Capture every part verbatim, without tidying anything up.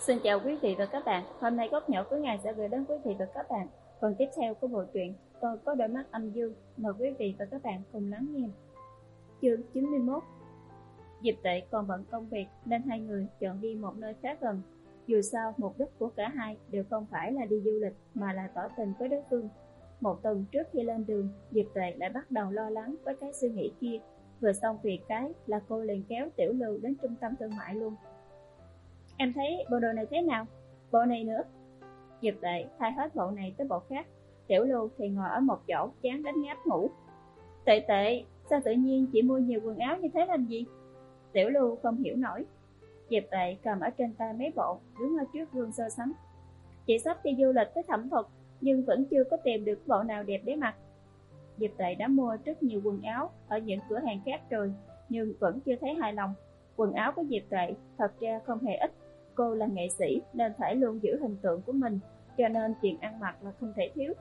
Xin chào quý vị và các bạn. Hôm nay Góc Nhỏ của Ngài sẽ gửi đến quý vị và các bạn phần tiếp theo của bộ truyện Tôi có đôi mắt âm dương. Mời quý vị và các bạn cùng lắng nghe. Chương chín mươi mốt. Diệp Tệ còn bận công việc nên hai người chọn đi một nơi khá gần. Dù sao mục đích của cả hai đều không phải là đi du lịch mà là tỏ tình với đối phương. Một tuần trước khi lên đường, Diệp Tệ lại bắt đầu lo lắng với cái suy nghĩ kia. Vừa xong việc cái là cô liền kéo Tiểu Lưu đến trung tâm thương mại luôn. Em thấy bộ đồ này thế nào? Bộ này nữa. Diệp Tệ thay hết bộ này tới bộ khác. Tiểu Lưu thì ngồi ở một chỗ chán đến ngáp ngủ. Tệ tệ, sao tự nhiên chị mua nhiều quần áo như thế làm gì? Tiểu Lưu không hiểu nổi. Diệp Tệ cầm ở trên tay mấy bộ, đứng ở trước gương so sánh. Chị sắp đi du lịch tới Thẩm Thuật, nhưng vẫn chưa có tìm được bộ nào đẹp để mặc. Diệp Tệ đã mua rất nhiều quần áo ở những cửa hàng khác rồi, nhưng vẫn chưa thấy hài lòng. Quần áo của Diệp Tệ thật ra không hề ít. Cô là nghệ sĩ nên phải luôn giữ hình tượng của mình, cho nên chuyện ăn mặc là không thể thiếu.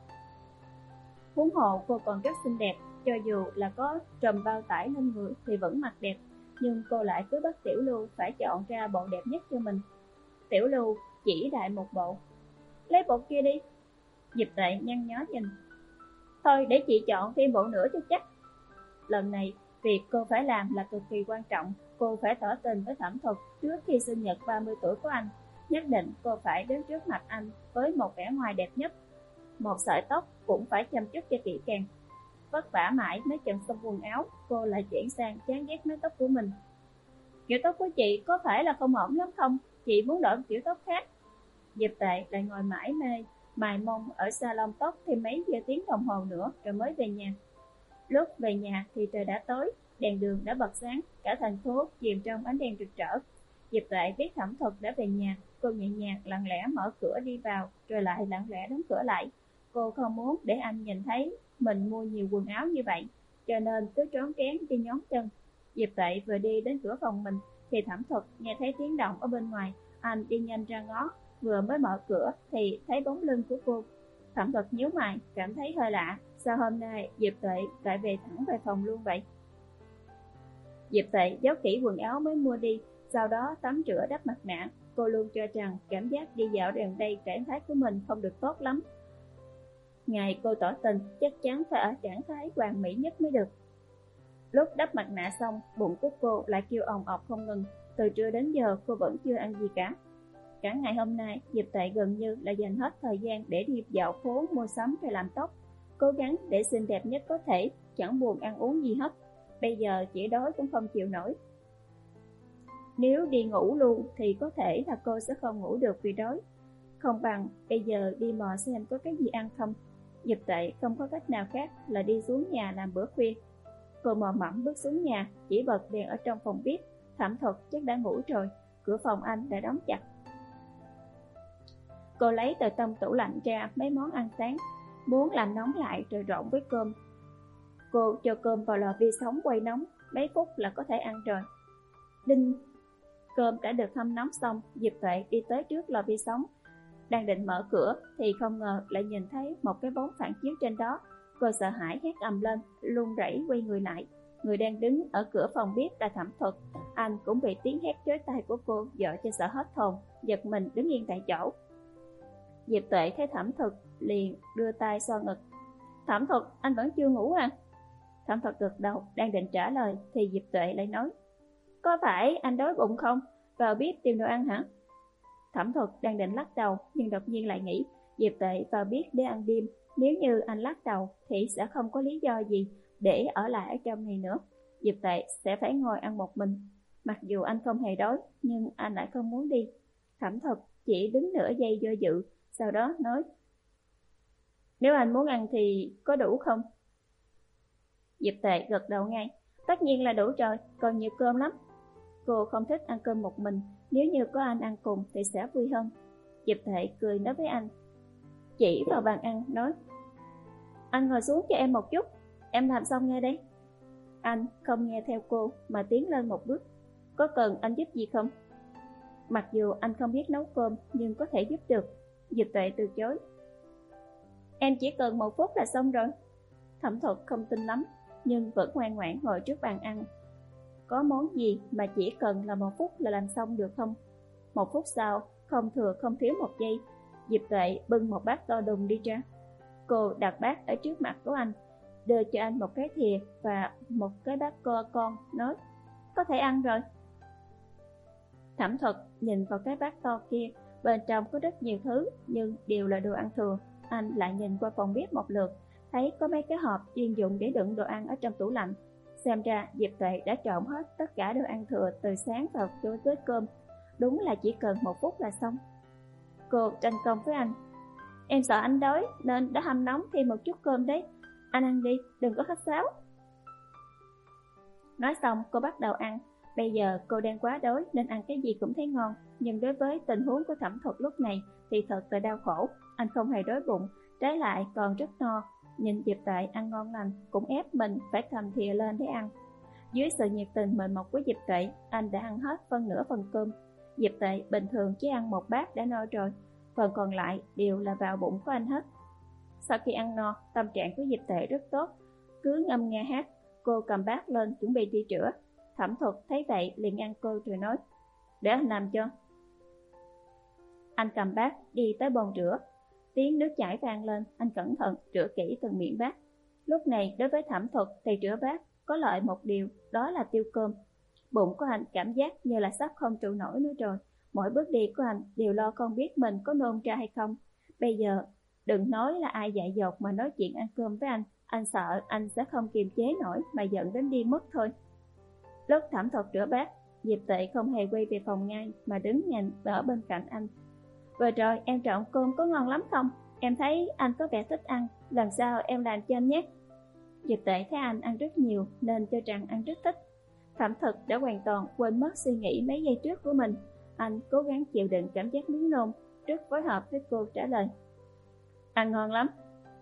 Huống hồ cô còn rất xinh đẹp, cho dù là có trùm bao tải lên người thì vẫn mặc đẹp, nhưng cô lại cứ bắt Tiểu Lưu phải chọn ra bộ đẹp nhất cho mình. Tiểu Lưu chỉ đại một bộ. Lấy bộ kia đi. Diệp Tệ nhăn nhó nhìn. Thôi để chị chọn thêm bộ nữa cho chắc. Lần này việc cô phải làm là cực kỳ quan trọng. Cô phải tỏ tình với Thẩm Thuật trước khi sinh nhật ba mươi tuổi của anh. Nhất định cô phải đến trước mặt anh với một vẻ ngoài đẹp nhất. Một sợi tóc cũng phải chăm chút cho kỹ càng. Vất vả mãi mới chọn xong quần áo, cô lại chuyển sang chán ghét mái tóc của mình. Kiểu tóc của chị có phải là không ổn lắm không? Chị muốn đổi một kiểu tóc khác. Diệp Tệ lại ngồi mãi mê mài mông ở salon tóc thêm mấy giờ tiếng đồng hồ nữa rồi mới về nhà. Lúc về nhà thì trời đã tối, đèn đường đã bật sáng, cả thành phố chìm trong ánh đèn rực rỡ. Diệp Tệ biết Thẩm Thuật đã về nhà, cô nhẹ nhàng lặng lẽ mở cửa đi vào, rồi lại lặng lẽ đóng cửa lại. Cô không muốn để anh nhìn thấy mình mua nhiều quần áo như vậy, cho nên cứ trốn tránh đi nhón chân. Diệp Tệ vừa đi đến cửa phòng mình thì Thẩm Thuật nghe thấy tiếng động ở bên ngoài, anh đi nhanh ra ngó, vừa mới mở cửa thì thấy bóng lưng của cô. Thẩm Thuật nhíu mày, cảm thấy hơi lạ, sao hôm nay Diệp Tệ lại về thẳng về phòng luôn vậy? Diệp Tệ giấu kỹ quần áo mới mua đi, sau đó tắm rửa đắp mặt nạ. Cô luôn cho rằng cảm giác đi dạo gần đây trạng thái của mình không được tốt lắm. Ngày cô tỏ tình chắc chắn phải ở trạng thái hoàn mỹ nhất mới được. Lúc đắp mặt nạ xong, bụng của cô lại kêu ồng ọc không ngừng. Từ trưa đến giờ cô vẫn chưa ăn gì cả. Cả ngày hôm nay, Diệp Tệ gần như là dành hết thời gian để đi dạo phố, mua sắm rồi làm tóc. Cố gắng để xinh đẹp nhất có thể, chẳng buồn ăn uống gì hết. Bây giờ chỉ đói cũng không chịu nổi. Nếu đi ngủ luôn thì có thể là cô sẽ không ngủ được vì đói. Không bằng bây giờ đi mò xem có cái gì ăn không. Diệp Tệ không có cách nào khác là đi xuống nhà làm bữa khuya. Cô mò mẫm bước xuống nhà, chỉ bật đèn ở trong phòng bếp. Thẩm Thuật chắc đã ngủ rồi, cửa phòng anh đã đóng chặt. Cô lấy từ trong tủ lạnh ra mấy món ăn sáng, muốn làm nóng lại rồi trộn với cơm. Cô cho cơm vào lò vi sóng quay nóng, mấy phút là có thể ăn rồi. Đinh! Cơm đã được hâm nóng xong, Diệp Tuệ đi tới trước lò vi sóng. Đang định mở cửa thì không ngờ lại nhìn thấy một cái bóng phản chiếu trên đó. Cô sợ hãi hét ầm lên, run rẩy quay người lại. Người đang đứng ở cửa phòng bếp là Thẩm Thuật. Anh cũng bị tiếng hét chói tai của cô dọa cho sợ hết hồn, giật mình đứng yên tại chỗ. Diệp Tuệ thấy Thẩm Thuật liền đưa tay xoa ngực. Thẩm Thuật, anh vẫn chưa ngủ à? Thẩm Thuật gật đầu, đang định trả lời thì Diệp Tuệ lại nói, có phải anh đói bụng không? Vào bếp tìm đồ ăn hả? Thẩm Thuật đang định lắc đầu nhưng đột nhiên lại nghĩ Diệp Tuệ vào bếp để ăn đêm. Nếu như anh lắc đầu thì sẽ không có lý do gì để ở lại ở trong này nữa. Diệp Tuệ sẽ phải ngồi ăn một mình. Mặc dù anh không hề đói nhưng anh lại không muốn đi. Thẩm Thuật chỉ đứng nửa giây do dự, sau đó nói, nếu anh muốn ăn thì có đủ không? Diệp Tuệ gật đầu ngay, tất nhiên là đủ rồi, còn nhiều cơm lắm. Cô không thích ăn cơm một mình, nếu như có anh ăn cùng thì sẽ vui hơn. Diệp Tuệ cười nói với anh, chỉ vào bàn ăn nói, anh ngồi xuống cho em một chút, em làm xong ngay đây. Anh không nghe theo cô mà tiến lên một bước, có cần anh giúp gì không? Mặc dù anh không biết nấu cơm nhưng có thể giúp được. Diệp Tuệ từ chối, em chỉ cần một phút là xong rồi. Thẩm Thuật không tin lắm nhưng vẫn ngoan ngoãn ngồi trước bàn ăn. Có món gì mà chỉ cần là một phút là làm xong được không? Một phút sau, không thừa không thiếu một giây, Diệp Tuệ bưng một bát to đùng đi ra. Cô đặt bát ở trước mặt của anh, đưa cho anh một cái thìa và một cái bát co con, nói: "Có thể ăn rồi." Thẩm Thuật nhìn vào cái bát to kia, bên trong có rất nhiều thứ nhưng đều là đồ ăn thừa. Anh lại nhìn qua phòng bếp một lượt, thấy có mấy cái hộp chuyên dụng để đựng đồ ăn ở trong tủ lạnh. Xem ra Diệp Tuệ đã trộn hết tất cả đồ ăn thừa từ sáng vào cho tới cơm. Đúng là chỉ cần một phút là xong. Cô tranh công với anh: "Em sợ anh đói nên đã hâm nóng thêm một chút cơm đấy. Anh ăn đi, đừng có khách sáo." Nói xong cô bắt đầu ăn. Bây giờ cô đang quá đói nên ăn cái gì cũng thấy ngon. Nhưng đối với tình huống của Thẩm Thuật lúc này thì thật là đau khổ. Anh không hề đói bụng, trái lại còn rất no. Nhìn Diệp Tuệ ăn ngon lành, cũng ép mình phải cầm thìa lên để ăn. Dưới sự nhiệt tình mời mọc của Diệp Tuệ, anh đã ăn hết phân nửa phần cơm. Diệp Tuệ bình thường chỉ ăn một bát đã no rồi, phần còn lại đều là vào bụng của anh hết. Sau khi ăn no, tâm trạng của Diệp Tuệ rất tốt, cứ ngâm nga hát. Cô cầm bát lên chuẩn bị đi rửa. Thẩm Thuật thấy vậy liền ăn cô rồi nói: "Để anh làm cho." Anh cầm bát đi tới bồn rửa. Tiếng nước chảy vang lên, anh cẩn thận rửa kỹ từng miệng bát. Lúc này đối với Thẩm Thuật thì rửa bát có lợi một điều, đó là tiêu cơm. Bụng của anh cảm giác như là sắp không trụ nổi nữa rồi. Mỗi bước đi của anh đều lo không biết mình có nôn ra hay không. Bây giờ đừng nói là ai dại dột mà nói chuyện ăn cơm với anh, anh sợ anh sẽ không kiềm chế nổi mà giận đến điên mất thôi. Lúc Thẩm Thuật rửa bát, Diệp Tuệ không hề quay về phòng ngay mà đứng nhìn ở bên cạnh anh. "Vừa rồi em trộn cơm có ngon lắm không? Em thấy anh có vẻ thích ăn, lần sau em làm cho anh nhé." Diệp Tuệ thấy anh ăn rất nhiều nên cho rằng anh rất thích. Thẩm Thuật đã hoàn toàn quên mất suy nghĩ mấy giây trước của mình. Anh cố gắng chịu đựng cảm giác muốn nôn, rất phối hợp với cô trả lời: "Ăn ngon lắm."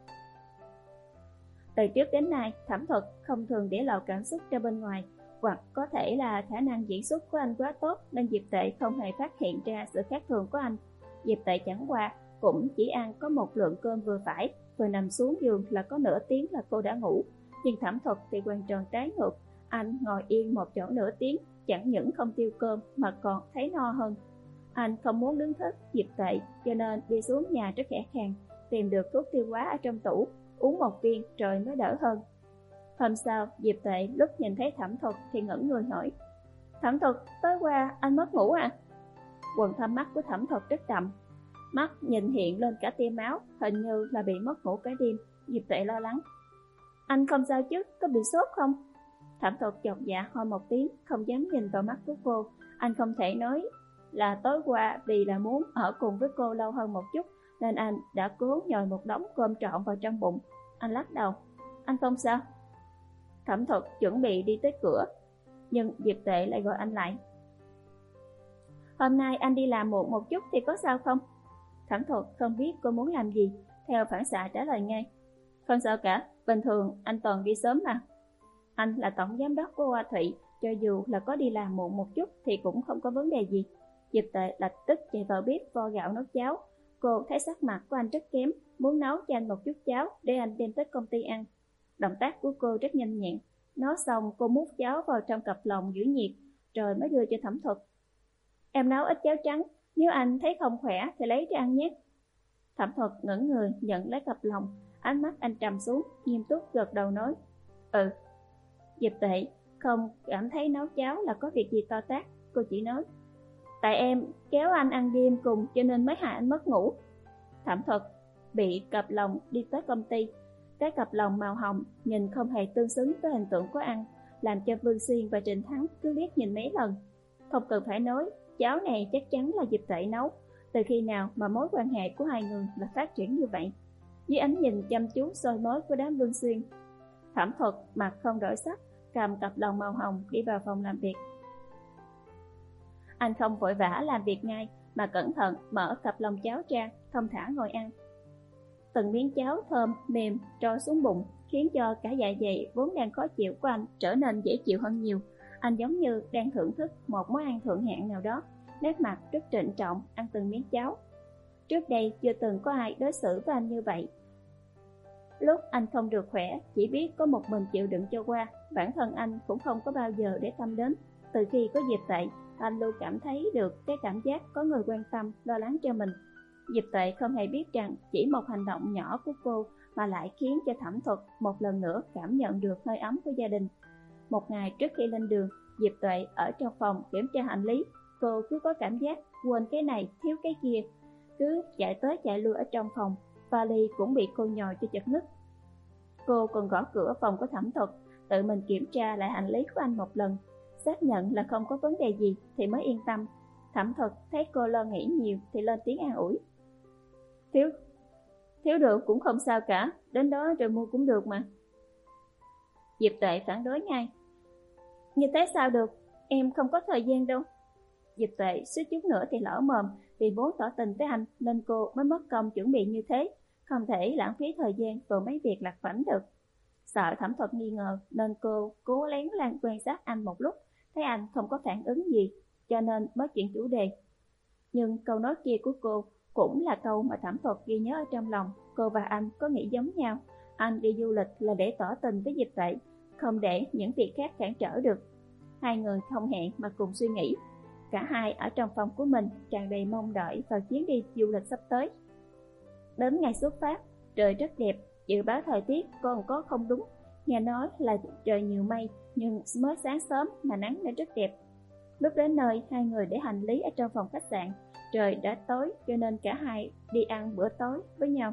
Từ trước đến nay, Thẩm Thuật không thường để lộ cảm xúc ra bên ngoài, hoặc có thể là khả năng diễn xuất của anh quá tốt nên Diệp Tuệ không hề phát hiện ra sự khác thường của anh. Diệp Tuệ chẳng qua cũng chỉ ăn có một lượng cơm vừa phải, vừa nằm xuống giường là có nửa tiếng là cô đã ngủ. Nhưng Thẩm Thuật thì hoàn toàn trái ngược, anh ngồi yên một chỗ nửa tiếng, chẳng những không tiêu cơm mà còn thấy no hơn. Anh không muốn đứng thức Diệp Tuệ cho nên đi xuống nhà rất khẽ khàng, tìm được thuốc tiêu hóa ở trong tủ, uống một viên rồi mới đỡ hơn. Hôm sau, Diệp Tuệ lúc nhìn thấy Thẩm Thuật thì ngẩn người hỏi: "Thẩm Thuật, tối qua anh mất ngủ à?" Quầng thâm mắt của Thẩm Thuật rất đậm, mắt nhìn hiện lên cả tia máu, hình như là bị mất ngủ cả đêm. Diệp Tuệ lo lắng: "Anh không sao chứ, có bị sốt không?" Thẩm Thuật chột dạ ho một tiếng, không dám nhìn vào mắt của cô. Anh không thể nói là tối qua vì là muốn ở cùng với cô lâu hơn một chút nên anh đã cố nhồi một đống cơm trộn vào trong bụng. Anh lắc đầu: "Anh không sao." Thẩm Thuật chuẩn bị đi tới cửa, nhưng Diệp Tuệ lại gọi anh lại: "Hôm nay anh đi làm muộn một chút thì có sao không?" Thẩm Thuật không biết cô muốn làm gì, theo phản xạ trả lời ngay: "Không sao cả, bình thường anh toàn đi sớm mà." Anh là tổng giám đốc của Hoa Thụy, cho dù là có đi làm muộn một chút thì cũng không có vấn đề gì. Diệp Tuệ lập tức chạy vào bếp vo gạo nấu cháo. Cô thấy sắc mặt của anh rất kém, muốn nấu cho anh một chút cháo để anh đem tới công ty ăn. Động tác của cô rất nhanh nhẹn. Nói xong cô múc cháo vào trong cặp lồng giữ nhiệt, rồi mới đưa cho Thẩm Thuật. "Em nấu ít cháo trắng, nếu anh thấy không khỏe thì lấy ra ăn nhé." Thẩm Thuật ngẩng người nhận lấy cặp lồng, ánh mắt anh trầm xuống, nghiêm túc gật đầu nói: "Ừ." Diệp Tuệ không cảm thấy nấu cháo là có việc gì to tát, cô chỉ nói: "Tại em kéo anh ăn đêm cùng cho nên mới hại anh mất ngủ." Thẩm Thuật bị cặp lồng đi tới công ty. Cái cặp lồng màu hồng nhìn không hề tương xứng với hình tượng của anh, làm cho Vương Xuyên và Trịnh Thắng cứ liếc nhìn mấy lần. Không cần phải nói, cháo này chắc chắn là Diệp Tuệ nấu. Từ khi nào mà mối quan hệ của hai người là phát triển như vậy? Dưới ánh nhìn chăm chú soi mói của đám Vương Xuyên, Thẩm Thuật mặt không đổi sắc, cầm cặp lồng màu hồng đi vào phòng làm việc. Anh không vội vã làm việc ngay mà cẩn thận mở cặp lồng cháo ra, thong thả ngồi ăn. Từng miếng cháo thơm mềm trôi xuống bụng, khiến cho cả dạ dày vốn đang khó chịu của anh trở nên dễ chịu hơn nhiều. Anh giống như đang thưởng thức một món ăn thượng hạng nào đó, nét mặt rất trịnh trọng ăn từng miếng cháo. Trước đây chưa từng có ai đối xử với anh như vậy. Lúc anh không được khỏe, chỉ biết có một mình chịu đựng cho qua, bản thân anh cũng không có bao giờ để tâm đến. Từ khi có Diệp Tuệ, anh luôn cảm thấy được cái cảm giác có người quan tâm, lo lắng cho mình. Diệp Tuệ không hề biết rằng chỉ một hành động nhỏ của cô mà lại khiến cho Thẩm Thuật một lần nữa cảm nhận được hơi ấm của gia đình. Một ngày trước khi lên đường, Diệp Tuệ ở trong phòng kiểm tra hành lý. Cô cứ có cảm giác quên cái này, thiếu cái kia, cứ chạy tới chạy lui ở trong phòng. Vali cũng bị cô nhồi cho chật nứt. Cô còn gõ cửa phòng của Thẩm Thuật, tự mình kiểm tra lại hành lý của anh một lần, xác nhận là không có vấn đề gì thì mới yên tâm. Thẩm Thuật thấy cô lo nghĩ nhiều thì lên tiếng an ủi. Thiếu, thiếu được cũng không sao cả, đến đó rồi mua cũng được mà. Diệp Tuệ phản đối ngay. Như thế sao được, em không có thời gian đâu. Diệp Tuệ suýt chút nữa thì lỡ mồm, vì muốn tỏ tình với anh nên cô mới mất công chuẩn bị như thế, không thể lãng phí thời gian vào mấy việc lặt vảnh được. Sợ Thẩm Thuật nghi ngờ nên cô cố lén lan quan sát anh một lúc, thấy anh không có phản ứng gì, cho nên mới chuyển chủ đề. Nhưng câu nói kia của cô cũng là câu mà Thẩm Thuật ghi nhớ ở trong lòng. Cô và anh có nghĩ giống nhau, anh đi du lịch là để tỏ tình với Diệp Tuệ, không để những việc khác cản trở được. Hai người không hẹn mà cùng suy nghĩ. Cả hai ở trong phòng của mình tràn đầy mong đợi vào chuyến đi du lịch sắp tới. Đến ngày xuất phát, trời rất đẹp, dự báo thời tiết còn có không đúng. Nghe nói là trời nhiều mây, nhưng mới sáng sớm mà nắng đã rất đẹp. Lúc đến nơi, hai người để hành lý ở trong phòng khách sạn. Trời đã tối cho nên cả hai đi ăn bữa tối với nhau.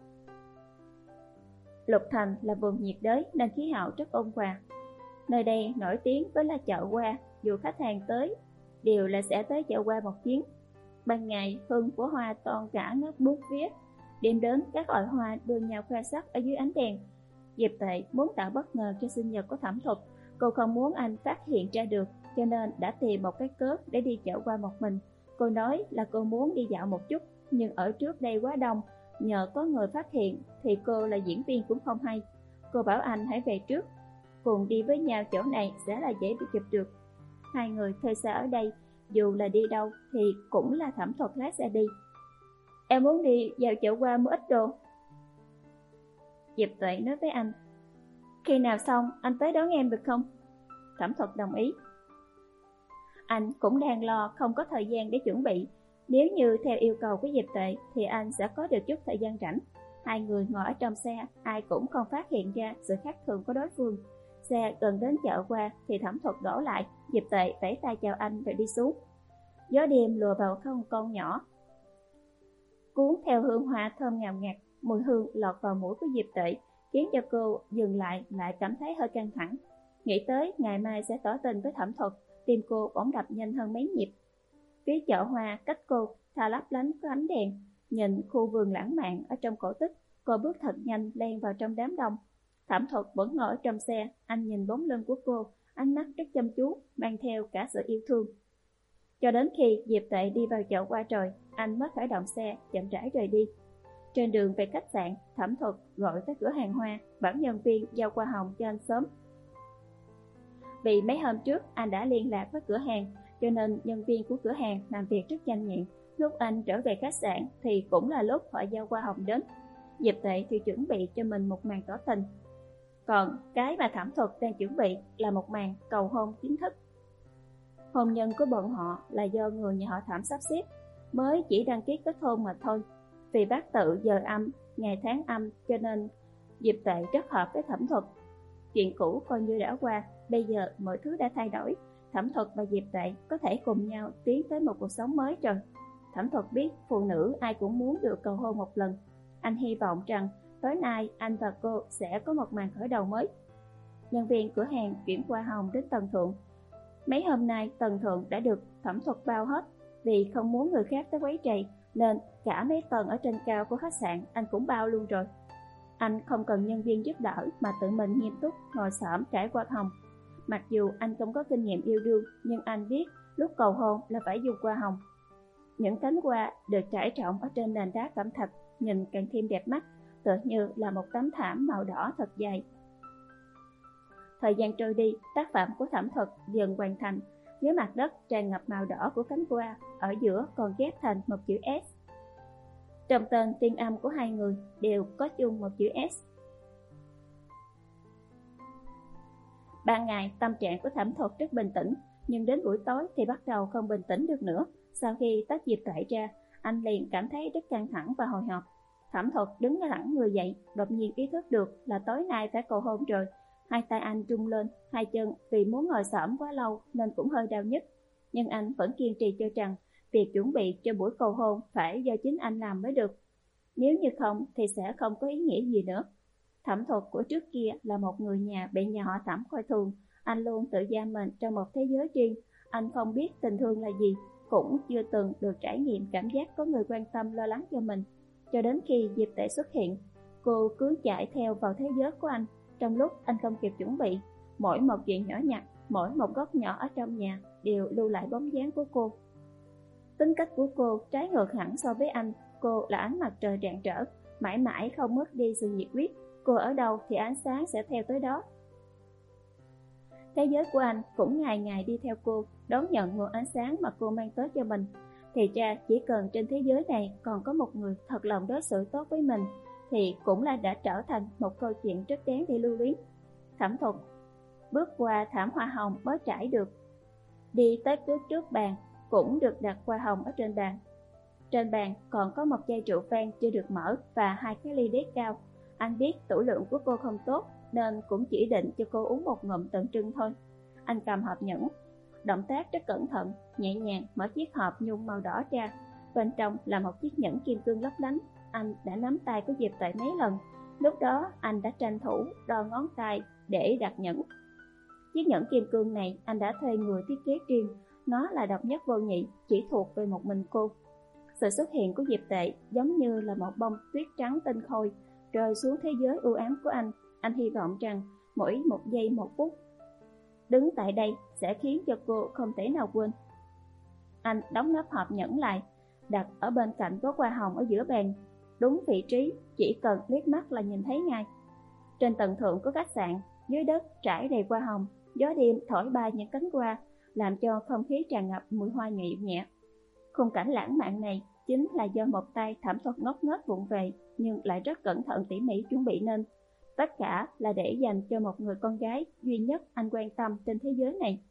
Lục Thành là vùng nhiệt đới nên khí hậu rất ôn hòa. Nơi đây nổi tiếng với là chợ hoa, dù khách hàng tới đều là sẽ tới chợ hoa một chuyến. Ban ngày hương của hoa toàn cả ngất bốn phía, đêm đến các loại hoa đua nhau khoe sắc ở dưới ánh đèn. Diệp Tuệ muốn tạo bất ngờ cho sinh nhật của Thẩm Thuật, cô không muốn anh phát hiện ra được, cho nên đã tìm một cái cớ để đi chợ hoa một mình. Cô nói là cô muốn đi dạo một chút, nhưng ở trước đây quá đông, nhờ có người phát hiện thì cô là diễn viên cũng không hay. Cô bảo anh hãy về trước, cùng đi với nhau chỗ này sẽ là dễ bị chụp được. Hai người thuê xe ở đây, dù là đi đâu thì cũng là Thẩm Thuật lái xe đi. Em muốn đi vào chợ hoa mua ít đồ. Diệp Tuệ nói với anh. Khi nào xong anh tới đón em được không? Thẩm Thuật đồng ý. Anh cũng đang lo không có thời gian để chuẩn bị. Nếu như theo yêu cầu của Diệp Tuệ thì anh sẽ có được chút thời gian rảnh. Hai người ngồi ở trong xe, ai cũng không phát hiện ra sự khác thường của đối phương. Xe gần đến chợ qua thì Thẩm Thuật đổ lại. Diệp Tuệ vẫy tay chào anh rồi đi xuống. Gió đêm lùa vào không con nhỏ, cuốn theo hương hoa thơm ngào ngạt. Mùi hương lọt vào mũi của Diệp Tuệ khiến cho cô dừng lại, lại cảm thấy hơi căng thẳng. Nghĩ tới ngày mai sẽ tỏ tình với Thẩm Thuật, tim cô bỗng đập nhanh hơn mấy nhịp. Phía chợ hoa cách cô tha lấp lánh có ánh đèn. Nhìn khu vườn lãng mạn ở trong cổ tích, cô bước thật nhanh len vào trong đám đông. Thẩm Thuật vẫn ngồi ở trong xe, anh nhìn bóng lưng của cô, ánh mắt rất chăm chú, mang theo cả sự yêu thương. Cho đến khi Diệp Tuệ đi vào chợ hoa trời, anh mới khởi động xe, chậm rãi rời đi. Trên đường về khách sạn, Thẩm Thuật gọi tới cửa hàng hoa, bảo nhân viên giao hoa hồng cho anh sớm. Vì mấy hôm trước anh đã liên lạc với cửa hàng, cho nên nhân viên của cửa hàng làm việc rất nhanh nhẹn. Lúc anh trở về khách sạn thì cũng là lúc họ giao hoa hồng đến. Diệp Tuệ thì chuẩn bị cho mình một màn tỏ tình, còn cái mà Thẩm Thuật đang chuẩn bị là một màn cầu hôn chính thức. Hôn nhân của bọn họ là do người nhà họ Thẩm sắp xếp, mới chỉ đăng ký kết hôn mà thôi. Vì bát tự giờ âm, ngày tháng âm cho nên Diệp Tuệ rất hợp với Thẩm Thuật. Chuyện cũ coi như đã qua, bây giờ mọi thứ đã thay đổi. Thẩm Thuật và Diệp Tuệ có thể cùng nhau tiến tới một cuộc sống mới rồi. Thẩm Thuật biết phụ nữ ai cũng muốn được cầu hôn một lần. Anh hy vọng rằng tối nay anh và cô sẽ có một màn khởi đầu mới. Nhân viên cửa hàng chuyển hoa hồng đến tầng thượng. Mấy hôm nay tầng thượng đã được Thẩm Thuật bao hết, vì không muốn người khác tới quấy rầy nên cả mấy tầng ở trên cao của khách sạn anh cũng bao luôn rồi. Anh không cần nhân viên giúp đỡ mà tự mình nghiêm túc ngồi xổm trải hoa hồng. Mặc dù anh không có kinh nghiệm yêu đương, nhưng anh biết lúc cầu hôn là phải dùng hoa hồng. Những cánh hoa được trải rộng ở trên nền đá cẩm thạch, nhìn càng thêm đẹp mắt, tựa như là một tấm thảm màu đỏ thật dày. Thời gian trôi đi, tác phẩm của Thẩm Thuật dần hoàn thành. Dưới mặt đất tràn ngập màu đỏ của cánh hoa, ở giữa còn ghép thành một chữ S. Trong tên tiên âm của hai người đều có chung một chữ S. Ban ngày tâm trạng của Thẩm Thuật rất bình tĩnh, nhưng đến buổi tối thì bắt đầu không bình tĩnh được nữa. Sau khi tách Diệp Tuệ ra, anh liền cảm thấy rất căng thẳng và hồi hộp. Thẩm Thuật đứng thẳng người dậy, đột nhiên ý thức được là tối nay phải cầu hôn rồi. Hai tay anh rung lên, hai chân vì muốn ngồi xổm quá lâu nên cũng hơi đau nhức. Nhưng anh vẫn kiên trì cho rằng việc chuẩn bị cho buổi cầu hôn phải do chính anh làm mới được. Nếu như không thì sẽ không có ý nghĩa gì nữa. Thẩm Thuật của trước kia là một người nhà bị nhà họ Thẩm coi thường. Anh luôn tự giam mình trong một thế giới riêng. Anh không biết tình thương là gì, cũng chưa từng được trải nghiệm cảm giác có người quan tâm lo lắng cho mình. Cho đến khi Diệp Tuệ xuất hiện, cô cứ chạy theo vào thế giới của anh. Trong lúc anh không kịp chuẩn bị, mỗi một chuyện nhỏ nhặt, mỗi một góc nhỏ ở trong nhà đều lưu lại bóng dáng của cô. Tính cách của cô trái ngược hẳn so với anh. Cô là ánh mặt trời rạng rỡ, mãi mãi không mất đi sự nhiệt huyết. Cô ở đâu thì ánh sáng sẽ theo tới đó. Thế giới của anh cũng ngày ngày đi theo cô, đón nhận nguồn ánh sáng mà cô mang tới cho mình. Thì ra chỉ cần trên thế giới này còn có một người thật lòng đối xử tốt với mình thì cũng là đã trở thành một câu chuyện rất đáng để lưu luyến. Thẩm Thuật bước qua thảm hoa hồng mới trải được, đi tới trước trước bàn, cũng được đặt hoa hồng ở trên bàn. Trên bàn còn có một chai rượu vang chưa được mở và hai cái ly đế cao. Anh biết tửu lượng của cô không tốt nên cũng chỉ định cho cô uống một ngụm tượng trưng thôi. Anh cầm hộp nhẫn, động tác rất cẩn thận, nhẹ nhàng mở chiếc hộp nhung màu đỏ ra. Bên trong là một chiếc nhẫn kim cương lấp lánh. Anh đã nắm tay của Diệp Tuệ mấy lần. Lúc đó anh đã tranh thủ đo ngón tay để đặt nhẫn. Chiếc nhẫn kim cương này anh đã thuê người thiết kế riêng. Nó là độc nhất vô nhị, chỉ thuộc về một mình cô. Sự xuất hiện của Diệp Tuệ giống như là một bông tuyết trắng tinh khôi rơi xuống thế giới u ám của anh. Anh hy vọng rằng mỗi một giây một phút đứng tại đây sẽ khiến cho cô không thể nào quên. Anh đóng nắp hộp nhẫn lại, đặt ở bên cạnh có hoa hồng ở giữa bàn, đúng vị trí, chỉ cần liếc mắt là nhìn thấy ngay. Trên tầng thượng của khách sạn, dưới đất trải đầy hoa hồng, gió đêm thổi bay những cánh hoa, làm cho không khí tràn ngập mùi hoa nhẹ nhẹ. Khung cảnh lãng mạn này chính là do một tay Thẩm Thuật ngốc nghếch vụng về nhưng lại rất cẩn thận tỉ mỉ chuẩn bị nên. Tất cả là để dành cho một người con gái duy nhất anh quan tâm trên thế giới này.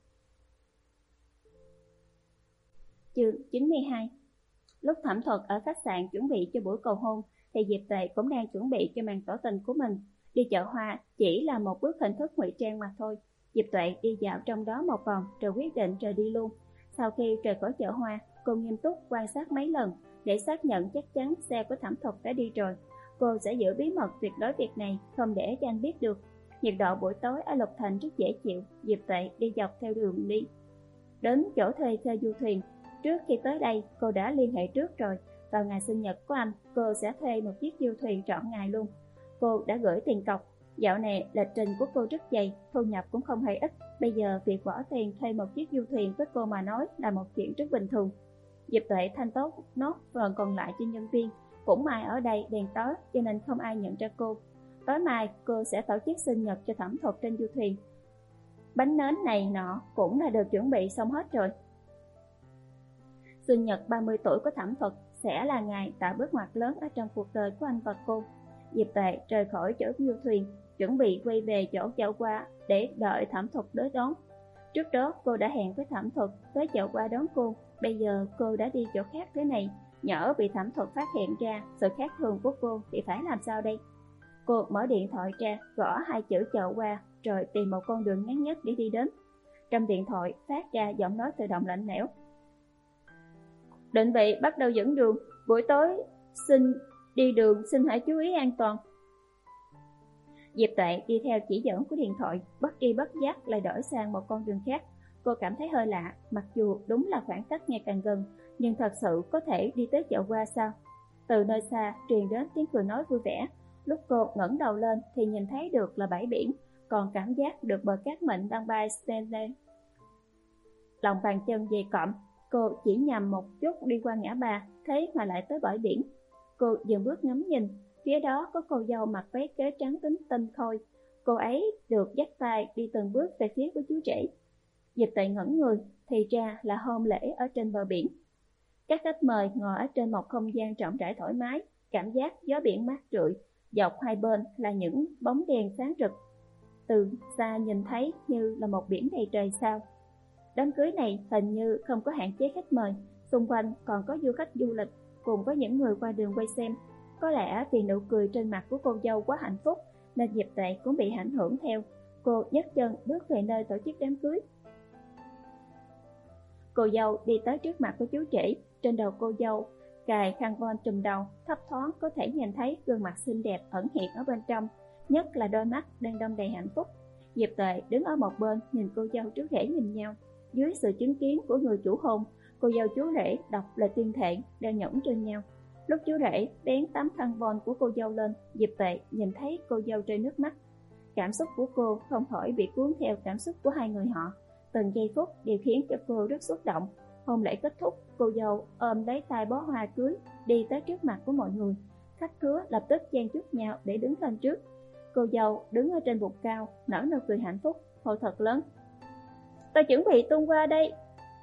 Chương chín mươi hai. Lúc Thẩm Thuật ở khách sạn chuẩn bị cho buổi cầu hôn thì Diệp Tuệ cũng đang chuẩn bị cho màn tỏ tình của mình. Đi chợ hoa chỉ là một bước hình thức ngụy trang mà thôi. Diệp Tuệ đi dạo trong đó một vòng rồi quyết định rời đi luôn. Sau khi rời khỏi chợ hoa, cô nghiêm túc quan sát mấy lần để xác nhận chắc chắn xe của Thẩm Thuật đã đi rồi. Cô sẽ giữ bí mật tuyệt đối việc này, không để cho anh biết được. Nhiệt độ buổi tối ở Lục Thành rất dễ chịu. Diệp Tuệ đi dọc theo đường đi đến chỗ thuê xe du thuyền. Trước khi tới đây, cô đã liên hệ trước rồi. Vào ngày sinh nhật của anh, cô sẽ thuê một chiếc du thuyền trọn ngày luôn. Cô đã gửi tiền cọc. Dạo này lịch trình của cô rất dày, thu nhập cũng không hề ít. Bây giờ việc bỏ tiền thuê một chiếc du thuyền với cô mà nói là một chuyện rất bình thường. Diệp Tuệ thanh tốt nốt phần còn lại cho nhân viên. Cũng may ở đây đèn tối cho nên không ai nhận ra cô. Tối mai cô sẽ tổ chức sinh nhật cho Thẩm Thuật trên du thuyền. Bánh nến này nọ cũng đã được chuẩn bị xong hết rồi. Sinh nhật ba mươi tuổi của Thẩm Thuật sẽ là ngày tạo bước ngoặt lớn ở trong cuộc đời của anh và cô. Diệp Tuệ rời khỏi chỗ du thuyền, chuẩn bị quay về chỗ chợ hoa để đợi Thẩm Thuật đến đón. Trước đó cô đã hẹn với Thẩm Thuật tới chợ hoa đón cô. Bây giờ cô đã đi chỗ khác thế này, nhỡ bị Thẩm Thuật phát hiện ra sự khác thường của cô thì phải làm sao đây? Cô mở điện thoại ra, gõ hai chữ chợ hoa, rồi tìm một con đường ngắn nhất để đi đến. Trong điện thoại phát ra giọng nói tự động lạnh lẽo. Định vị bắt đầu dẫn đường, buổi tối xin đi đường xin hãy chú ý an toàn. Diệp Tuệ đi theo chỉ dẫn của điện thoại, bất tri bất giác lại đổi sang một con đường khác. Cô cảm thấy hơi lạ, mặc dù đúng là khoảng cách ngày càng gần, nhưng thật sự có thể đi tới chợ hoa sao? Từ nơi xa truyền đến tiếng cười nói vui vẻ. Lúc cô ngẩng đầu lên thì nhìn thấy được là bãi biển, còn cảm giác được bờ cát mịn đang bay lên. Lòng bàn chân dày cộm, cô chỉ nhằm một chút đi qua ngã ba, thế mà lại tới bãi biển. Cô dừng bước ngắm nhìn, phía đó có cô dâu mặc váy kế trắng tính tinh khôi. Cô ấy được dắt tay đi từng bước về phía của chú rể. Diệp Tuệ ngẩn người, thì ra là hôn lễ ở trên bờ biển. Các khách mời ngồi ở trên một không gian rộng rãi thoải mái, cảm giác gió biển mát rượi, dọc hai bên là những bóng đèn sáng rực. Từ xa nhìn thấy như là một biển đầy trời sao. Đám cưới này hình như không có hạn chế khách mời, xung quanh còn có du khách du lịch cùng với những người qua đường quay xem. Có lẽ vì nụ cười trên mặt của cô dâu quá hạnh phúc nên Diệp Tuệ cũng bị ảnh hưởng theo. Cô nhấc chân bước về nơi tổ chức đám cưới. Cô dâu đi tới trước mặt của chú rể, trên đầu cô dâu cài khăn voan trùm đầu, thấp thoáng có thể nhìn thấy gương mặt xinh đẹp ẩn hiện ở bên trong, nhất là đôi mắt đang đong đầy hạnh phúc. Diệp Tuệ đứng ở một bên nhìn cô dâu chú rể nhìn nhau. Dưới sự chứng kiến của người chủ hôn, cô dâu chú rể đọc lời tuyên thệ đang nhõng trên nhau. Lúc chú rể bén tấm khăn voan của cô dâu lên, Diệp Tuệ nhìn thấy cô dâu rơi nước mắt. Cảm xúc của cô không khỏi bị cuốn theo cảm xúc của hai người họ. Từng giây phút đều khiến cho cô rất xúc động. Hôn lễ kết thúc, cô dâu ôm lấy tay bó hoa cưới đi tới trước mặt của mọi người. Khách khứa lập tức chen chúc nhau để đứng lên trước. Cô dâu đứng ở trên bục cao, nở nụ cười hạnh phúc, hô thật lớn: "Tôi chuẩn bị tung qua đây."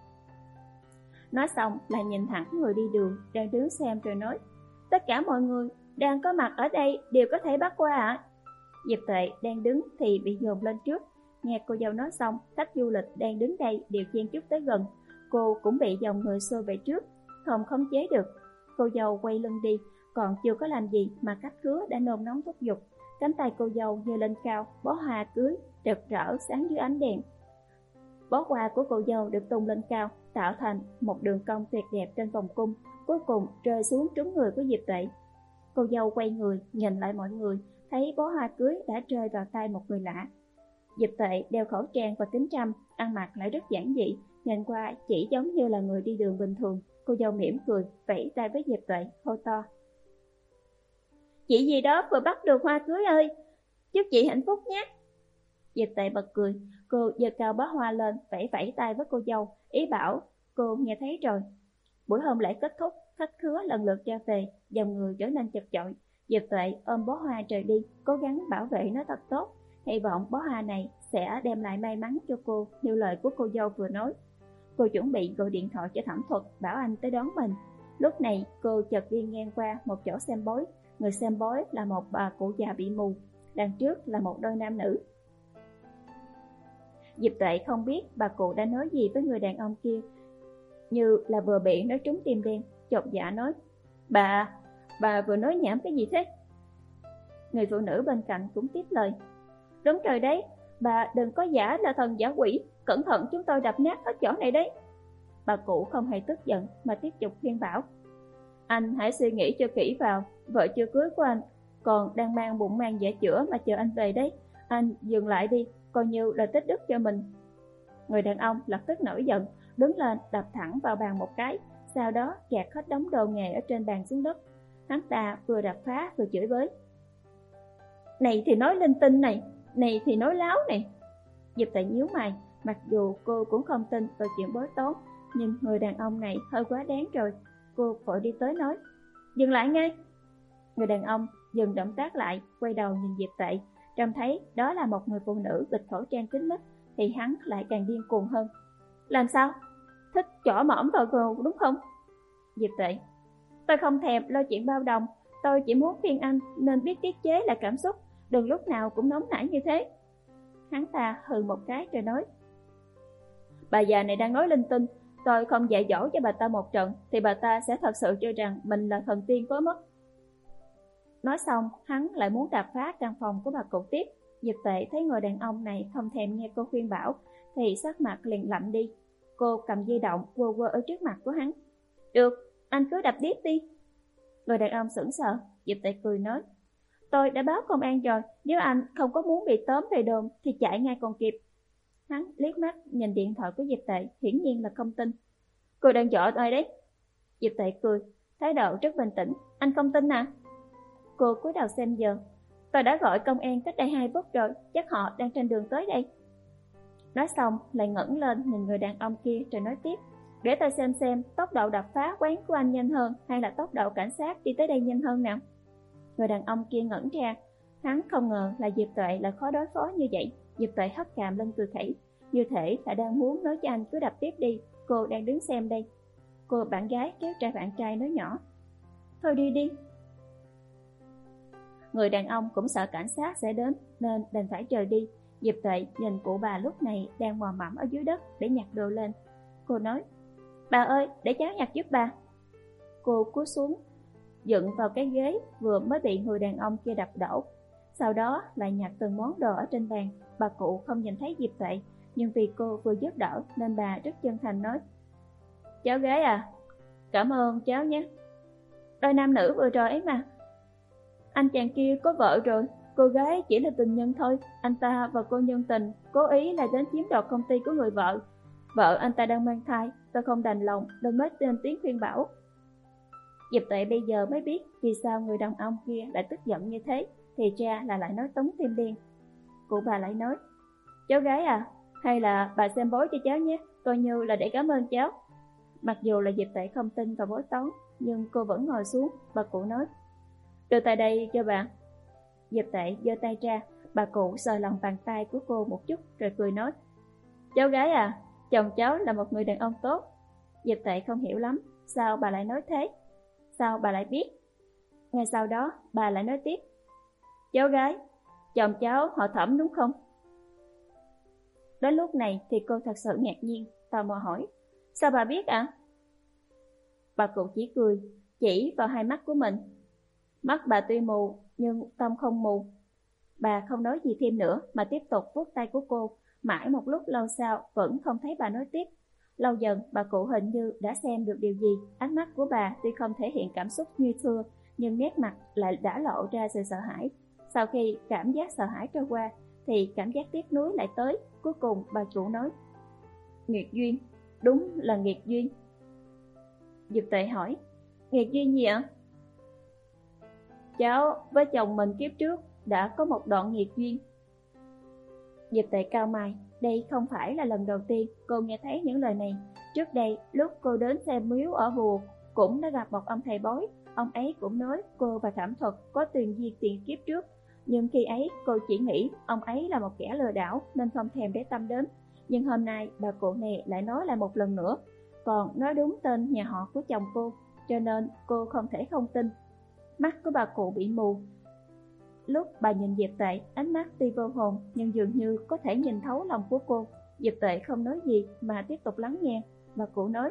Nói xong lại nhìn thẳng người đi đường đang đứng xem rồi nói: "Tất cả mọi người đang có mặt ở đây đều có thể bắt qua ạ." À? Diệp Tuệ đang đứng thì bị dồn lên trước. Nghe cô dâu nói xong, khách du lịch đang đứng đây đều chen chúc tới gần. Cô cũng bị dòng người xô về trước, không khống chế được. Cô dâu quay lưng đi, còn chưa có làm gì mà khách khứa đã nôn nóng thúc giục. Cánh tay cô dâu giơ lên cao, bó hoa cưới rực rỡ sáng dưới ánh đèn. Bó hoa của cô dâu được tung lên cao, tạo thành một đường cong tuyệt đẹp trên vòng cung, cuối cùng rơi xuống trúng người của Diệp Tuệ. Cô dâu quay người nhìn lại mọi người, thấy bó hoa cưới đã rơi vào tay một người lạ. Diệp Tuệ đeo khẩu trang và kính râm, ăn mặc lại rất giản dị, nhìn qua chỉ giống như là người đi đường bình thường. Cô dâu mỉm cười, vẫy tay với Diệp Tuệ, hô to: "Chị gì đó vừa bắt được hoa cưới ơi, chúc chị hạnh phúc nhé." Diệp Tuệ bật cười, cô giơ cao bó hoa lên, vẫy vẫy tay với cô dâu, ý bảo cô nghe thấy rồi. Buổi hôn lễ kết thúc, khách khứa lần lượt ra về, dòng người trở nên chật chội. Diệp Tuệ ôm bó hoa rời đi, cố gắng bảo vệ nó thật tốt, hy vọng bó hoa này sẽ đem lại may mắn cho cô như lời của cô dâu vừa nói. Cô chuẩn bị gọi điện thoại cho Thẩm Thuật bảo anh tới đón mình. Lúc này cô chợt đi ngang qua một chỗ xem bói. Người xem bói là một bà cụ già bị mù, đằng trước là một đôi nam nữ. Diệp Tuệ không biết bà cụ đã nói gì với người đàn ông kia, như là vừa bị nói trúng tim đen, chột dạ nói: Bà, bà vừa nói nhảm cái gì thế?" Người phụ nữ bên cạnh cũng tiếp lời: "Đúng rồi đấy, bà đừng có giả là thần giả quỷ, cẩn thận chúng tôi đập nát hết chỗ này đấy." Bà cụ không hề tức giận mà tiếp tục khuyên bảo: "Anh hãy suy nghĩ cho kỹ vào, vợ chưa cưới của anh còn đang mang bụng mang dạ chữa mà chờ anh về đấy. Anh dừng lại đi, coi như là tích đức cho mình." Người đàn ông lập tức nổi giận, đứng lên đập thẳng vào bàn một cái, sau đó gạt hết đống đồ nghề ở trên bàn xuống đất. Hắn ta vừa đập phá vừa chửi bới: "Này thì nói linh tinh này, này thì nói láo này." Diệp Tuệ nhíu mày, mặc dù cô cũng không tin vào chuyện bói toán, nhưng người đàn ông này hơi quá đáng rồi. Cô vội đi tới nói: "Dừng lại ngay." Người đàn ông dừng động tác lại, quay đầu nhìn Diệp Tuệ, trông thấy đó là một người phụ nữ bịt khẩu trang kín mít, thì hắn lại càng điên cuồng hơn. "Làm sao? Thích chỏ mõm vào cô đúng không?" Diệp Tuệ: "Tôi không thèm lo chuyện bao đồng, tôi chỉ muốn khuyên anh nên biết tiết chế lại cảm xúc, đừng lúc nào cũng nóng nảy như thế." Hắn ta hừ một cái rồi nói: "Bà già này đang nói linh tinh, tôi không dạy dỗ cho bà ta một trận thì bà ta sẽ thật sự cho rằng mình là thần tiên có mất." Nói xong, hắn lại muốn đập phá căn phòng của bà cụ tiếp. Diệp Tuệ thấy người đàn ông này không thèm nghe cô khuyên bảo thì sắc mặt liền lạnh đi. Cô cầm di động quơ quơ ở trước mặt của hắn: "Được, anh cứ đập tiếp đi." Người đàn ông sững sờ. Diệp Tuệ cười nói: "Tôi đã báo công an rồi, nếu anh không có muốn bị tóm về đồn thì chạy ngay còn kịp." Hắn liếc mắt nhìn điện thoại của Diệp Tuệ, hiển nhiên là không tin. "Cô đang dọa tôi đấy." Diệp Tuệ cười, thái độ rất bình tĩnh: "Anh không tin à?" Cô cúi đầu xem giờ: "Tôi đã gọi công an cách đây hai phút rồi, chắc họ đang trên đường tới đây." Nói xong lại ngẩng lên nhìn người đàn ông kia rồi nói tiếp: "Để tôi xem xem tốc độ đập phá quán của anh nhanh hơn hay là tốc độ cảnh sát đi tới đây nhanh hơn nào." Người đàn ông kia ngẩn ra, hắn không ngờ là Diệp Tuệ lại khó đối phó như vậy. Diệp Tuệ hất cằm lên cười khẩy, như thể là đang muốn nói cho anh cứ đập tiếp đi, cô đang đứng xem đây. Cô bạn gái kéo trai bạn trai nói nhỏ: "Thôi đi đi." Người đàn ông cũng sợ cảnh sát sẽ đến nên đành phải rời đi. Diệp Tuệ nhìn cụ bà lúc này đang mò mẫm ở dưới đất để nhặt đồ lên. Cô nói, bà ơi, để cháu nhặt giúp bà. Cô cúi xuống, dựng vào cái ghế vừa mới bị người đàn ông kia đập đổ. Sau đó lại nhặt từng món đồ ở trên bàn. Bà cụ không nhìn thấy Diệp Tuệ, nhưng vì cô vừa giúp đỡ nên bà rất chân thành nói, cháu gái à, cảm ơn cháu nhé. Đôi nam nữ vừa rồi ấy mà. Anh chàng kia có vợ rồi, cô gái chỉ là tình nhân thôi. Anh ta và cô nhân tình cố ý là đến chiếm đoạt công ty của người vợ. Vợ anh ta đang mang thai, tôi không đành lòng nên mới lên tiếng khuyên bảo. Diệp Tuệ bây giờ mới biết vì sao người đàn ông kia lại tức giận như thế, thì ra là lại nói tống tim điên. Cụ bà lại nói, cháu gái à, hay là bà xem bói cho cháu nhé, coi như là để cảm ơn cháu. Mặc dù là Diệp Tuệ không tin vào bói toán, nhưng cô vẫn ngồi xuống. Bà cụ nói, đưa tay đây cho bạn. Diệp Tuệ giơ tay ra, bà cụ sờ lòng bàn tay của cô một chút rồi cười nói, cháu gái à, chồng cháu là một người đàn ông tốt. Diệp Tuệ không hiểu lắm, sao bà lại nói thế? Sao bà lại biết? Ngay sau đó bà lại nói tiếp, cháu gái, chồng cháu họ Thẩm đúng không? Đến lúc này thì cô thật sự ngạc nhiên, tò mò hỏi, sao bà biết ạ? À? Bà cụ chỉ cười, chỉ vào hai mắt của mình. Mắt bà tuy mù, nhưng tâm không mù. Bà không nói gì thêm nữa mà tiếp tục vuốt tay của cô. Mãi một lúc lâu sau vẫn không thấy bà nói tiếp. Lâu dần bà cụ hình như đã xem được điều gì. Ánh mắt của bà tuy không thể hiện cảm xúc như xưa, nhưng nét mặt lại đã lộ ra sự sợ hãi. Sau khi cảm giác sợ hãi trôi qua thì cảm giác tiếc nuối lại tới. Cuối cùng bà cụ nói, nghiệt duyên, đúng là nghiệt duyên. Diệp Tuệ hỏi, nghiệt duyên gì ạ? Cháu với chồng mình kiếp trước đã có một đoạn nghiệt duyên. Diệp Tuệ cau mày, đây không phải là lần đầu tiên cô nghe thấy những lời này. Trước đây lúc cô đến xem miếu ở Hùa cũng đã gặp một ông thầy bói. Ông ấy cũng nói cô và Thẩm Thuật có tuyền duyên tiền kiếp trước. Nhưng khi ấy cô chỉ nghĩ ông ấy là một kẻ lừa đảo nên không thèm để tâm đến. Nhưng hôm nay bà cụ này lại nói lại một lần nữa, còn nói đúng tên nhà họ của chồng cô, cho nên cô không thể không tin. Mắt của bà cụ bị mù. Lúc bà nhìn Diệp Tuệ, ánh mắt tuy vô hồn nhưng dường như có thể nhìn thấu lòng của cô. Diệp Tuệ không nói gì mà tiếp tục lắng nghe. Bà cụ nói,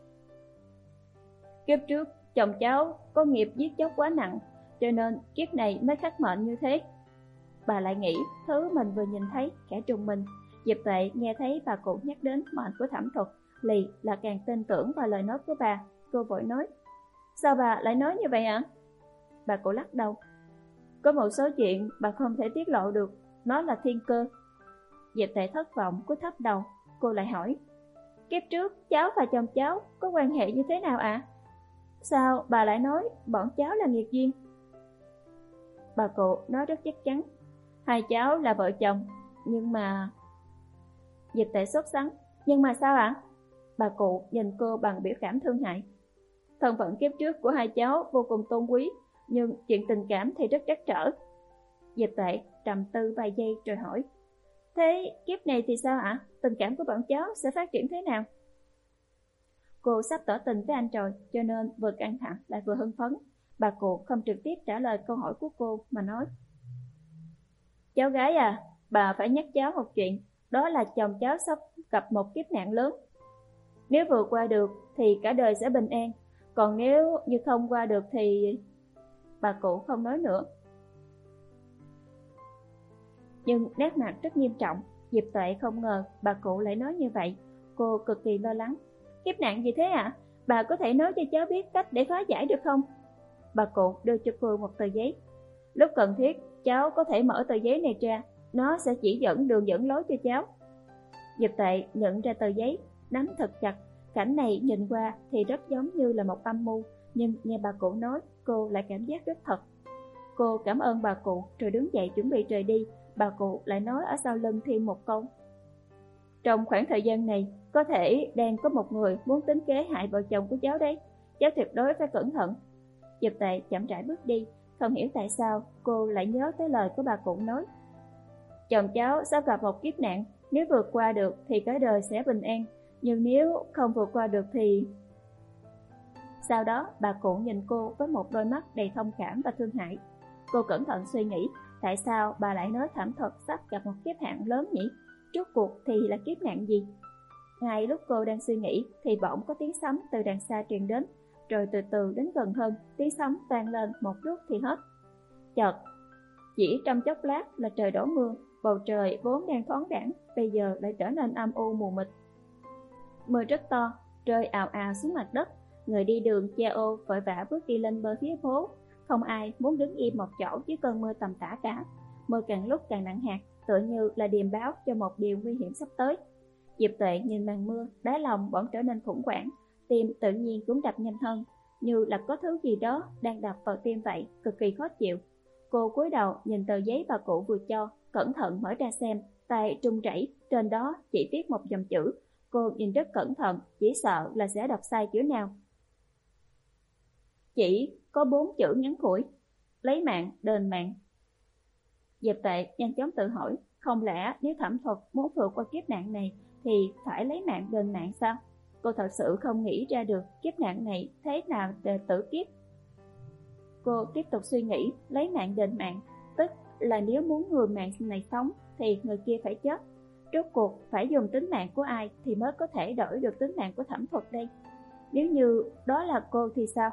kiếp trước chồng cháu có nghiệp giết chóc quá nặng, cho nên kiếp này mới khắc mệnh như thế. Bà lại nghĩ thứ mình vừa nhìn thấy kẻ trùng mình. Diệp Tuệ nghe thấy bà cụ nhắc đến mệnh của Thẩm Thuật, lì là càng tin tưởng vào lời nói của bà. Cô vội nói, sao bà lại nói như vậy ạ? Bà cụ lắc đầu, có một số chuyện bà không thể tiết lộ được, nó là thiên cơ. Diệp Tuệ thất vọng cúi thấp đầu. Cô lại hỏi, kiếp trước cháu và chồng cháu có quan hệ như thế nào ạ? À? Sao bà lại nói bọn cháu là nghiệt duyên? Bà cụ nói rất chắc chắn, hai cháu là vợ chồng, nhưng mà... Diệp Tuệ sốt sắng, nhưng mà sao ạ? À? Bà cụ nhìn cô bằng biểu cảm thương hại. Thân phận kiếp trước của hai cháu vô cùng tôn quý, nhưng chuyện tình cảm thì rất trắc trở. Diệp Tuệ trầm tư vài giây rồi hỏi, thế kiếp này thì sao ạ? À? Tình cảm của bọn cháu sẽ phát triển thế nào? Cô sắp tỏ tình với anh rồi, cho nên vừa căng thẳng lại vừa hưng phấn. Bà cụ không trực tiếp trả lời câu hỏi của cô mà nói, cháu gái à, bà phải nhắc cháu một chuyện, đó là chồng cháu sắp gặp một kiếp nạn lớn. Nếu vượt qua được thì cả đời sẽ bình an, còn nếu như không qua được thì... Bà cụ không nói nữa, nhưng nét mặt rất nghiêm trọng. Diệp Tuệ không ngờ bà cụ lại nói như vậy. Cô cực kỳ lo lắng. Kiếp nạn gì thế ạ? À? Bà có thể nói cho cháu biết cách để phá giải được không? Bà cụ đưa cho cô một tờ giấy. Lúc cần thiết, cháu có thể mở tờ giấy này ra, nó sẽ chỉ dẫn đường dẫn lối cho cháu. Diệp Tuệ nhận ra tờ giấy, nắm thật chặt. Cảnh này nhìn qua thì rất giống như là một âm mưu, nhưng nghe bà cụ nói, cô lại cảm giác rất thật. Cô cảm ơn bà cụ rồi đứng dậy chuẩn bị rời đi. Bà cụ lại nói ở sau lưng thêm một câu, trong khoảng thời gian này có thể đang có một người muốn tính kế hại vợ chồng của cháu đấy, cháu tuyệt đối phải cẩn thận. Diệp Tuệ chậm rãi bước đi. Không hiểu tại sao cô lại nhớ tới lời của bà cụ nói, chồng cháu sắp gặp một kiếp nạn, nếu vượt qua được thì cả đời sẽ bình an, nhưng nếu không vượt qua được thì... Sau đó bà cụ nhìn cô với một đôi mắt đầy thông cảm và thương hại. Cô cẩn thận suy nghĩ, Tại sao bà lại nói Thẩm Thuật sắp gặp một kiếp nạn lớn nhỉ? Rốt cuộc thì là kiếp nạn gì? Ngay lúc cô đang suy nghĩ thì bỗng có tiếng sấm từ đằng xa truyền đến, rồi từ từ đến gần hơn, tiếng sấm vang lên một lúc thì hết. Chợt, chỉ trong chốc lát là trời đổ mưa, bầu trời vốn đang thoáng đãng, bây giờ lại trở nên âm u mù mịt. Mưa rất to, rơi ào ào xuống mặt đất, người đi đường che ô vội vã bước đi lên bờ phía phố, không ai muốn đứng im một chỗ dưới cơn mưa tầm tã cả. Mưa càng lúc càng nặng hạt, tựa như là điềm báo cho một điều nguy hiểm sắp tới. Diệp Tuệ nhìn màn mưa, đáy lòng bỗng trở nên khủng hoảng, tim tự nhiên cũng đập nhanh hơn, như là có thứ gì đó đang đập vào tim vậy, cực kỳ khó chịu. Cô cúi đầu nhìn tờ giấy bà cụ vừa cho, cẩn thận mở ra xem, tay run rẩy, trên đó chỉ viết một dòng chữ. Cô nhìn rất cẩn thận, chỉ sợ là sẽ đọc sai chữ nào. Chỉ có bốn chữ ngắn ngủi: lấy mạng đền mạng. Diệp Tuệ nhanh chóng tự hỏi, không lẽ nếu Thẩm Thuật muốn vượt qua kiếp nạn này thì phải lấy mạng đền mạng sao? Cô thật sự không nghĩ ra được kiếp nạn này thế nào để tử kiếp. Cô tiếp tục suy nghĩ, lấy mạng đền mạng, tức là nếu muốn người mạng này sống thì người kia phải chết. Rốt cuộc phải dùng tính mạng của ai thì mới có thể đổi được tính mạng của Thẩm Thuật đây? Nếu như đó là cô thì sao?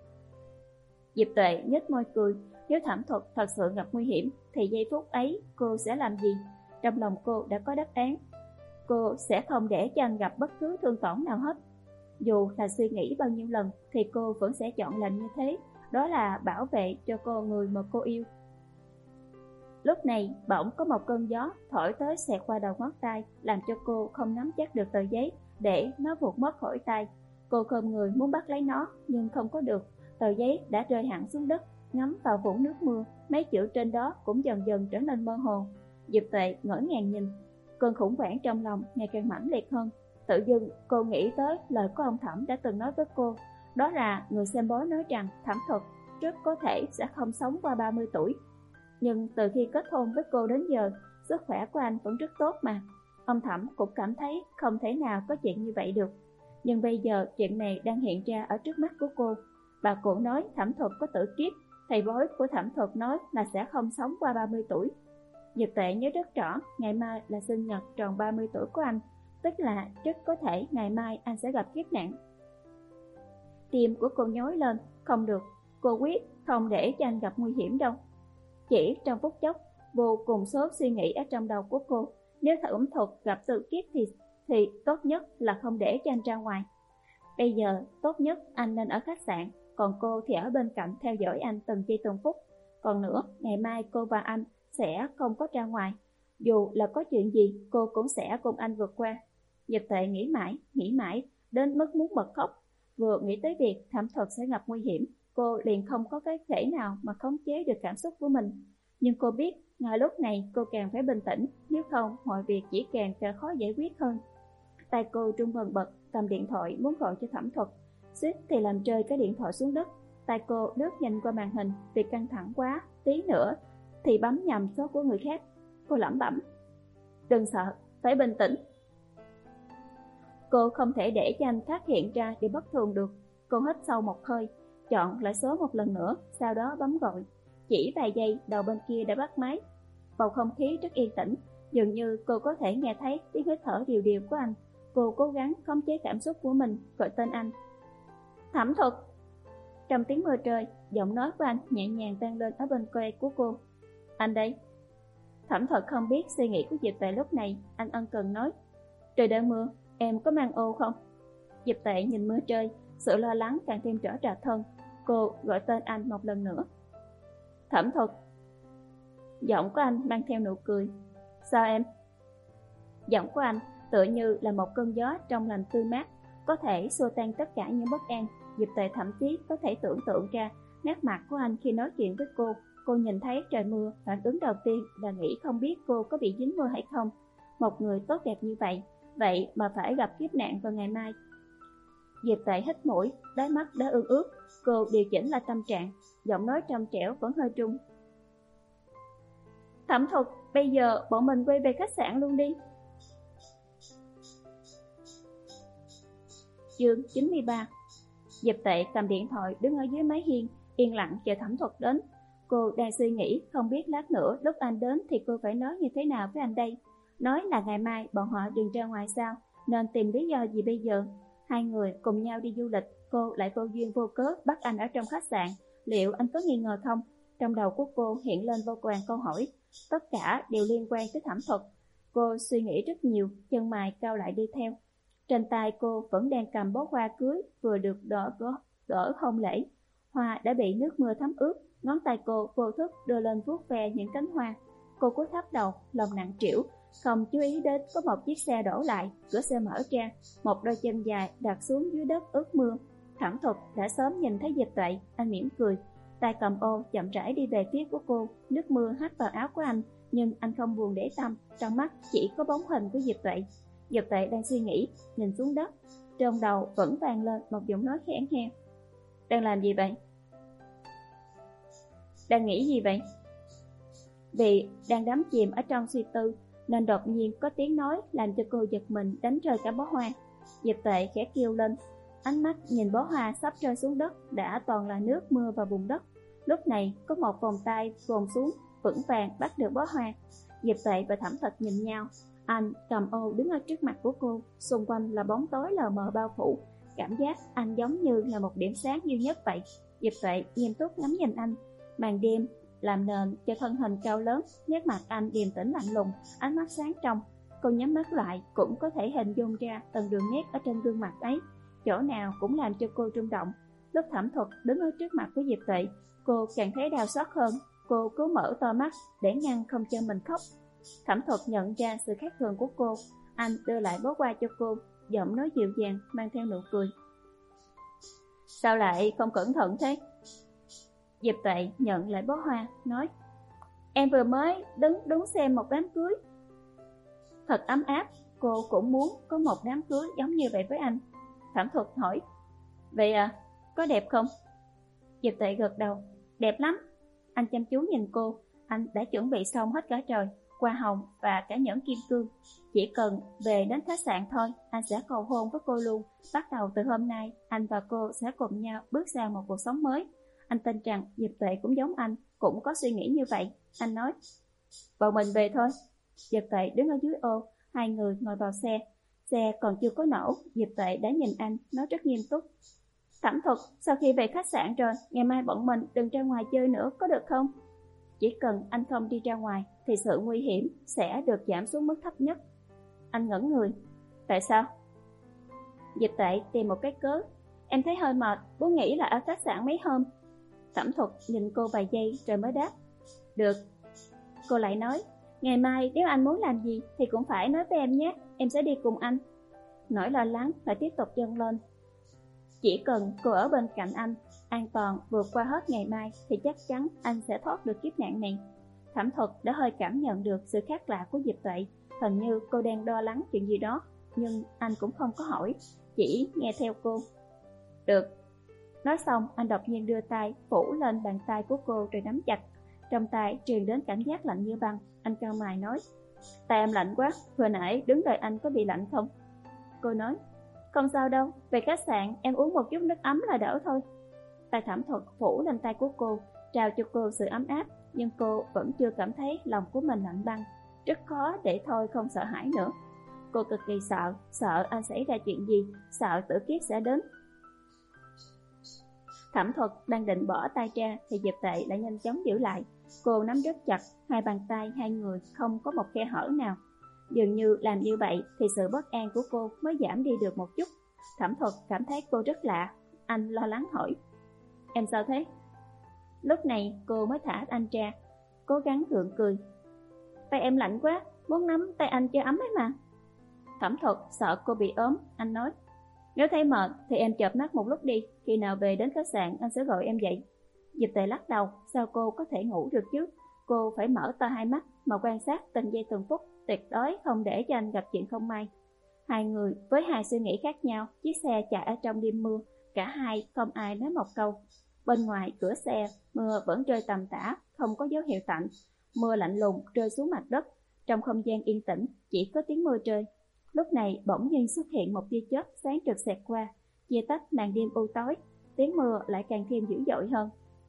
Diệp Tuệ nhếch môi cười, nếu Thẩm Thuật thật sự gặp nguy hiểm thì giây phút ấy cô sẽ làm gì? Trong lòng cô đã có đáp án. Cô sẽ không để cho anh gặp bất cứ thương tổn nào hết. Dù là suy nghĩ bao nhiêu lần thì cô vẫn sẽ chọn làm như thế, đó là bảo vệ cho cô người mà cô yêu. Lúc này bỗng có một cơn gió thổi tới xẹt qua đầu ngón tay, làm cho cô không nắm chắc được tờ giấy để nó vụt mất khỏi tay. Cô khom người muốn bắt lấy nó nhưng không có được, tờ giấy đã rơi hẳn xuống đất, ngấm vào vũng nước mưa, mấy chữ trên đó cũng dần dần trở nên mơ hồ. Diệp Tuệ ngỡ ngàng nhìn, cơn khủng hoảng trong lòng ngày càng mãnh liệt hơn. Tự dưng cô nghĩ tới lời của ông Thẩm đã từng nói với cô, đó là người xem bói nói rằng Thẩm Thuật rất có thể sẽ không sống qua ba mươi tuổi. Nhưng từ khi kết hôn với cô đến giờ, sức khỏe của anh vẫn rất tốt mà. Ông Thẩm cũng cảm thấy không thể nào có chuyện như vậy được. Nhưng bây giờ chuyện này đang hiện ra ở trước mắt của cô. Bà cụ nói Thẩm Thuật có tử kiếp, thầy bói của Thẩm Thuật nói là sẽ không sống qua ba mươi tuổi. Diệp Tuệ nhớ rất rõ, ngày mai là sinh nhật tròn ba mươi tuổi của anh, tức là rất có thể ngày mai anh sẽ gặp kiếp nạn. Tim của cô nhói lên, không được, cô quyết không để cho anh gặp nguy hiểm đâu. Chỉ trong phút chốc, vô cùng số suy nghĩ ở trong đầu của cô. Nếu Thẩm Thuật gặp tử kiếp thì, thì tốt nhất là không để cho anh ra ngoài. Bây giờ tốt nhất anh nên ở khách sạn, còn cô thì ở bên cạnh theo dõi anh từng giây từng phút. Còn nữa, ngày mai cô và anh sẽ không có ra ngoài. Dù là có chuyện gì, cô cũng sẽ cùng anh vượt qua. Diệp Tuệ nghĩ mãi, nghĩ mãi, đến mức muốn bật khóc. Vừa nghĩ tới việc Thẩm Thuật sẽ gặp nguy hiểm, cô liền không có cái thể nào mà khống chế được cảm xúc của mình. Nhưng cô biết, ngay lúc này cô càng phải bình tĩnh, nếu không mọi việc chỉ càng càng khó giải quyết hơn. Tay cô run bần bật, cầm điện thoại muốn gọi cho Thẩm Thuật, suýt thì làm rơi cái điện thoại xuống đất. Tay cô lướt nhanh qua màn hình, vì căng thẳng quá, tí nữa thì bấm nhầm số của người khác. Cô lẩm bẩm, đừng sợ, phải bình tĩnh. Cô không thể để cho anh phát hiện ra điều bất thường được. Cô hít sâu một hơi, chọn lại số một lần nữa, sau đó bấm gọi. Chỉ vài giây, đầu bên kia đã bắt máy. Bầu không khí rất yên tĩnh, dường như cô có thể nghe thấy tiếng hít thở đều đều của anh. Cô cố gắng khống chế cảm xúc của mình, gọi tên anh. Thẩm Thuật. Trong tiếng mưa rơi, giọng nói của anh nhẹ nhàng vang lên ở bên quê của cô. Anh đây. Thẩm Thuật không biết suy nghĩ của Diệp Tuệ lúc này, anh ân cần nói. Trời đang mưa, em có mang ô không? Diệp Tuệ nhìn mưa rơi, sự lo lắng càng thêm rõ rệt hơn. Cô gọi tên anh một lần nữa. Thẩm Thuật. Giọng của anh mang theo nụ cười. Sao em? Giọng của anh tựa như là một cơn gió trong lành tươi mát, có thể xua tan tất cả những bất an. Diệp Tuệ thậm chí có thể tưởng tượng ra nét mặt của anh khi nói chuyện với cô. Cô nhìn thấy trời mưa, phản ứng đầu tiên là nghĩ không biết cô có bị dính mưa hay không. Một người tốt đẹp như vậy, vậy mà phải gặp kiếp nạn vào ngày mai. Diệp Tuệ hít mũi, đáy mắt đã ương ướt. Cô điều chỉnh lại tâm trạng, giọng nói trong trẻo vẫn hơi trung. Thẩm Thuật, bây giờ bọn mình quay về khách sạn luôn đi. Chương chín mươi ba. Diệp Tuệ cầm điện thoại đứng ở dưới mái hiên, yên lặng chờ Thẩm Thuật đến. Cô đang suy nghĩ không biết lát nữa lúc anh đến thì cô phải nói như thế nào với anh đây. Nói là ngày mai bọn họ đừng ra ngoài sao, nên tìm lý do gì bây giờ. Hai người cùng nhau đi du lịch, cô lại vô duyên vô cớ bắt anh ở trong khách sạn. Liệu anh có nghi ngờ không? Trong đầu của cô hiện lên vô vàn câu hỏi. Tất cả đều liên quan tới Thẩm Thuật. Cô suy nghĩ rất nhiều, chân mày cau lại đi theo. Trên tay cô vẫn đang cầm bó hoa cưới vừa được đỡ, đỡ hôn lễ. Hoa đã bị nước mưa thấm ướt, ngón tay cô vô thức đưa lên vuốt ve những cánh hoa. Cô cúi thấp đầu, lòng nặng trĩu, không chú ý đến có một chiếc xe đổ lại, cửa xe mở ra, một đôi chân dài đặt xuống dưới đất ướt mưa. Thẩm Thuật đã sớm nhìn thấy Diệp Tuệ, anh mỉm cười, tay cầm ô chậm rãi đi về phía của cô. Nước mưa hắt vào áo của anh, nhưng anh không buồn để tâm, trong mắt chỉ có bóng hình của Diệp Tuệ. Diệp Tuệ đang suy nghĩ, nhìn xuống đất, trong đầu vẫn vang lên một giọng nói khẽ khẽ. Đang làm gì vậy? Đang nghĩ gì vậy? Vì đang đắm chìm ở trong suy tư, nên đột nhiên có tiếng nói làm cho cô giật mình, đánh rơi cả bó hoa. Diệp Tuệ khẽ kêu lên, ánh mắt nhìn bó hoa sắp rơi xuống đất, đã toàn là nước mưa và bùn đất. Lúc này có một vòng tay vòng xuống, vững vàng bắt được bó hoa. Diệp Tuệ và Thẩm Thuật nhìn nhau. Anh cầm ô đứng ở trước mặt của cô, xung quanh là bóng tối lờ mờ bao phủ, cảm giác anh giống như là một điểm sáng duy nhất vậy. Diệp Tuệ nghiêm túc ngắm nhìn anh. Màn đêm làm nền cho thân hình cao lớn, nét mặt anh điềm tĩnh lạnh lùng, ánh mắt sáng trong. Cô nhắm mắt lại cũng có thể hình dung ra từng đường nét ở trên gương mặt ấy, chỗ nào cũng làm cho cô rung động. Lúc Thẩm Thuật đứng ở trước mặt của Diệp Tuệ, cô càng thấy đau xót hơn. Cô cố mở to mắt để ngăn không cho mình khóc. Thẩm Thuật nhận ra sự khác thường của cô, anh đưa lại bó hoa cho cô, giọng nói dịu dàng mang theo nụ cười. Sao lại không cẩn thận thế? Diệp Tuệ nhận lại bó hoa, nói, em vừa mới đứng đúng xem một đám cưới. Thật ấm áp, cô cũng muốn có một đám cưới giống như vậy với anh. Thẩm Thuật hỏi, vậy à, có đẹp không? Diệp Tuệ gật đầu, đẹp lắm. Anh chăm chú nhìn cô, anh đã chuẩn bị xong hết cả trời, hoa hồng và cả nhẫn kim cương. Chỉ cần về đến khách sạn thôi, anh sẽ cầu hôn với cô luôn. Bắt đầu từ hôm nay, anh và cô sẽ cùng nhau bước sang một cuộc sống mới. Anh tin rằng Diệp Tuệ cũng giống anh, cũng có suy nghĩ như vậy. Anh nói, bọn mình về thôi. Diệp Tuệ đứng ở dưới ô, hai người ngồi vào xe. Xe còn chưa có nổ, Diệp Tuệ đã nhìn anh, nói rất nghiêm túc. Thẩm Thuật, sau khi về khách sạn rồi, ngày mai bọn mình đừng ra ngoài chơi nữa, có được không? Chỉ cần anh không đi ra ngoài, thì sự nguy hiểm sẽ được giảm xuống mức thấp nhất. Anh ngẩn người. Tại sao? Diệp Tuệ tìm một cái cớ. Em thấy hơi mệt, muốn nghỉ lại ở khách sạn mấy hôm. Thẩm Thuật nhìn cô vài giây rồi mới đáp. Được. Cô lại nói, ngày mai nếu anh muốn làm gì thì cũng phải nói với em nhé, em sẽ đi cùng anh. Nỗi lo lắng lại tiếp tục dâng lên. Chỉ cần cô ở bên cạnh anh, an toàn vượt qua hết ngày mai, thì chắc chắn anh sẽ thoát được kiếp nạn này. Thẩm Thuật đã hơi cảm nhận được sự khác lạ của Diệp Tuệ. Hình như cô đang lo lắng chuyện gì đó, nhưng anh cũng không có hỏi, chỉ nghe theo cô. Được. Nói xong, anh đột nhiên đưa tay phủ lên bàn tay của cô rồi nắm chặt. Trong tay truyền đến cảm giác lạnh như băng. Anh cau mày nói, tay em lạnh quá, vừa nãy đứng đợi anh có bị lạnh không? Cô nói, không sao đâu, về khách sạn em uống một chút nước ấm là đỡ thôi. Tay Thẩm Thuật phủ lên tay của cô, trao cho cô sự ấm áp, nhưng cô vẫn chưa cảm thấy lòng của mình lạnh băng. Rất khó để thôi không sợ hãi nữa. Cô cực kỳ sợ, sợ anh xảy ra chuyện gì, sợ tử kiếp sẽ đến. Thẩm Thuật đang định bỏ tay ra thì Diệp Tuệ lại nhanh chóng giữ lại. Cô nắm rất chặt, hai bàn tay hai người không có một khe hở nào. Dường như làm như vậy thì sự bất an của cô mới giảm đi được một chút. Thẩm Thuật cảm thấy cô rất lạ. Anh lo lắng hỏi, em sao thế? Lúc này cô mới thả anh ra, cố gắng gượng cười. Tay em lạnh quá, muốn nắm tay anh cho ấm ấy mà. Thẩm Thuật sợ cô bị ốm, anh nói, nếu thấy mệt thì em chợp mắt một lúc đi, khi nào về đến khách sạn anh sẽ gọi em dậy. Diệp Tuệ lắc đầu, sao cô có thể ngủ được chứ? Cô phải mở to hai mắt mà quan sát từng giây từng phút, tuyệt đối không để cho anh gặp chuyện không may. Hai người với hai suy nghĩ khác nhau, chiếc xe chạy ở trong đêm mưa, cả hai không ai nói một câu. Bên ngoài cửa xe, mưa vẫn rơi tầm tã, không có dấu hiệu tạnh. Mưa lạnh lùng rơi xuống mặt đất, trong không gian yên tĩnh chỉ có tiếng mưa rơi. Lúc này bỗng nhiên xuất hiện một tia chớp sáng rực xẹt qua, chia tách màn đêm u tối. Tiếng mưa lại càng thêm dữ dội hơn.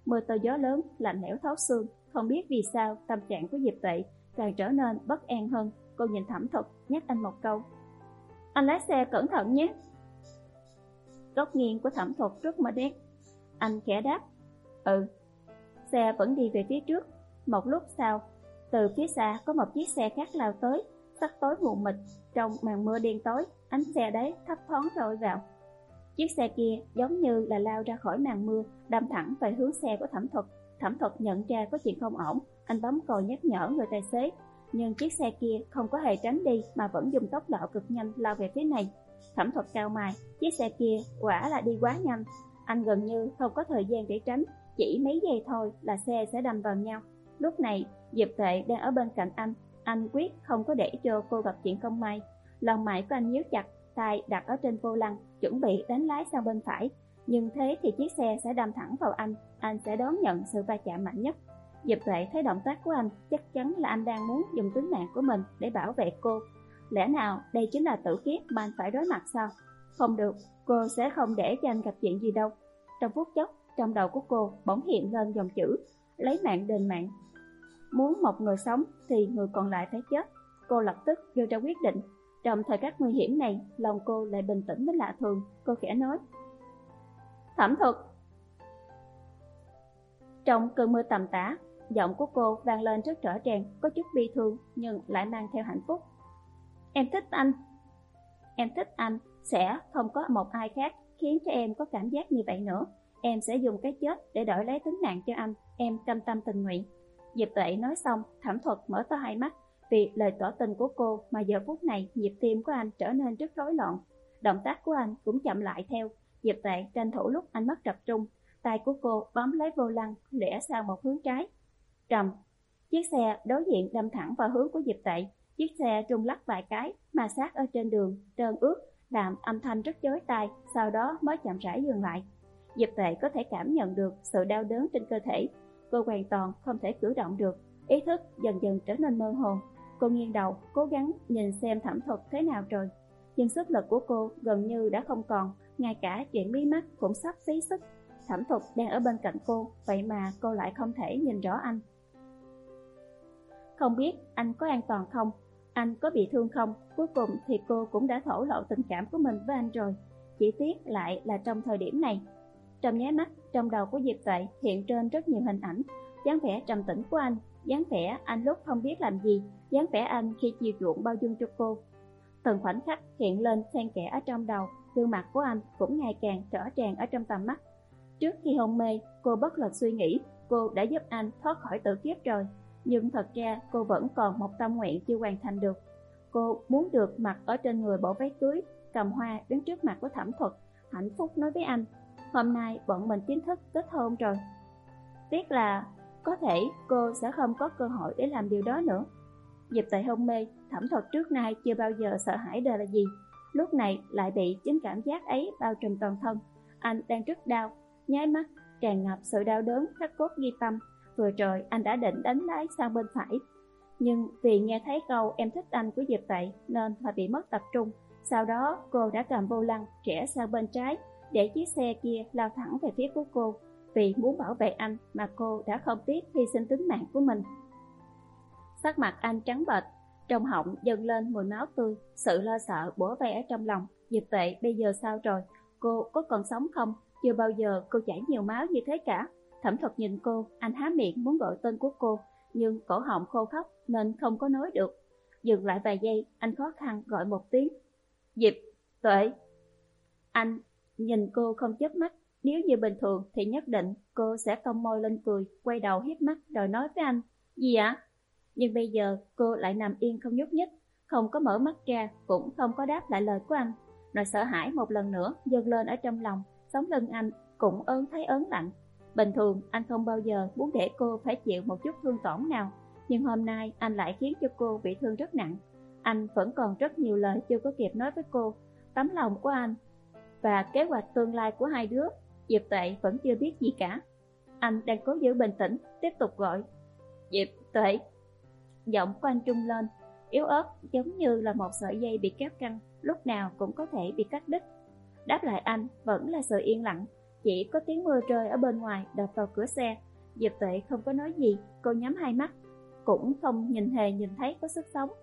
Mưa to gió lớn, lạnh lẽo thấu xương. Không biết vì sao tâm trạng của Diệp Tuệ càng trở nên bất an hơn. Cô nhìn Thẩm Thuật nhắc anh một câu: anh lái xe cẩn thận nhé. Góc nghiêng của Thẩm Thuật rất mờ đen. Anh khẽ đáp: ừ. Xe vẫn đi về phía trước. Một lúc sau, từ phía xa có một chiếc xe khác lao tới, sắc tối mù mịt. Trong màn mưa đen tối, ánh xe đấy thấp thoáng rọi vào. Chiếc xe kia giống như là lao ra khỏi màn mưa, đâm thẳng về hướng xe của Thẩm Thuật. Thẩm Thuật nhận ra có chuyện không ổn, anh bấm còi nhắc nhở người tài xế, nhưng chiếc xe kia không có hề tránh đi mà vẫn dùng tốc độ cực nhanh lao về phía này. Thẩm Thuật cau mày, chiếc xe kia quả là đi quá nhanh, anh gần như không có thời gian để tránh, chỉ mấy giây thôi là xe sẽ đâm vào nhau. Lúc này Diệp Tuệ đang ở bên cạnh anh, anh quyết không có để cho cô gặp chuyện không may. Lòng mày của anh nhíu chặt, tay đặt ở trên vô lăng, chuẩn bị đánh lái sang bên phải, nhưng thế thì chiếc xe sẽ đâm thẳng vào anh, anh sẽ đón nhận sự va chạm mạnh nhất. Diệp Tuệ thấy động tác của anh, chắc chắn là anh đang muốn dùng tính mạng của mình để bảo vệ cô. Lẽ nào đây chính là tử kiếp mà anh phải đối mặt sao? Không được, cô sẽ không để cho anh gặp chuyện gì đâu. Trong phút chốc, trong đầu của cô bỗng hiện lên dòng chữ: lấy mạng đền mạng. Muốn một người sống thì người còn lại phải chết. Cô lập tức đưa ra quyết định. Trong thời khắc nguy hiểm này, lòng cô lại bình tĩnh đến lạ thường. Cô khẽ nói: Thẩm Thuật. Trong cơn mưa tầm tã, giọng của cô vang lên rất rõ ràng, có chút bi thương nhưng lại mang theo hạnh phúc. Em thích anh. Em thích anh sẽ không có một ai khác khiến cho em có cảm giác như vậy nữa. Em sẽ dùng cái chết để đổi lấy tính mạng cho anh. Em cam tâm tình nguyện. Diệp Tuệ nói xong, Thẩm Thuật mở to hai mắt. Vì lời tỏ tình của cô mà giờ phút này nhịp tim của anh trở nên rất rối loạn. Động tác của anh cũng chậm lại theo. Diệp Tuệ tranh thủ lúc anh mất tập trung, tay của cô bấm lấy vô lăng, lẻ sang một hướng trái. Trầm, chiếc xe đối diện đâm thẳng vào hướng của Diệp Tuệ. Chiếc xe rung lắc vài cái, ma sát ở trên đường trơn ướt, làm âm thanh rất chói tai, sau đó mới chậm rãi dừng lại. Diệp Tuệ có thể cảm nhận được sự đau đớn trên cơ thể. Cô hoàn toàn không thể cử động được, ý thức dần dần trở nên mơ hồ. Cô nghiêng đầu, cố gắng nhìn xem Thẩm Thuật thế nào rồi. Nhưng sức lực của cô gần như đã không còn, ngay cả chuyện mí mắt cũng sắp phí sức. Thẩm Thuật đang ở bên cạnh cô, vậy mà cô lại không thể nhìn rõ anh. Không biết anh có an toàn không? Anh có bị thương không? Cuối cùng thì cô cũng đã thổ lộ tình cảm của mình với anh rồi. Chỉ tiếc lại là trong thời điểm này. Trong nháy mắt, trong đầu của Diệp Tuệ hiện trên rất nhiều hình ảnh. Dáng vẻ trầm tĩnh của anh, dáng vẻ anh lúc không biết làm gì, dáng vẻ anh khi chiều chuộng bao dung cho cô. Từng khoảnh khắc hiện lên xen kẽ ở trong đầu, gương mặt của anh cũng ngày càng rõ ràng ở trong tầm mắt. Trước khi hôn mê, cô bất lực suy nghĩ cô đã giúp anh thoát khỏi tử kiếp rồi. Nhưng thật ra cô vẫn còn một tâm nguyện chưa hoàn thành được. Cô muốn được mặc ở trên người bộ váy cưới, cầm hoa đứng trước mặt của Thẩm Thuật, hạnh phúc nói với anh: hôm nay bọn mình chính thức kết hôn rồi. Tiếc là có thể cô sẽ không có cơ hội để làm điều đó nữa. Diệp Tuệ hôn mê, Thẩm Thuật trước nay chưa bao giờ sợ hãi đời là gì, lúc này lại bị chính cảm giác ấy bao trùm toàn thân. Anh đang rất đau, nháy mắt tràn ngập sự đau đớn khắc cốt ghi tâm. Vừa rồi anh đã định đánh lái sang bên phải, nhưng vì nghe thấy câu em thích anh của Diệp Tuệ nên là bị mất tập trung. Sau đó cô đã cầm vô lăng rẽ sang bên trái, để chiếc xe kia lao thẳng về phía của cô. Vì muốn bảo vệ anh mà cô đã không tiếc hy sinh tính mạng của mình. Sắc mặt anh trắng bệch, trong họng dâng lên mùi máu tươi, sự lo sợ bủa vây ở trong lòng. Diệp Tuệ bây giờ sao rồi? Cô có còn sống không? Chưa bao giờ cô chảy nhiều máu như thế cả. Thẩm Thuật nhìn cô, anh há miệng muốn gọi tên của cô, nhưng cổ họng khô khốc nên không có nói được. Dừng lại vài giây, anh khó khăn gọi một tiếng: Diệp Tuệ. Anh nhìn cô không chớp mắt. Nếu như bình thường thì nhất định cô sẽ cong môi lên cười, quay đầu hiếp mắt rồi nói với anh: gì ạ? Nhưng bây giờ cô lại nằm yên không nhúc nhích, không có mở mắt ra, cũng không có đáp lại lời của anh. Nỗi sợ hãi một lần nữa dâng lên ở trong lòng, sống lưng anh cũng ớn thấy ớn lạnh. Bình thường anh không bao giờ muốn để cô phải chịu một chút thương tổn nào, nhưng hôm nay anh lại khiến cho cô bị thương rất nặng. Anh vẫn còn rất nhiều lời chưa có kịp nói với cô. Tấm lòng của anh và kế hoạch tương lai của hai đứa, Diệp Tuệ vẫn chưa biết gì cả. Anh đang cố giữ bình tĩnh, tiếp tục gọi: Diệp Tuệ. Giọng của anh trung lên, yếu ớt giống như là một sợi dây bị kéo căng, lúc nào cũng có thể bị cắt đứt. Đáp lại anh vẫn là sự yên lặng. chỉ có tiếng mưa rơi ở bên ngoài đập vào cửa xe. Diệp Tuệ không có nói gì, cô nhắm hai mắt, cũng không nhìn hề nhìn thấy có sức sống.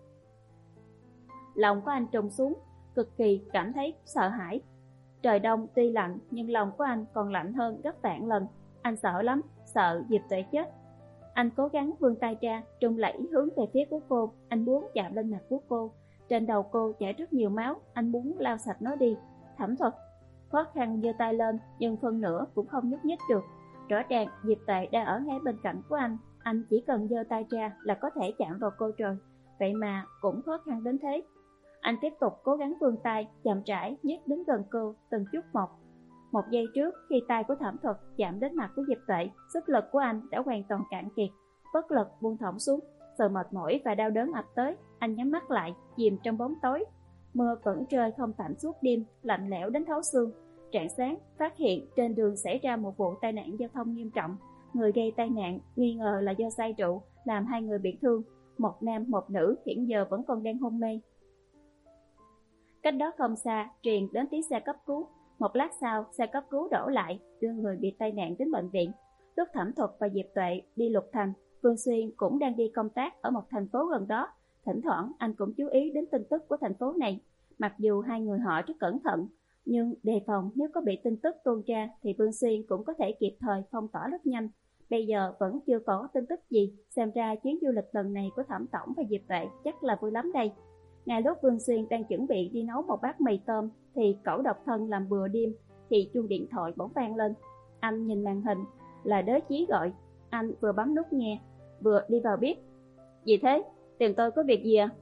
Lòng của anh trùng xuống, cực kỳ cảm thấy sợ hãi. Trời đông tuy lạnh nhưng lòng của anh còn lạnh hơn gấp vạn lần. Anh sợ lắm, sợ Diệp Tuệ chết. Anh cố gắng vươn tay ra, trung lẫy hướng về phía của cô. Anh muốn chạm lên mặt của cô. Trên đầu cô chảy rất nhiều máu, anh muốn lau sạch nó đi. Thẩm Thuật khó khăn giơ tay lên, nhưng phân nửa cũng không nhúc nhích được. Rõ ràng Diệp Tuệ đang ở ngay bên cạnh của anh. Anh chỉ cần giơ tay ra là có thể chạm vào cô rồi. Vậy mà cũng khó khăn đến thế. Anh tiếp tục cố gắng vươn tay, chậm rãi nhích đến gần cô từng chút một. Một giây trước, khi tay của Thẩm Thuật chạm đến mặt của Diệp Tuệ, sức lực của anh đã hoàn toàn cạn kiệt, bất lực buông thõng xuống. Sự mệt mỏi và đau đớn ập tới, anh nhắm mắt lại, chìm trong bóng tối. Mưa vẫn rơi không tạnh suốt đêm, lạnh lẽo đến thấu xương. Rạng sáng, phát hiện trên đường xảy ra một vụ tai nạn giao thông nghiêm trọng. Người gây tai nạn nghi ngờ là do say rượu, làm hai người bị thương. Một nam một nữ hiện giờ vẫn còn đang hôn mê. Cách đó không xa, truyền đến tiếng xe cấp cứu. Một lát sau, xe cấp cứu đổ lại, đưa người bị tai nạn đến bệnh viện. Lúc Thẩm Thuật và Diệp Tuệ đi Lục Thành, Vương Xuyên cũng đang đi công tác ở một thành phố gần đó. Thỉnh thoảng anh cũng chú ý đến tin tức của thành phố này. Mặc dù hai người họ rất cẩn thận, nhưng đề phòng nếu có bị tin tức tuôn ra thì Vương Xuyên cũng có thể kịp thời phong tỏa rất nhanh. Bây giờ vẫn chưa có tin tức gì, xem ra chuyến du lịch lần này của Thẩm Tổng và Diệp Tuệ chắc là vui lắm đây. Ngay lúc Vương Xuyên đang chuẩn bị đi nấu một bát mì tôm thì cẩu độc thân làm bừa đêm, thì chuông điện thoại bỗng vang lên. Anh nhìn màn hình, là Đới Chí gọi. Anh vừa bấm nút nghe, vừa đi vào bếp. Gì thế? Tìm tôi có việc gì à?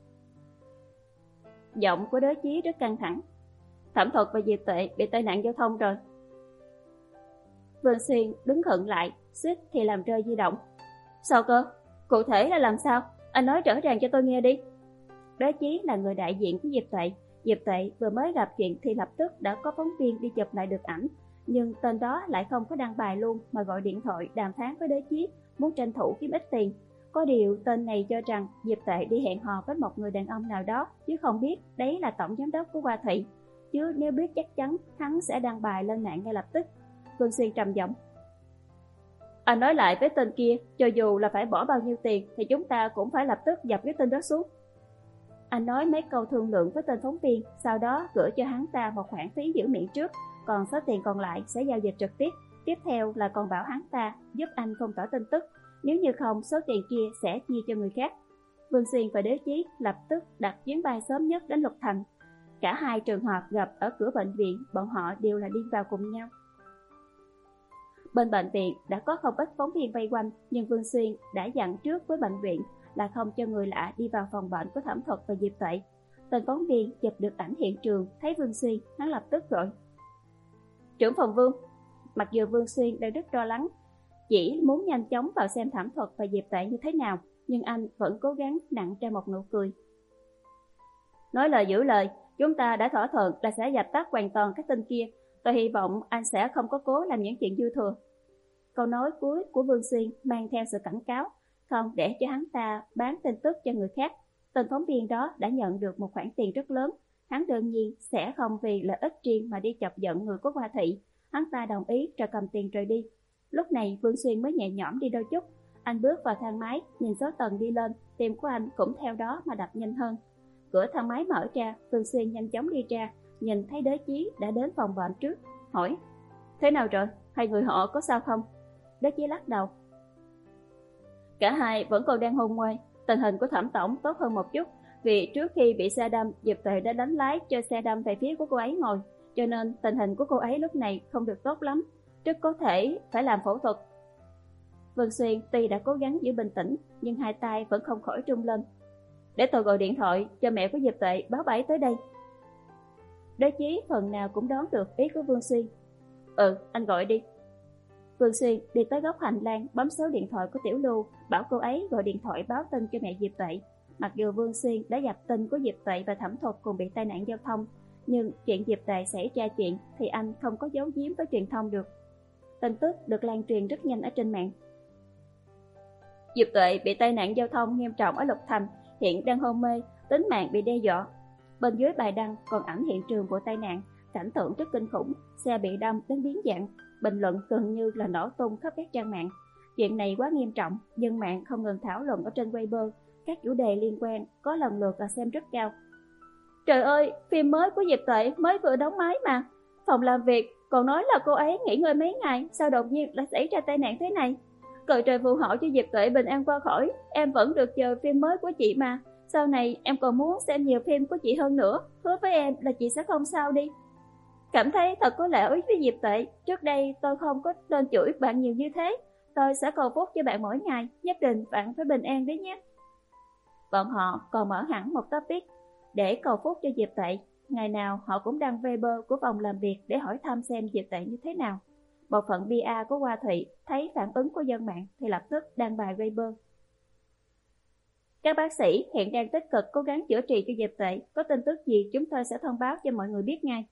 Giọng của Đới Chí rất căng thẳng. Thẩm Thuật và Diệp Tuệ bị tai nạn giao thông rồi. Vương Xuyên đứng khựng lại, suýt thì làm rơi di động. Sao cơ? Cụ thể là làm sao? Anh nói rõ ràng cho tôi nghe đi. Đới Chí là người đại diện của Diệp Tuệ. Diệp Tuệ vừa mới gặp chuyện thì lập tức đã có phóng viên đi chụp lại được ảnh. Nhưng tên đó lại không có đăng bài luôn mà gọi điện thoại đàm phán với Đới Chí, muốn tranh thủ kiếm ít tiền. Có điều tên này cho rằng Diệp Tuệ đi hẹn hò với một người đàn ông nào đó, chứ không biết đấy là tổng giám đốc của Hoa Thị. Chứ nếu biết chắc chắn hắn sẽ đăng bài lên mạng ngay lập tức. Vương Xuyên trầm giọng. Anh nói lại với tên kia, cho dù là phải bỏ bao nhiêu tiền thì chúng ta cũng phải lập tức dập cái tên đó xuống. Anh nói mấy câu thương lượng với tên phóng viên, sau đó gửi cho hắn ta một khoản phí giữ miệng trước, còn số tiền còn lại sẽ giao dịch trực tiếp. Tiếp theo là còn bảo hắn ta giúp anh phong tỏa tin tức, nếu như không số tiền kia sẽ chia cho người khác. Vương Xuyên và Đới Chí lập tức đặt chuyến bay sớm nhất đến Lục Thành. Cả hai trường hợp gặp ở cửa bệnh viện, bọn họ đều là đi vào cùng nhau. Bên bệnh viện đã có không ít phóng viên vây quanh, nhưng Vương Xuyên đã dặn trước với bệnh viện là không cho người lạ đi vào phòng bệnh của Thẩm Thuật và Diệp Tuệ. Tên phóng viên chụp được ảnh hiện trường, thấy Vương Xuyên, hắn lập tức gọi. Trưởng phòng Vương. Mặc dù Vương Xuyên đang rất lo lắng, chỉ muốn nhanh chóng vào xem Thẩm Thuật và Diệp Tuệ như thế nào, nhưng anh vẫn cố gắng nặn ra một nụ cười. Nói lời giữ lời, chúng ta đã thỏa thuận là sẽ dập tắt hoàn toàn các tin kia. Tôi hy vọng anh sẽ không có cố làm những chuyện dư thừa. Câu nói cuối của Vương Xuyên mang theo sự cảnh cáo, không để cho hắn ta bán tin tức cho người khác. Tên phóng viên đó đã nhận được một khoản tiền rất lớn, hắn đương nhiên sẽ không vì lợi ích riêng mà đi chọc giận người của Hoa Thị. Hắn ta đồng ý rồi cầm tiền rời đi. Lúc này Vương Xuyên mới nhẹ nhõm đi đôi chút. Anh bước vào thang máy, nhìn số tầng đi lên, tim của anh cũng theo đó mà đập nhanh hơn. Cửa thang máy mở ra, Vương Xuyên nhanh chóng đi ra, nhìn thấy Đới Chí đã đến phòng bệnh trước, hỏi: Thế nào rồi? Hai người họ có sao không? Đới Chí lắc đầu. Cả hai vẫn còn đang hôn mê. Tình hình của Thẩm Tổng tốt hơn một chút, vì trước khi bị xe đâm, Diệp Tuệ đã đánh lái cho xe đâm về phía của cô ấy ngồi, cho nên tình hình của cô ấy lúc này không được tốt lắm, rất có thể phải làm phẫu thuật. Vương Xuyên tuy đã cố gắng giữ bình tĩnh, nhưng hai tay vẫn không khỏi run lên. Để tôi gọi điện thoại cho mẹ của Diệp Tuệ báo bà ấy tới đây. Đới Chí phần nào cũng đoán được ý của Vương Xuyên. Ừ, anh gọi đi. Vương Xuyên đi tới góc hành lang, bấm số điện thoại của Tiểu Lưu, bảo cô ấy gọi điện thoại báo tin cho mẹ Diệp Tuệ. Mặc dù Vương Xuyên đã dập tin của Diệp Tuệ và Thẩm Thuật cùng bị tai nạn giao thông, nhưng chuyện Diệp Tuệ xảy ra chuyện thì anh không có giấu giếm với truyền thông được. Tin tức được lan truyền rất nhanh ở trên mạng. Diệp Tuệ bị tai nạn giao thông nghiêm trọng ở Lục Thành, hiện đang hôn mê, tính mạng bị đe dọa. Bên dưới bài đăng còn ảnh hiện trường vụ tai nạn, cảnh tượng rất kinh khủng, xe bị đâm đến biến dạng, bình luận gần như là nổ tung khắp các trang mạng. Chuyện này quá nghiêm trọng, dân mạng không ngừng thảo luận ở trên Weibo, các chủ đề liên quan có lần lượt là xem rất cao. Trời ơi, phim mới của Diệp Tuệ mới vừa đóng máy mà. Phòng làm việc còn nói là cô ấy nghỉ ngơi mấy ngày, sao đột nhiên lại xảy ra tai nạn thế này? Cầu trời phù hộ cho Diệp Tuệ bình an qua khỏi, em vẫn được chờ phim mới của chị mà. Sau này em còn muốn xem nhiều phim của chị hơn nữa, hứa với em là chị sẽ không sao đi. Cảm thấy thật có lỗi với Diệp Tuệ, trước đây tôi không có nên chửi bạn nhiều như thế. Tôi sẽ cầu phúc cho bạn mỗi ngày, nhất định bạn phải bình an đấy nhé. Bọn họ còn mở hẳn một topic để cầu phúc cho Diệp Tuệ. Ngày nào họ cũng đăng Weibo của phòng làm việc để hỏi thăm xem Diệp Tuệ như thế nào. Bộ phận pê e của Hoa Thụy thấy phản ứng của dân mạng thì lập tức đăng bài Weibo. Các bác sĩ hiện đang tích cực cố gắng chữa trị cho Diệp Tuệ. Có tin tức gì chúng tôi sẽ thông báo cho mọi người biết ngay.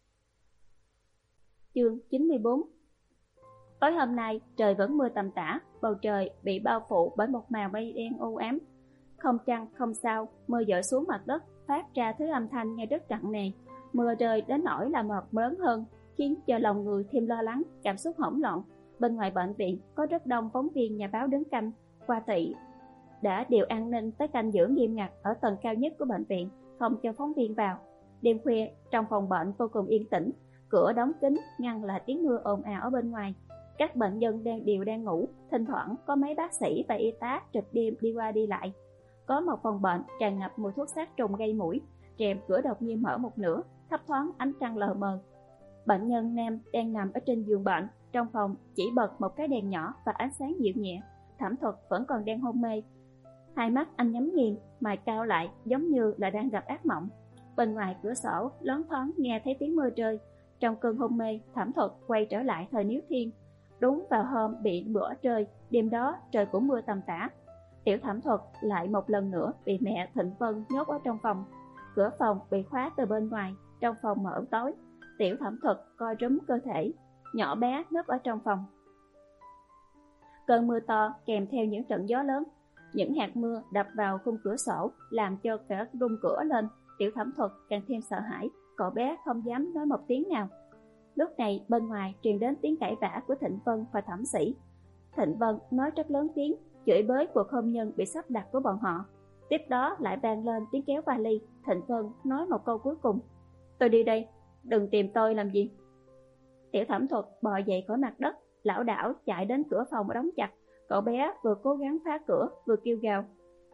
Chương chín mươi bốn. Tối hôm nay trời vẫn mưa tầm tã, bầu trời bị bao phủ bởi một màu mây đen u ám. Không trăng không sao, mưa dội xuống mặt đất, phát ra thứ âm thanh nghe rất nặng nề. Mưa rơi đến nỗi là mọt lớn hơn, khiến cho lòng người thêm lo lắng, cảm xúc hỗn loạn. Bên ngoài bệnh viện có rất đông phóng viên nhà báo đứng canh. Hoa Thụy đã điều an ninh tới canh giữ nghiêm ngặt ở tầng cao nhất của bệnh viện, không cho phóng viên vào. Đêm khuya, trong phòng bệnh vô cùng yên tĩnh, cửa đóng kín ngăn lại tiếng mưa ồn ào ở bên ngoài. Các bệnh nhân đang đều đang ngủ, thỉnh thoảng có mấy bác sĩ và y tá trực đêm đi qua đi lại. Có một phòng bệnh tràn ngập mùi thuốc sát trùng gây mũi, rèm cửa đột nhiên mở một nửa, thấp thoáng ánh trăng lờ mờ. Bệnh nhân nam đang nằm ở trên giường bệnh, trong phòng chỉ bật một cái đèn nhỏ và ánh sáng dịu nhẹ. Thẩm Thuật vẫn còn đang hôn mê. Hai mắt anh nhắm nghiền, mày cao lại giống như là đang gặp ác mộng. Bên ngoài cửa sổ loáng thoáng nghe thấy tiếng mưa rơi. Trong cơn hôn mê, Thẩm Thuật quay trở lại thời Niếu Thiên. Đúng vào hôm bị bữa rơi, đêm đó trời cũng mưa tầm tã. Tiểu Thẩm Thuật lại một lần nữa bị mẹ Thịnh Vân nhốt ở trong phòng. Cửa phòng bị khóa từ bên ngoài, trong phòng mở tối. Tiểu Thẩm Thuật co rúm cơ thể, nhỏ bé núp ở trong phòng. Cơn mưa to kèm theo những trận gió lớn, những hạt mưa đập vào khung cửa sổ làm cho cả rung cửa lên. Tiểu Thẩm Thuật càng thêm sợ hãi, cậu bé không dám nói một tiếng nào. Lúc này bên ngoài truyền đến tiếng cãi vã của Thịnh Vân và Thẩm Sĩ. Thịnh Vân nói rất lớn tiếng, chửi bới cuộc hôn nhân bị sắp đặt của bọn họ. Tiếp đó lại vang lên tiếng kéo vali. Thịnh Vân nói một câu cuối cùng: tôi đi đây, đừng tìm tôi làm gì. Tiểu Thẩm Thuật bò dậy khỏi mặt đất, lảo đảo chạy đến cửa phòng đóng chặt. Cậu bé vừa cố gắng phá cửa vừa kêu gào: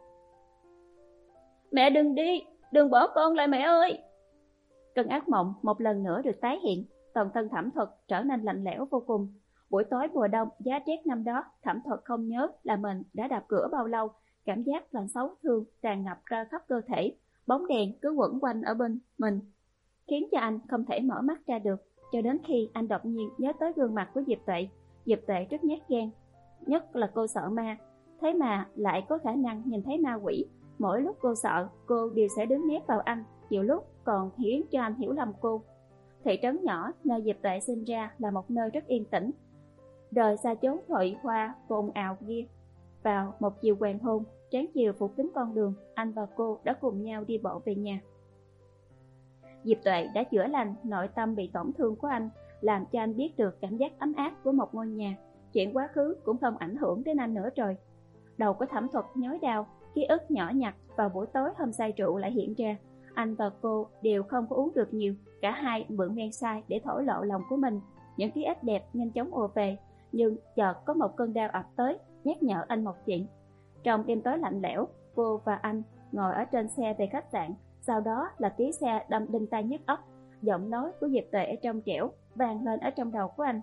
mẹ đừng đi, đừng bỏ con lại mẹ ơi. Cơn ác mộng một lần nữa được tái hiện. Toàn thân Thẩm Thuật trở nên lạnh lẽo vô cùng. Buổi tối mùa đông giá rét năm đó, Thẩm Thuật không nhớ là mình đã đạp cửa bao lâu. Cảm giác lạnh xấu thương tràn ngập ra khắp cơ thể. Bóng đèn cứ quẩn quanh ở bên mình, khiến cho anh không thể mở mắt ra được. Cho đến khi anh đột nhiên nhớ tới gương mặt của Diệp Tuệ. Diệp Tuệ rất nhát gan, nhất là cô sợ ma, thế mà lại có khả năng nhìn thấy ma quỷ. Mỗi lúc cô sợ, cô đều sẽ đứng nép vào anh, nhiều lúc còn khiến cho anh hiểu lầm cô. Thị trấn nhỏ nơi Diệp Tuệ sinh ra là một nơi rất yên tĩnh, rời xa chốn Thụy Hoa ồn ào kia. Vào một chiều hoàng hôn, tráng chiều phủ kín con đường, anh và cô đã cùng nhau đi bộ về nhà. Diệp Tuệ đã chữa lành nội tâm bị tổn thương của anh, làm cho anh biết được cảm giác ấm áp của một ngôi nhà. Chuyện quá khứ cũng không ảnh hưởng đến anh nữa rồi. Đầu của Thẩm Thuật nhói đau, ký ức nhỏ nhặt vào buổi tối hôm say rượu lại hiện ra. Anh và cô đều không có uống được nhiều, cả hai mượn men say để thổ lộ lòng của mình. Những ký ức đẹp nhanh chóng ùa về, nhưng chợt có một cơn đau ập tới, nhắc nhở anh một chuyện. Trong đêm tối lạnh lẽo, cô và anh ngồi ở trên xe về khách sạn. Sau đó là tiếng xe đâm đinh tai nhức óc. Giọng nói của Diệp Tuệ trong trẻo vang lên ở trong đầu của anh: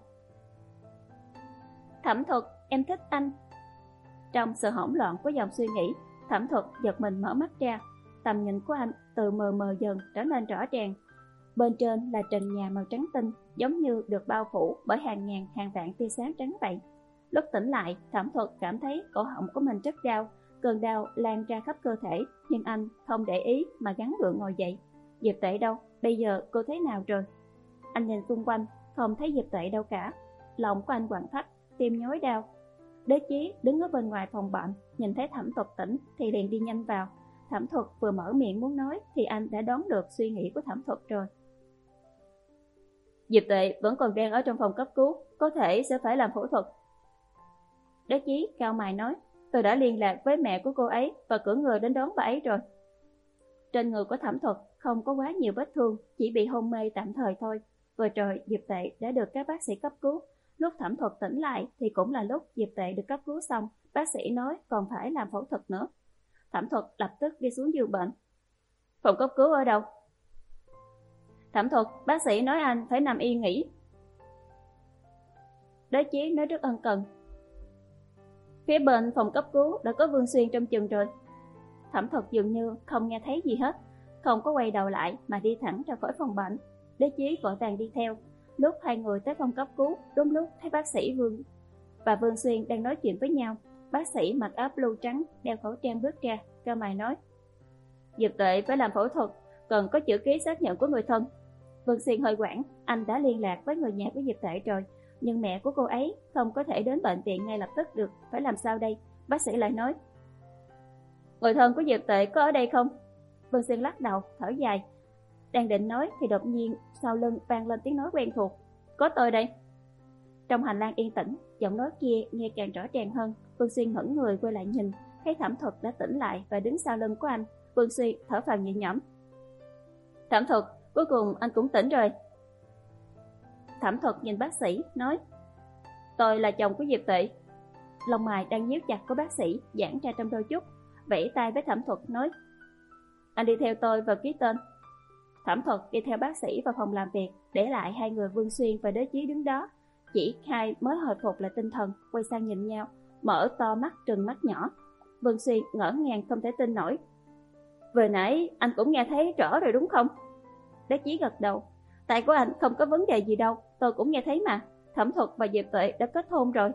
Thẩm Thuật, em thích anh. Trong sự hỗn loạn của dòng suy nghĩ, Thẩm Thuật giật mình mở mắt ra. Tầm nhìn của anh từ mờ mờ dần trở nên rõ ràng. Bên trên là trần nhà màu trắng tinh, giống như được bao phủ bởi hàng ngàn hàng vạn tia sáng trắng vậy. Lúc tỉnh lại, Thẩm Thuật cảm thấy cổ họng của mình rất đau. Cơn đau lan ra khắp cơ thể, nhưng anh không để ý mà gắng gượng ngồi dậy. Diệp Tuệ đâu? Bây giờ cô thế nào rồi? Anh nhìn xung quanh, không thấy Diệp Tuệ đâu cả. Lòng của anh quặn thắt, tim nhói đau. Đế Chí đứng ở bên ngoài phòng bệnh, nhìn thấy Thẩm Thuật tỉnh thì liền đi nhanh vào. Thẩm Thuật vừa mở miệng muốn nói thì anh đã đoán được suy nghĩ của Thẩm Thuật rồi. Diệp Tuệ vẫn còn đang ở trong phòng cấp cứu, có thể sẽ phải làm phẫu thuật. Đế Chí cao mày nói, tôi đã liên lạc với mẹ của cô ấy và cử người đến đón bà ấy rồi. Trên người của Thẩm Thuật không có quá nhiều vết thương, chỉ bị hôn mê tạm thời thôi. Vừa rồi Diệp Tuệ đã được các bác sĩ cấp cứu. Lúc Thẩm Thuật tỉnh lại thì cũng là lúc Diệp Tuệ được cấp cứu xong. Bác sĩ nói còn phải làm phẫu thuật nữa. Thẩm Thuật lập tức đi xuống giường bệnh. Phòng cấp cứu ở đâu? Thẩm Thuật, bác sĩ nói anh phải nằm yên nghỉ. Đế Chí nói rất ân cần. Phía bên phòng cấp cứu đã có Vương Xuyên trong chừng rồi. Thẩm Thuật dường như không nghe thấy gì hết, không có quay đầu lại mà đi thẳng ra khỏi phòng bệnh. Đế Chí vội vàng đi theo. Lúc hai người tới phòng cấp cứu, đúng lúc thấy bác sĩ Vương và Vương Xuyên đang nói chuyện với nhau. Bác sĩ mặc áo blue trắng, đeo khẩu trang bước ra, cao mày nói, Diệp Tuệ phải làm phẫu thuật, cần có chữ ký xác nhận của người thân. Vương Xuyên hơi hoảng, anh đã liên lạc với người nhà của Diệp Tuệ rồi, nhưng mẹ của cô ấy không có thể đến bệnh viện ngay lập tức được, phải làm sao đây? Bác sĩ lại nói, người thân của Diệp Tuệ có ở đây không? Vương Xuyên lắc đầu, thở dài. Đang định nói thì đột nhiên sau lưng vang lên tiếng nói quen thuộc, có tôi đây. Trong hành lang yên tĩnh, giọng nói kia nghe càng rõ ràng hơn. Vương Xuyên ngẩng người quay lại nhìn, thấy Thẩm Thuật đã tỉnh lại và đứng sau lưng của anh. Vương Xuyên thở phào nhẹ nhõm. Thẩm Thuật, cuối cùng anh cũng tỉnh rồi. Thẩm Thuật nhìn bác sĩ, nói, tôi là chồng của Diệp Tuệ. Lông mày đang nhíu chặt của bác sĩ giãn ra trong đôi chút, vẫy tay với Thẩm Thuật nói, anh đi theo tôi và ký tên. Thẩm Thuật đi theo bác sĩ vào phòng làm việc, để lại hai người Vương Xuyên và Đế Chí đứng đó. Chỉ hai mới hồi phục lại tinh thần, quay sang nhìn nhau, mở to mắt trừng mắt nhỏ. Vương Xuyên ngỡ ngàng không thể tin nổi. Vừa nãy anh cũng nghe thấy rõ rồi đúng không? Đế Chí gật đầu. Tại của anh không có vấn đề gì đâu, tôi cũng nghe thấy mà. Thẩm Thuật và Diệp Tuệ đã kết hôn rồi.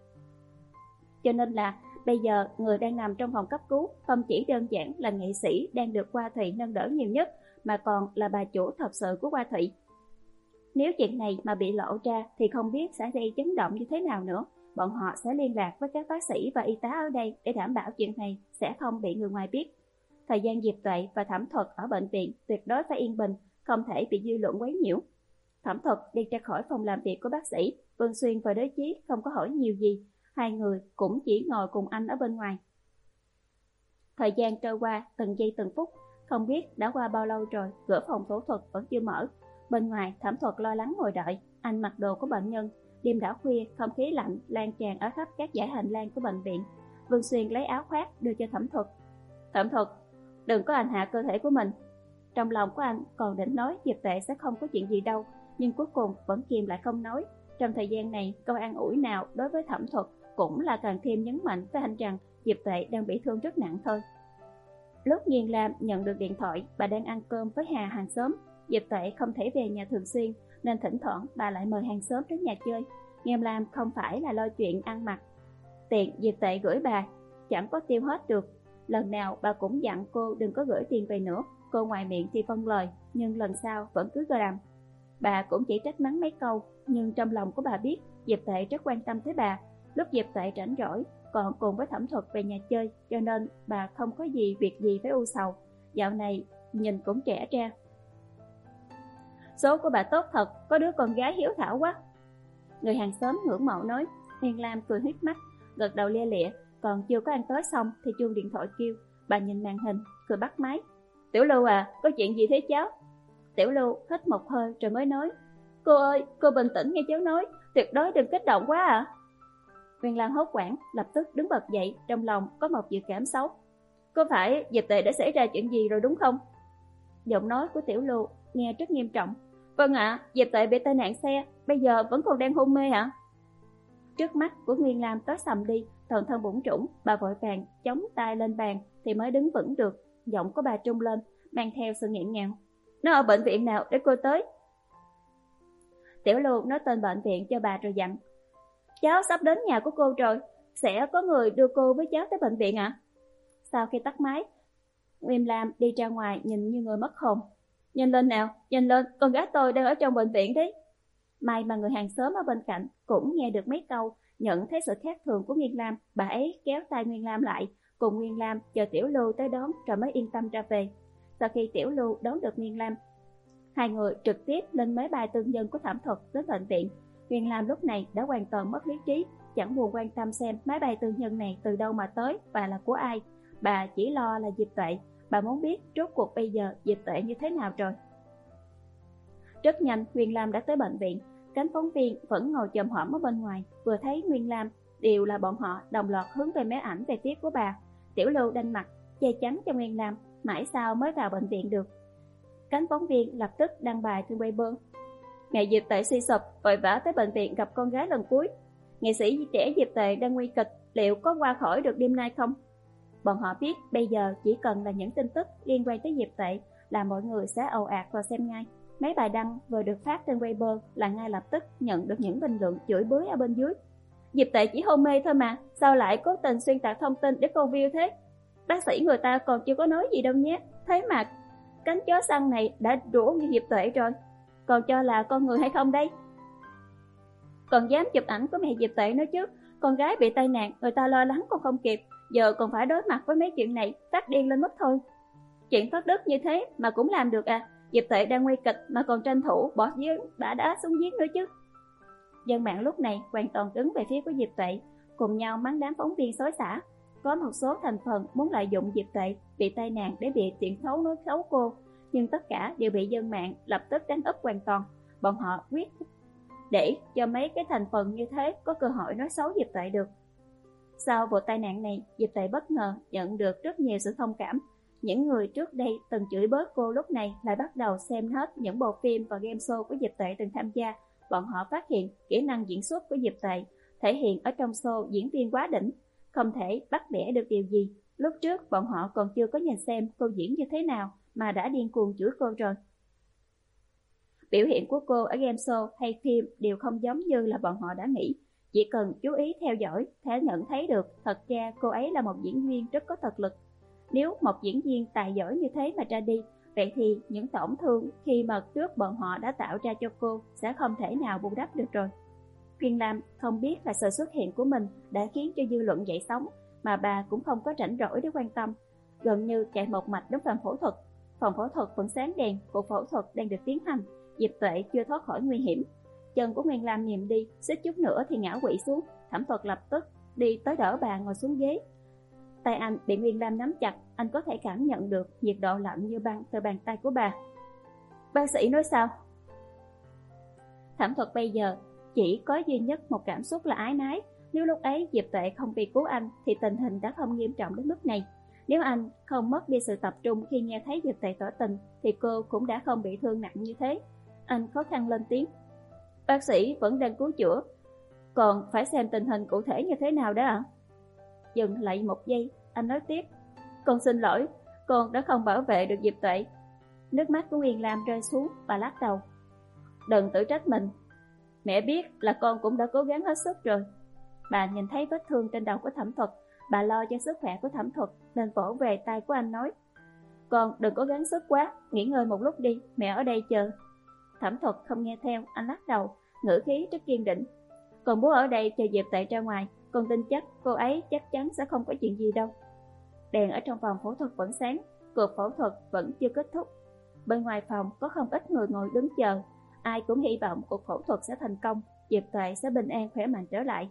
Cho nên là bây giờ người đang nằm trong phòng cấp cứu không chỉ đơn giản là nghệ sĩ đang được Hoa Thụy nâng đỡ nhiều nhất, mà còn là bà chủ thật sự của Hoa Thụy. Nếu chuyện này mà bị lộ ra thì không biết sẽ gây chấn động như thế nào nữa. Bọn họ sẽ liên lạc với các bác sĩ và y tá ở đây để đảm bảo chuyện này sẽ không bị người ngoài biết. Thời gian Diệp Tuệ và Thẩm Thuật ở bệnh viện tuyệt đối phải yên bình, không thể bị dư luận quấy nhiễu. Thẩm Thuật đi ra khỏi phòng làm việc của bác sĩ. Vương Xuyên và Đế Chí không có hỏi nhiều gì, hai người cũng chỉ ngồi cùng anh ở bên ngoài. Thời gian trôi qua từng giây từng phút, không biết đã qua bao lâu rồi, cửa phòng phẫu thuật vẫn chưa mở. Bên ngoài, Thẩm Thuật lo lắng ngồi đợi, anh mặc đồ của bệnh nhân. Đêm đã khuya, không khí lạnh lan tràn ở khắp các dãy hành lang của bệnh viện. Vương Xuyên lấy áo khoác đưa cho Thẩm Thuật. Thẩm Thuật, đừng có hành hạ cơ thể của mình. Trong lòng của anh còn định nói Diệp Tuệ sẽ không có chuyện gì đâu, nhưng cuối cùng vẫn kìm lại không nói. Trong thời gian này, câu an ủi nào đối với Thẩm Thuật cũng là càng thêm nhấn mạnh với anh rằng Diệp Tuệ đang bị thương rất nặng thôi. Lúc Nghiên Lam nhận được điện thoại, bà đang ăn cơm với Hà hàng xóm. Diệp Tuệ không thể về nhà thường xuyên, nên thỉnh thoảng bà lại mời hàng xóm đến nhà chơi. Nghiên Lam không phải là lo chuyện ăn mặc, tiền Diệp Tuệ gửi bà chẳng có tiêu hết được. Lần nào bà cũng dặn cô đừng có gửi tiền về nữa. Cô ngoài miệng thì vâng lời, nhưng lần sau vẫn cứ gờ làm. Bà cũng chỉ trách mắng mấy câu, nhưng trong lòng của bà biết Diệp Tuệ rất quan tâm tới bà. Lúc Diệp Tuệ rảnh rỗi còn cùng với Thẩm Thuật về nhà chơi, cho nên bà không có gì việc gì phải u sầu. Dạo này nhìn cũng trẻ ra. Số của bà tốt thật, có đứa con gái hiếu thảo quá. Người hàng xóm ngưỡng mộ nói. Hiền Lam cười hít mắt, gật đầu lia lịa. Còn chưa có ăn tối xong thì chuông điện thoại kêu. Bà nhìn màn hình, cười bắt máy. Tiểu Lưu à, có chuyện gì thế cháu? Tiểu Lưu hít một hơi rồi mới nói. Cô ơi, cô bình tĩnh nghe cháu nói, tuyệt đối đừng kích động quá à. Huyền Lan hốt hoảng, lập tức đứng bật dậy, trong lòng có một dự cảm xấu. Có phải Diệp Tuệ đã xảy ra chuyện gì rồi đúng không? Giọng nói của Tiểu Lưu nghe rất nghiêm trọng. Vâng ạ, à, Diệp Tuệ bị tai nạn xe, bây giờ vẫn còn đang hôn mê ạ. À? Trước mắt của Nguyên Lam tối sầm đi, toàn thân bủn rủn, bà vội vàng chống tay lên bàn thì mới đứng vững được. Giọng của bà trung lên, mang theo sự nghẹn ngào. Nó ở bệnh viện nào để cô tới? Tiểu Lưu nói tên bệnh viện cho bà rồi dặn. Cháu sắp đến nhà của cô rồi, sẽ có người đưa cô với cháu tới bệnh viện ạ. À? Sau khi tắt máy, Nguyên Lam đi ra ngoài nhìn như người mất hồn. Nhìn lên nào, nhìn lên, con gái tôi đang ở trong bệnh viện đấy. May mà người hàng xóm ở bên cạnh cũng nghe được mấy câu, nhận thấy sự khác thường của Nguyên Lam, bà ấy kéo tay Nguyên Lam lại, cùng Nguyên Lam chờ Tiểu Lưu tới đón rồi mới yên tâm ra về. Sau khi Tiểu Lưu đón được Nguyên Lam, Hai người trực tiếp lên máy bay tư nhân của Thẩm Thuật đến bệnh viện. Huyền Lam lúc này đã hoàn toàn mất lý trí, chẳng buồn quan tâm xem máy bay tư nhân này từ đâu mà tới và là của ai. Bà chỉ lo là Diệp Tuệ. Bà muốn biết rốt cuộc bây giờ Diệp Tuệ như thế nào rồi. Rất nhanh Huyền Lam đã tới bệnh viện. Cánh phóng viên vẫn ngồi chồm hổm ở bên ngoài, vừa thấy Huyền Lam đều là bọn họ đồng loạt hướng về máy ảnh về phía của bà. Tiểu Lưu đanh mặt che chắn cho Huyền Lam, mãi sao mới vào bệnh viện được. Cánh phóng viên lập tức đăng bài trên Weibo. Ngày Diệp Tuệ suy sụp, vội vã tới bệnh viện gặp con gái lần cuối. Nghệ sĩ trẻ Diệp Tuệ đang nguy kịch, liệu có qua khỏi được đêm nay không? Bọn họ biết bây giờ chỉ cần là những tin tức liên quan tới Diệp Tuệ là mọi người sẽ ồ ạt vào xem ngay. Mấy bài đăng vừa được phát trên Weibo là ngay lập tức nhận được những bình luận chửi bới ở bên dưới. Diệp Tuệ chỉ hôn mê thôi mà, sao lại cố tình xuyên tạc thông tin để câu view thế? Bác sĩ người ta còn chưa có nói gì đâu nhé. Thế mà cánh chó săn này đã đũa như Diệp Tuệ rồi, còn cho là con người hay không đây? Còn dám chụp ảnh của mẹ Diệp Tuệ nữa chứ. Con gái bị tai nạn, người ta lo lắng còn không kịp, giờ còn phải đối mặt với mấy chuyện này, phát điên lên mất thôi. Chuyện thất đức như thế mà cũng làm được à? Diệp Tuệ đang nguy kịch mà còn tranh thủ bỏ giếng đã đá xuống giếng nữa chứ. Dân mạng lúc này hoàn toàn đứng về phía của Diệp Tuệ, cùng nhau mắng đám phóng viên xối xả. Có một số thành phần muốn lợi dụng Diệp Tuệ bị tai nạn để bị chuyện xấu nói xấu cô, nhưng tất cả đều bị dân mạng lập tức đánh úp hoàn toàn. Bọn họ quyết để cho mấy cái thành phần như thế có cơ hội nói xấu Diệp Tuệ được. Sau vụ tai nạn này, Diệp Tuệ bất ngờ nhận được rất nhiều sự thông cảm. Những người trước đây từng chửi bới cô lúc này lại bắt đầu xem hết những bộ phim và game show của Diệp Tuệ từng tham gia. Bọn họ phát hiện kỹ năng diễn xuất của Diệp Tuệ thể hiện ở trong show diễn viên quá đỉnh, không thể bắt bẻ được điều gì. Lúc trước bọn họ còn chưa có nhìn xem cô diễn như thế nào mà đã điên cuồng chửi cô rồi. Biểu hiện của cô ở game show hay phim đều không giống như là bọn họ đã nghĩ. Chỉ cần chú ý theo dõi, sẽ nhận thấy được thật ra cô ấy là một diễn viên rất có thực lực. Nếu một diễn viên tài giỏi như thế mà ra đi, vậy thì những tổn thương khi mà trước bọn họ đã tạo ra cho cô sẽ không thể nào bù đắp được rồi. Huyền Lam không biết là sự xuất hiện của mình đã khiến cho dư luận dậy sóng, mà bà cũng không có rảnh rỗi để quan tâm. Gần như chạy một mạch đến phòng phẫu thuật. Phòng phẫu thuật vẫn sáng đèn, cuộc phẫu thuật đang được tiến hành. Diệp Tuệ chưa thoát khỏi nguy hiểm. Chân của Huyền Lam mềm đi, xích chút nữa thì ngã quỵ xuống. Thẩm Thuật lập tức đi tới đỡ bà ngồi xuống ghế. Tay anh bị Huyền Lam nắm chặt, anh có thể cảm nhận được nhiệt độ lạnh như băng từ bàn tay của bà. Bác sĩ nói sao? Thẩm Thuật bây giờ chỉ có duy nhất một cảm xúc là ái nái. Nếu lúc ấy Diệp Tuệ không vì cứu anh thì tình hình đã không nghiêm trọng đến mức này. Nếu anh không mất đi sự tập trung khi nghe thấy Diệp Tuệ tỏ tình thì cô cũng đã không bị thương nặng như thế. Anh khó khăn lên tiếng. Bác sĩ vẫn đang cứu chữa, còn phải xem tình hình cụ thể như thế nào đó ạ. À? Dừng lại một giây, anh nói tiếp. Con xin lỗi, con đã không bảo vệ được Diệp Tuệ. Nước mắt của Huyền Lam rơi xuống, bà lắc đầu. Đừng tự trách mình. Mẹ biết là con cũng đã cố gắng hết sức rồi. Bà nhìn thấy vết thương trên đầu của Thẩm Thuật, bà lo cho sức khỏe của Thẩm Thuật nên vỗ về tay của anh nói. Con đừng cố gắng sức quá, nghỉ ngơi một lúc đi, mẹ ở đây chờ. Thẩm Thuật không nghe theo, anh lắc đầu, ngữ khí rất kiên định. Còn bố ở đây chờ Diệp Tuệ ra ngoài, con tin chắc cô ấy chắc chắn sẽ không có chuyện gì đâu. Đèn ở trong phòng phẫu thuật vẫn sáng, cuộc phẫu thuật vẫn chưa kết thúc. Bên ngoài phòng có không ít người ngồi đứng chờ, ai cũng hy vọng cuộc phẫu thuật sẽ thành công, Diệp Tuệ sẽ bình an khỏe mạnh trở lại.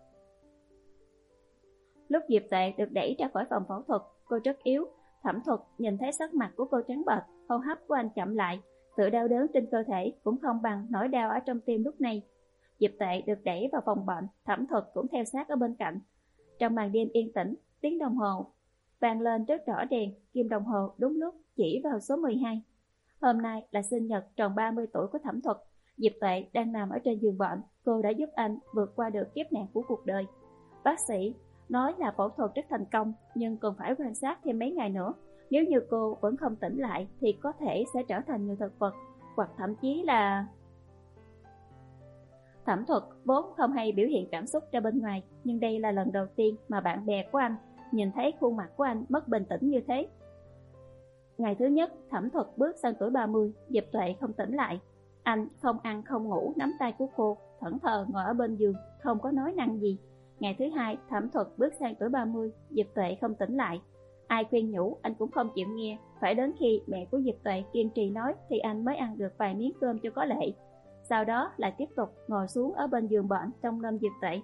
Lúc Diệp Tuệ được đẩy ra khỏi phòng phẫu thuật, cô rất yếu. Thẩm Thuật nhìn thấy sắc mặt của cô trắng bệch, hô hấp của anh chậm lại, sự đau đớn trên cơ thể cũng không bằng nỗi đau ở trong tim lúc này. Diệp Tuệ được đẩy vào phòng bệnh, Thẩm Thuật cũng theo sát ở bên cạnh. Trong màn đêm yên tĩnh, tiếng đồng hồ vang lên rất rõ ràng, kim đồng hồ đúng lúc chỉ vào số mười hai. Hôm nay là sinh nhật tròn ba mươi tuổi của Thẩm Thuật. Diệp Tuệ đang nằm ở trên giường bệnh, cô đã giúp anh vượt qua được kiếp nạn của cuộc đời. Bác sĩ nói là phẫu thuật rất thành công, nhưng còn phải quan sát thêm mấy ngày nữa. Nếu như cô vẫn không tỉnh lại thì có thể sẽ trở thành người thực vật, hoặc thậm chí là... Thẩm Thuật vốn không hay biểu hiện cảm xúc ra bên ngoài, nhưng đây là lần đầu tiên mà bạn bè của anh nhìn thấy khuôn mặt của anh mất bình tĩnh như thế. Ngày thứ nhất, Thẩm Thuật bước sang tuổi ba mươi, Diệp Tuệ không tỉnh lại. Anh không ăn không ngủ nắm tay của cô, thẫn thờ ngồi ở bên giường, không có nói năng gì. Ngày thứ hai, Thẩm Thuật bước sang tuổi ba mươi, Diệp Tuệ không tỉnh lại. Ai khuyên nhủ anh cũng không chịu nghe, phải đến khi mẹ của Diệp Tuệ kiên trì nói thì anh mới ăn được vài miếng cơm cho có lệ. Sau đó lại tiếp tục ngồi xuống ở bên giường bệnh trong lưng Diệp Tuệ.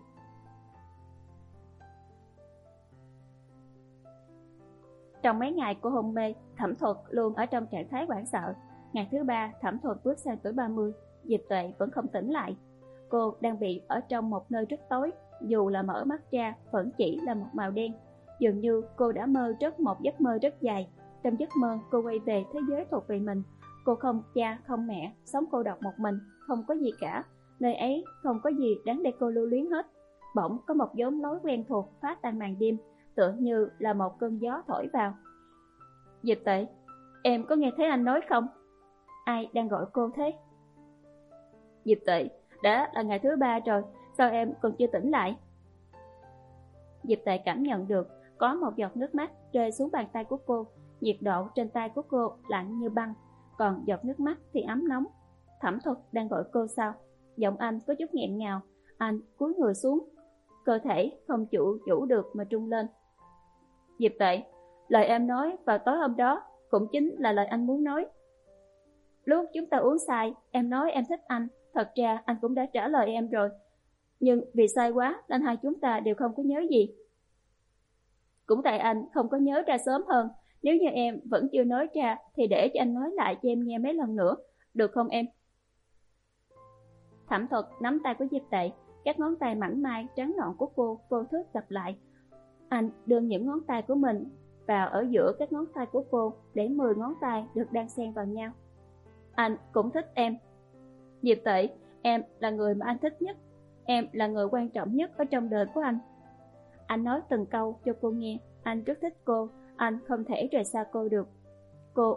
Trong mấy ngày của hôn mê, Thẩm Thuật luôn ở trong trạng thái hoảng sợ. Ngày thứ ba, Thẩm Thuật bước sang tuổi ba mươi, Diệp Tuệ vẫn không tỉnh lại. Cô đang bị ở trong một nơi rất tối, dù là mở mắt ra vẫn chỉ là một màu đen. Dường như cô đã mơ rất một giấc mơ rất dài. Trong giấc mơ, cô quay về thế giới thuộc về mình. Cô không cha, không mẹ, sống cô độc một mình, không có gì cả. Nơi ấy không có gì đáng để cô lưu luyến hết. Bỗng có một giọng nói quen thuộc phá tan màn đêm, tựa như là một cơn gió thổi vào. Diệp Tuệ, em có nghe thấy anh nói không? Ai đang gọi cô thế? Diệp Tuệ, đã là ngày thứ ba rồi, sao em còn chưa tỉnh lại? Diệp Tuệ cảm nhận được có một giọt nước mắt rơi xuống bàn tay của cô. Nhiệt độ trên tay của cô lạnh như băng, còn giọt nước mắt thì ấm nóng. Thẩm Thuật đang gọi cô sao? Giọng anh có chút nghẹn ngào. Anh cúi người xuống, cơ thể không chủ chủ được mà trung lên. Diệp Tuệ, lời em nói vào tối hôm đó cũng chính là lời anh muốn nói. Lúc chúng ta uống say, em nói em thích anh. Thật ra anh cũng đã trả lời em rồi, nhưng vì say quá nên hai chúng ta đều không có nhớ gì. Cũng tại anh không có nhớ ra sớm hơn. Nếu như em vẫn chưa nói ra thì để cho anh nói lại cho em nghe mấy lần nữa, được không em? Thẩm Thuật nắm tay của Diệp Tuệ, các ngón tay mảnh mai trắng nõn của cô vô thức gặp lại. Anh đưa những ngón tay của mình vào ở giữa các ngón tay của cô, để mười ngón tay được đan xen vào nhau. Anh cũng thích em. Diệp Tuệ, em là người mà anh thích nhất. Em là người quan trọng nhất ở trong đời của anh. Anh nói từng câu cho cô nghe. Anh rất thích cô. Anh không thể rời xa cô được. Cô...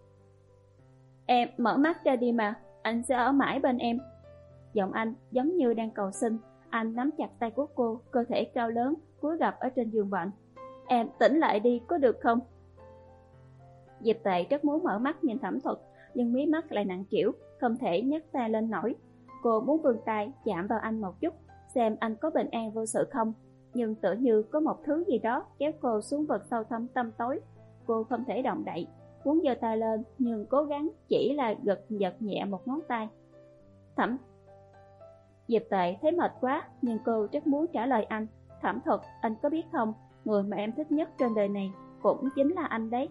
Em mở mắt ra đi mà. Anh sẽ ở mãi bên em. Giọng anh giống như đang cầu xin. Anh nắm chặt tay của cô, cơ thể cao lớn cúi gập ở trên giường bệnh. Em tỉnh lại đi, có được không? Diệp Tuệ rất muốn mở mắt nhìn Thẩm Thuật, nhưng mí mắt lại nặng trĩu, không thể nhấc tay lên nổi. Cô muốn vươn tay chạm vào anh một chút, xem anh có bình an vô sự không, nhưng tựa như có một thứ gì đó kéo cô xuống vực sâu thẳm tăm tối. Cô không thể động đậy, muốn giơ tay lên nhưng cố gắng chỉ là gật giật nhẹ một ngón tay. Thẩm Diệp Tuệ thấy mệt quá, nhưng cô rất muốn trả lời anh. Thẩm Thuật, anh có biết không, người mà em thích nhất trên đời này cũng chính là anh đấy.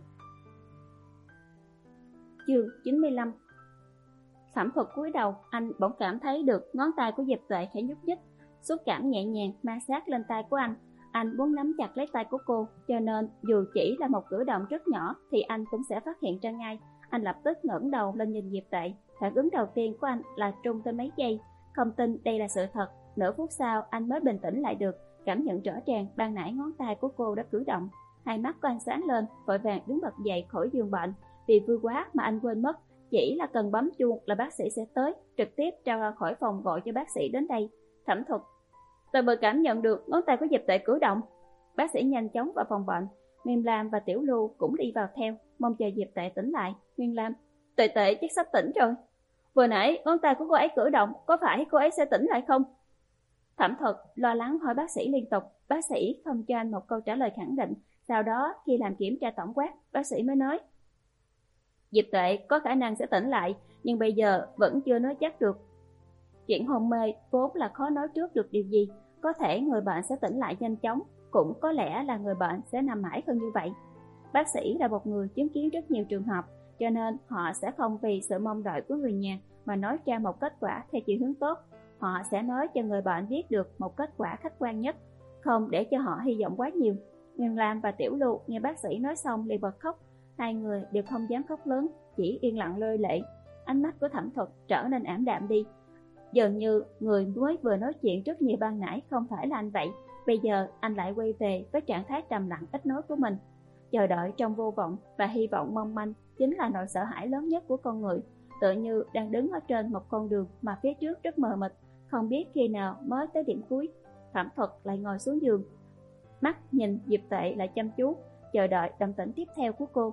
Chương chín mươi lăm. Thẩm Thuật cúi đầu, anh bỗng cảm thấy được ngón tay của Diệp Tuệ khẽ nhúc nhích, xúc cảm nhẹ nhàng ma sát lên tay của anh. Anh muốn nắm chặt lấy tay của cô, cho nên dù chỉ là một cử động rất nhỏ thì anh cũng sẽ phát hiện ra ngay. Anh lập tức ngẩng đầu lên nhìn Diệp Tuệ. Phản ứng đầu tiên của anh là trung thêm mấy giây, không tin đây là sự thật. Nửa phút sau anh mới bình tĩnh lại được, cảm nhận rõ ràng ban nãy ngón tay của cô đã cử động. Hai mắt của anh sáng lên, vội vàng đứng bật dậy khỏi giường bệnh. Vì vui quá mà anh quên mất, chỉ là cần bấm chuông là bác sĩ sẽ tới, trực tiếp ra ra khỏi phòng gọi cho bác sĩ đến đây. Thẩm Thuật, tôi vừa cảm nhận được ngón tay của Diệp Tuệ cử động. Bác sĩ nhanh chóng vào phòng bệnh. Nguyên Lam và Tiểu Lưu cũng đi vào theo, mong chờ Diệp Tuệ tỉnh lại. Nguyên Lam, Tuệ Tuệ chắc sắp tỉnh rồi. Vừa nãy ngón tay của cô ấy cử động, có phải cô ấy sẽ tỉnh lại không? Thẩm Thuật lo lắng hỏi bác sĩ liên tục. Bác sĩ không cho anh một câu trả lời khẳng định. Sau đó khi làm kiểm tra tổng quát, bác sĩ mới nói, Diệp Tuệ có khả năng sẽ tỉnh lại, nhưng bây giờ vẫn chưa nói chắc được. Chuyện hôn mê vốn là khó nói trước được điều gì. Có thể người bệnh sẽ tỉnh lại nhanh chóng, cũng có lẽ là người bệnh sẽ nằm mãi hơn như vậy. Bác sĩ là một người chứng kiến rất nhiều trường hợp, cho nên họ sẽ không vì sự mong đợi của người nhà mà nói ra một kết quả theo chiều hướng tốt. Họ sẽ nói cho người bệnh biết được một kết quả khách quan nhất, không để cho họ hy vọng quá nhiều. Nguyên Lam và Tiểu Lưu nghe bác sĩ nói xong liền bật khóc. Hai người đều không dám khóc lớn, chỉ yên lặng rơi lệ. Ánh mắt của Thẩm Thuật trở nên ảm đạm đi. Dường như người mới vừa nói chuyện rất nhiều ban nãy không phải là anh vậy. Bây giờ anh lại quay về với trạng thái trầm lặng ít nói của mình. Chờ đợi trong vô vọng và hy vọng mong manh chính là nỗi sợ hãi lớn nhất của con người. Tựa như đang đứng ở trên một con đường mà phía trước rất mờ mịt, không biết khi nào mới tới điểm cuối. Thẩm Thuật lại ngồi xuống giường, mắt nhìn Diệp Tuệ lại chăm chú, chờ đợi động tĩnh tiếp theo của cô.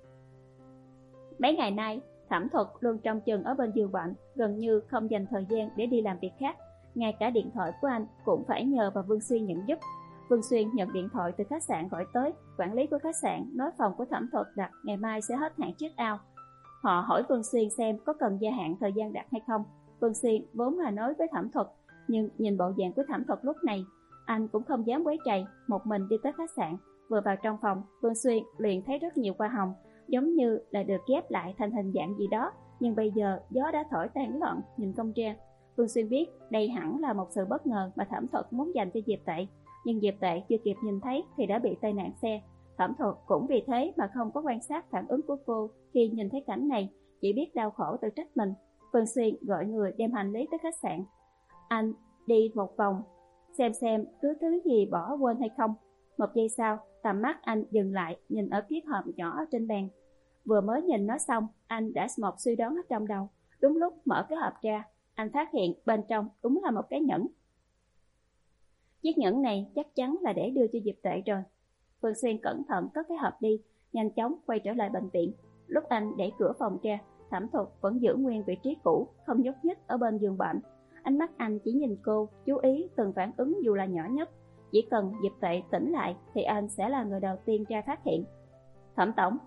Mấy ngày nay, Thẩm Thuật luôn trông chừng ở bên giường bệnh, gần như không dành thời gian để đi làm việc khác. Ngay cả điện thoại của anh cũng phải nhờ vào Vương Suy nhận giúp. Vương Xuyên nhận điện thoại từ khách sạn gọi tới. Quản lý của khách sạn nói phòng của Thẩm Thuật đặt ngày mai sẽ hết hạn check out. Họ hỏi Vương Xuyên xem có cần gia hạn thời gian đặt hay không. Vương Xuyên vốn là nói với Thẩm Thuật, nhưng nhìn bộ dạng của Thẩm Thuật lúc này, anh cũng không dám quấy rầy, một mình đi tới khách sạn. Vừa vào trong phòng, Vương Xuyên liền thấy rất nhiều hoa hồng, giống như là được ghép lại thành hình dạng gì đó, nhưng bây giờ gió đã thổi tan loạn, nhìn không ra. Vương Xuyên biết đây hẳn là một sự bất ngờ mà Thẩm Thuật muốn dành cho Diệp Tệ, nhưng Diệp Tệ chưa kịp nhìn thấy thì đã bị tai nạn xe. Thẩm Thuật cũng vì thế mà không có quan sát phản ứng của cô khi nhìn thấy cảnh này, chỉ biết đau khổ tự trách mình. Vương Xuyên gọi người đem hành lý tới khách sạn. Anh đi một vòng, xem xem cứ thứ gì bỏ quên hay không. Một giây sau, tầm mắt anh dừng lại, nhìn ở chiếc hộp nhỏ trên bàn. Vừa mới nhìn nó xong, anh đã một suy đoán ở trong đầu. Đúng lúc mở cái hộp ra, anh phát hiện bên trong đúng là một cái nhẫn. Chiếc nhẫn này chắc chắn là để đưa cho Diệp Tệ rồi. Phương Xuyên cẩn thận cất cái hộp đi, nhanh chóng quay trở lại bệnh viện. Lúc anh đẩy cửa phòng ra, Thẩm Thuật vẫn giữ nguyên vị trí cũ, không nhúc nhích ở bên giường bệnh. Ánh mắt anh chỉ nhìn cô, chú ý từng phản ứng dù là nhỏ nhất. Chỉ cần Diệp Tệ tỉnh lại thì anh sẽ là người đầu tiên ra phát hiện. Thẩm tổng.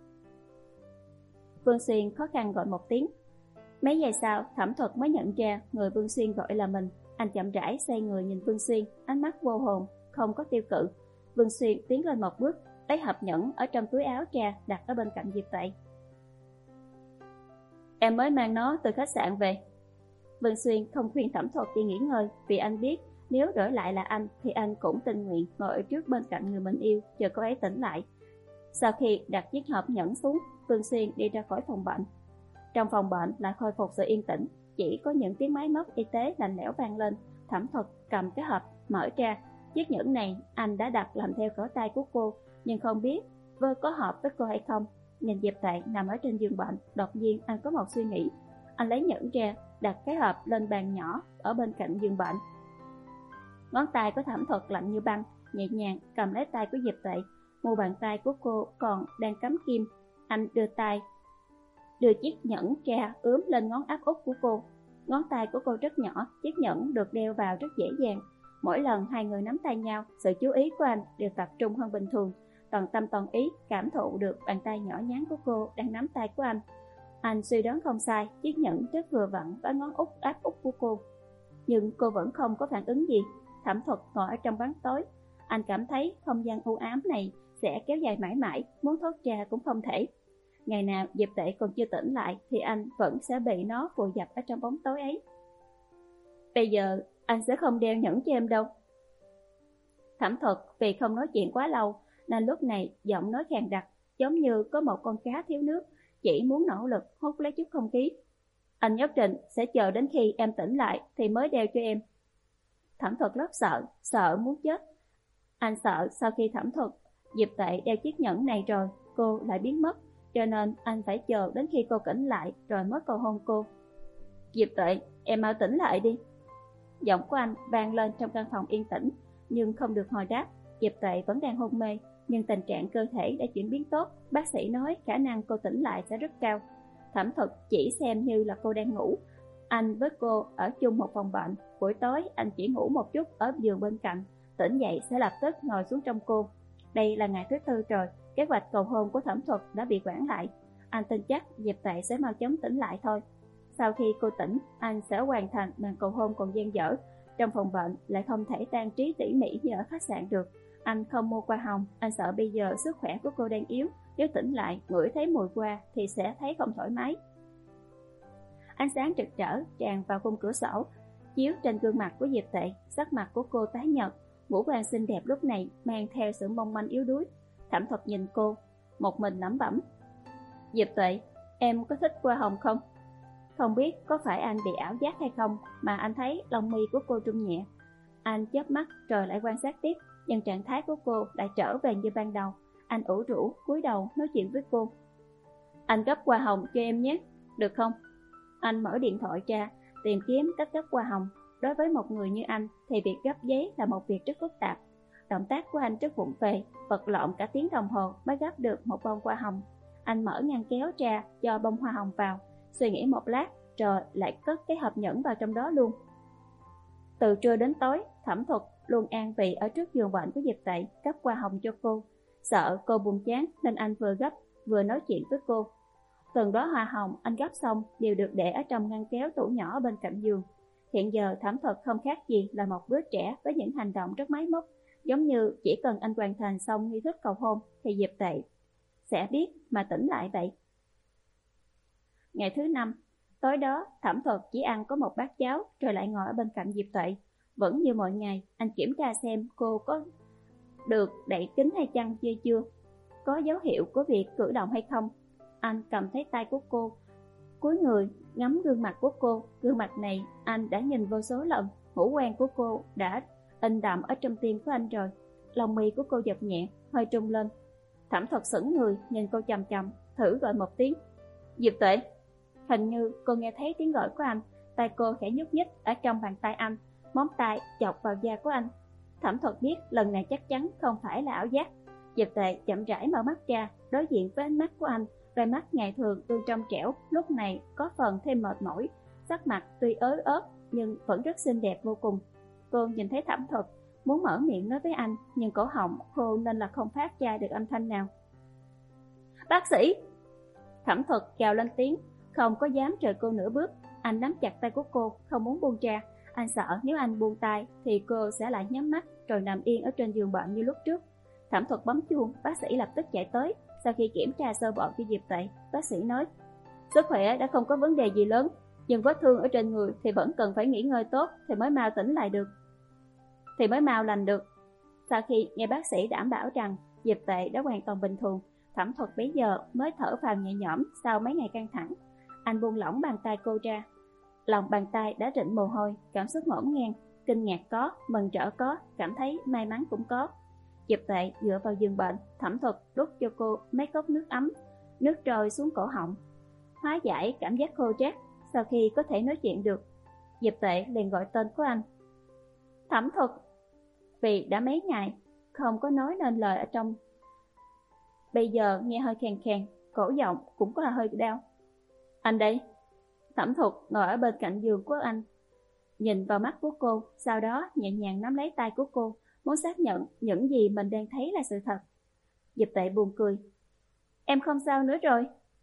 Vương Xuyên khó khăn gọi một tiếng. Mấy giây sau, Thẩm Thuật mới nhận ra người Vương Xuyên gọi là mình. Anh chậm rãi xoay người nhìn Vương Xuyên, ánh mắt vô hồn, không có tiêu cự. Vương Xuyên tiến lên một bước, lấy hộp nhẫn ở trong túi áo ra, đặt ở bên cạnh Diệp Tệ. Em mới mang nó từ khách sạn về. Vương Xuyên không khuyên Thẩm Thuật đi nghỉ ngơi, vì anh biết nếu đổi lại là anh thì anh cũng tình nguyện ngồi ở trước bên cạnh người mình yêu, chờ cô ấy tỉnh lại. Sau khi đặt chiếc hộp nhẫn xuống, Vương Xuyên đi ra khỏi phòng bệnh. Trong phòng bệnh lại khôi phục sự yên tĩnh, chỉ có những tiếng máy móc y tế lạnh lẽo vang lên. Thẩm Thuật cầm cái hộp mở ra. Chiếc nhẫn này anh đã đặt làm theo cỡ tay của cô, nhưng không biết vơ có hợp với cô hay không. Nhìn Diệp Tệ nằm ở trên giường bệnh, đột nhiên anh có một suy nghĩ. Anh lấy nhẫn ra, đặt cái hộp lên bàn nhỏ ở bên cạnh giường bệnh. Ngón tay của Thẩm Thuật lạnh như băng, nhẹ nhàng cầm lấy tay của Diệp Tệ. Mu bàn tay của cô còn đang cắm kim. Anh đưa tay, đưa chiếc nhẫn ra ướm lên ngón áp út của cô. Ngón tay của cô rất nhỏ, chiếc nhẫn được đeo vào rất dễ dàng. Mỗi lần hai người nắm tay nhau, sự chú ý của anh đều tập trung hơn bình thường. Toàn tâm toàn ý cảm thụ được bàn tay nhỏ nhắn của cô đang nắm tay của anh. Anh suy đoán không sai, chiếc nhẫn rất vừa vặn với ngón út áp út của cô. Nhưng cô vẫn không có phản ứng gì. Thẩm Thuật ngồi ở trong bóng tối. Anh cảm thấy không gian u ám này sẽ kéo dài mãi mãi, muốn thoát ra cũng không thể. Ngày nào Diệp Tệ còn chưa tỉnh lại thì anh vẫn sẽ bị nó vùi dập ở trong bóng tối ấy. Bây giờ anh sẽ không đeo nhẫn cho em đâu. Thẩm Thuật vì không nói chuyện quá lâu nên lúc này giọng nói khàn đặc, giống như có một con cá thiếu nước, chỉ muốn nỗ lực hút lấy chút không khí. Anh nhất định sẽ chờ đến khi em tỉnh lại thì mới đeo cho em. Thẩm Thuật rất sợ, sợ muốn chết. Anh sợ sau khi Thẩm Thuật, Diệp Tệ đeo chiếc nhẫn này rồi, cô lại biến mất, cho nên anh phải chờ đến khi cô tỉnh lại rồi mới cầu hôn cô. Diệp Tệ, em mau tỉnh lại đi. Giọng của anh vang lên trong căn phòng yên tĩnh, nhưng không được hồi đáp. Diệp Tệ vẫn đang hôn mê, nhưng tình trạng cơ thể đã chuyển biến tốt. Bác sĩ nói khả năng cô tỉnh lại sẽ rất cao. Thẩm Thuật chỉ xem như là cô đang ngủ. Anh với cô ở chung một phòng bệnh. Buổi tối anh chỉ ngủ một chút ở giường bên cạnh, tỉnh dậy sẽ lập tức ngồi xuống trong cô. Đây là ngày thứ tư rồi, kế hoạch cầu hôn của Thẩm Thuật đã bị hoãn lại. Anh tin chắc Diệp Tệ sẽ mau chóng tỉnh lại thôi. Sau khi cô tỉnh, anh sẽ hoàn thành màn cầu hôn còn dang dở. Trong phòng bệnh lại không thể trang trí tỉ mỉ như ở khách sạn được. Anh không mua hoa hồng, anh sợ bây giờ sức khỏe của cô đang yếu, nếu tỉnh lại ngửi thấy mùi hoa thì sẽ thấy không thoải mái. Ánh sáng rực rỡ tràn vào khung cửa sổ, chiếu trên gương mặt của Diệp Tệ. Sắc mặt của cô tái nhợt, ngũ quan xinh đẹp lúc này mang theo sự mong manh yếu đuối. Thẩm Thuật nhìn cô, một mình lẩm bẩm: Diệp Tệ, em có thích hoa hồng không? Không biết có phải anh bị ảo giác hay không mà anh thấy lông mi của cô rung nhẹ. Anh chớp mắt rồi lại quan sát tiếp, nhưng trạng thái của cô lại trở về như ban đầu. Anh ủ rũ cúi đầu nói chuyện với cô. Anh gấp hoa hồng cho em nhé, được không? Anh mở điện thoại ra, tìm kiếm cách gấp hoa hồng. Đối với một người như anh thì việc gấp giấy là một việc rất phức tạp. Động tác của anh rất vụng về, vật lộn cả tiếng đồng hồ mới gấp được một bông hoa hồng. Anh mở ngăn kéo ra cho bông hoa hồng vào, suy nghĩ một lát rồi lại cất cái hộp nhẫn vào trong đó luôn. Từ trưa đến tối, Thẩm Thuật luôn an vị ở trước giường bệnh của Diệp Tệ, cấp hoa hồng cho cô. Sợ cô buồn chán nên anh vừa gấp vừa nói chuyện với cô. Từng đóa hoa hồng anh gấp xong đều được để ở trong ngăn kéo tủ nhỏ bên cạnh giường. Hiện giờ Thẩm Thuật không khác gì là một đứa trẻ với những hành động rất máy móc, giống như chỉ cần anh hoàn thành xong nghi thức cầu hôn thì Diệp Tệ sẽ biết mà tỉnh lại vậy. Ngày thứ năm, tối đó Thẩm Thuật chỉ ăn có một bát cháo rồi lại ngồi ở bên cạnh Diệp Tệ. Vẫn như mọi ngày, anh kiểm tra xem cô có được đậy kín hay chăng chưa chưa, có dấu hiệu của việc cử động hay không. Anh cầm thấy tay của cô, cúi người ngắm gương mặt của cô. Gương mặt này anh đã nhìn vô số lần, ngũ quan của cô đã in đậm ở trong tim của anh rồi. Lòng mi của cô giật nhẹ, hơi trung lên. Thẩm Thuật sững người nhìn cô chằm chằm, thử gọi một tiếng. Diệp Tệ. Hình như cô nghe thấy tiếng gọi của anh, tay cô khẽ nhúc nhích ở trong bàn tay anh, móng tay chọc vào da của anh. Thẩm Thuật biết lần này chắc chắn không phải là ảo giác. Diệp Tệ chậm rãi mở mắt ra, đối diện với ánh mắt của anh. Đôi mắt ngày thường luôn trong trẻo, lúc này có phần thêm mệt mỏi, sắc mặt tuy ớ ớt nhưng vẫn rất xinh đẹp vô cùng. Cô nhìn thấy Thẩm Thuật muốn mở miệng nói với anh, nhưng cổ họng khô nên là không phát ra được âm thanh nào. Bác sĩ! Thẩm Thuật gào lên tiếng, không có dám rời cô nửa bước. Anh nắm chặt tay của cô, không muốn buông ra. Anh sợ nếu anh buông tay thì cô sẽ lại nhắm mắt rồi nằm yên ở trên giường bệnh như lúc trước. Thẩm Thuật bấm chuông, bác sĩ lập tức chạy tới. Sau khi kiểm tra sơ bộ cho Diệp Tệ, bác sĩ nói, sức khỏe đã không có vấn đề gì lớn, nhưng vết thương ở trên người thì vẫn cần phải nghỉ ngơi tốt thì mới mau tỉnh lại được, thì mới mau lành được. Sau khi nghe bác sĩ đảm bảo rằng Diệp Tệ đã hoàn toàn bình thường, Thẩm Thuật bấy giờ mới thở phào nhẹ nhõm sau mấy ngày căng thẳng. Anh buông lỏng bàn tay cô ra, lòng bàn tay đã rịn mồ hôi, cảm xúc ngổn ngang, kinh ngạc có, mừng rỡ có, cảm thấy may mắn cũng có. Diệp Tệ dựa vào giường bệnh, Thẩm Thuật đút cho cô mấy cốc nước ấm, nước trôi xuống cổ họng, hóa giải cảm giác khô rát. Sau khi có thể nói chuyện được, Diệp Tệ liền gọi tên của anh. Thẩm Thuật. Vì đã mấy ngày không có nói nên lời ở trong, bây giờ nghe hơi khàn khàn, cổ giọng cũng có là hơi đau. Anh đây. Thẩm Thuật ngồi ở bên cạnh giường của anh, nhìn vào mắt của cô, sau đó nhẹ nhàng nắm lấy tay của cô, muốn xác nhận những gì mình đang thấy là sự thật. Diệp Tệ buồn cười. Em không sao nữa rồi.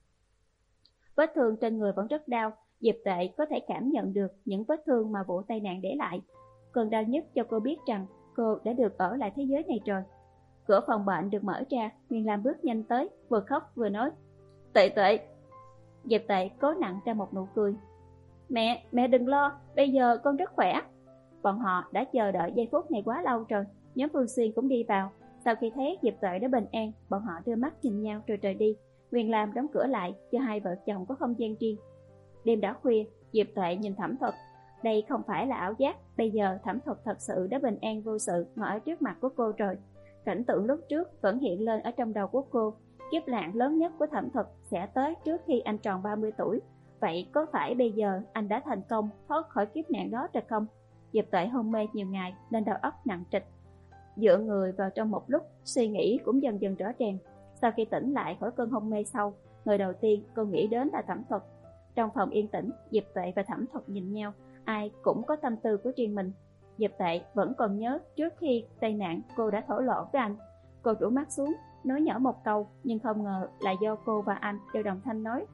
Vết thương trên người vẫn rất đau. Diệp Tệ có thể cảm nhận được những vết thương mà vụ tai nạn để lại. Cơn đau nhất cho cô biết rằng cô đã được ở lại thế giới này rồi. Cửa phòng bệnh được mở ra, Nguyên Lam bước nhanh tới, vừa khóc vừa nói, Tệ Tệ. Diệp Tệ cố nặng ra một nụ cười. Mẹ, mẹ đừng lo, bây giờ con rất khỏe. Bọn họ đã chờ đợi giây phút này quá lâu rồi. Nhóm Phương Xuyên cũng đi vào. Sau khi thấy Diệp Tệ đã bình an, bọn họ đưa mắt nhìn nhau rồi rời đi. Nguyên Lam đóng cửa lại cho hai vợ chồng có không gian riêng. Đêm đã khuya, Diệp Tệ nhìn Thẩm Thuật. Đây không phải là ảo giác, bây giờ Thẩm Thuật thật sự đã bình an vô sự ngồi ở trước mặt của cô rồi. Cảnh tượng lúc trước vẫn hiện lên ở trong đầu của cô. Kiếp nạn lớn nhất của Thẩm Thuật sẽ tới trước khi anh tròn ba mươi tuổi. Vậy có phải bây giờ anh đã thành công thoát khỏi kiếp nạn đó rồi không? Diệp Tệ hôn mê nhiều ngày nên đầu óc nặng trịch. Dựa người vào trong một lúc, suy nghĩ cũng dần dần rõ ràng. Sau khi tỉnh lại khỏi cơn hôn mê sâu, người đầu tiên cô nghĩ đến là Thẩm Thuật. Trong phòng yên tĩnh, Diệp Tệ và Thẩm Thuật nhìn nhau, ai cũng có tâm tư của riêng mình. Diệp Tệ vẫn còn nhớ trước khi tai nạn cô đã thổ lộ với anh. Cô rũ mắt xuống, nói nhỏ một câu, nhưng không ngờ là do cô và anh đều đồng thanh nói.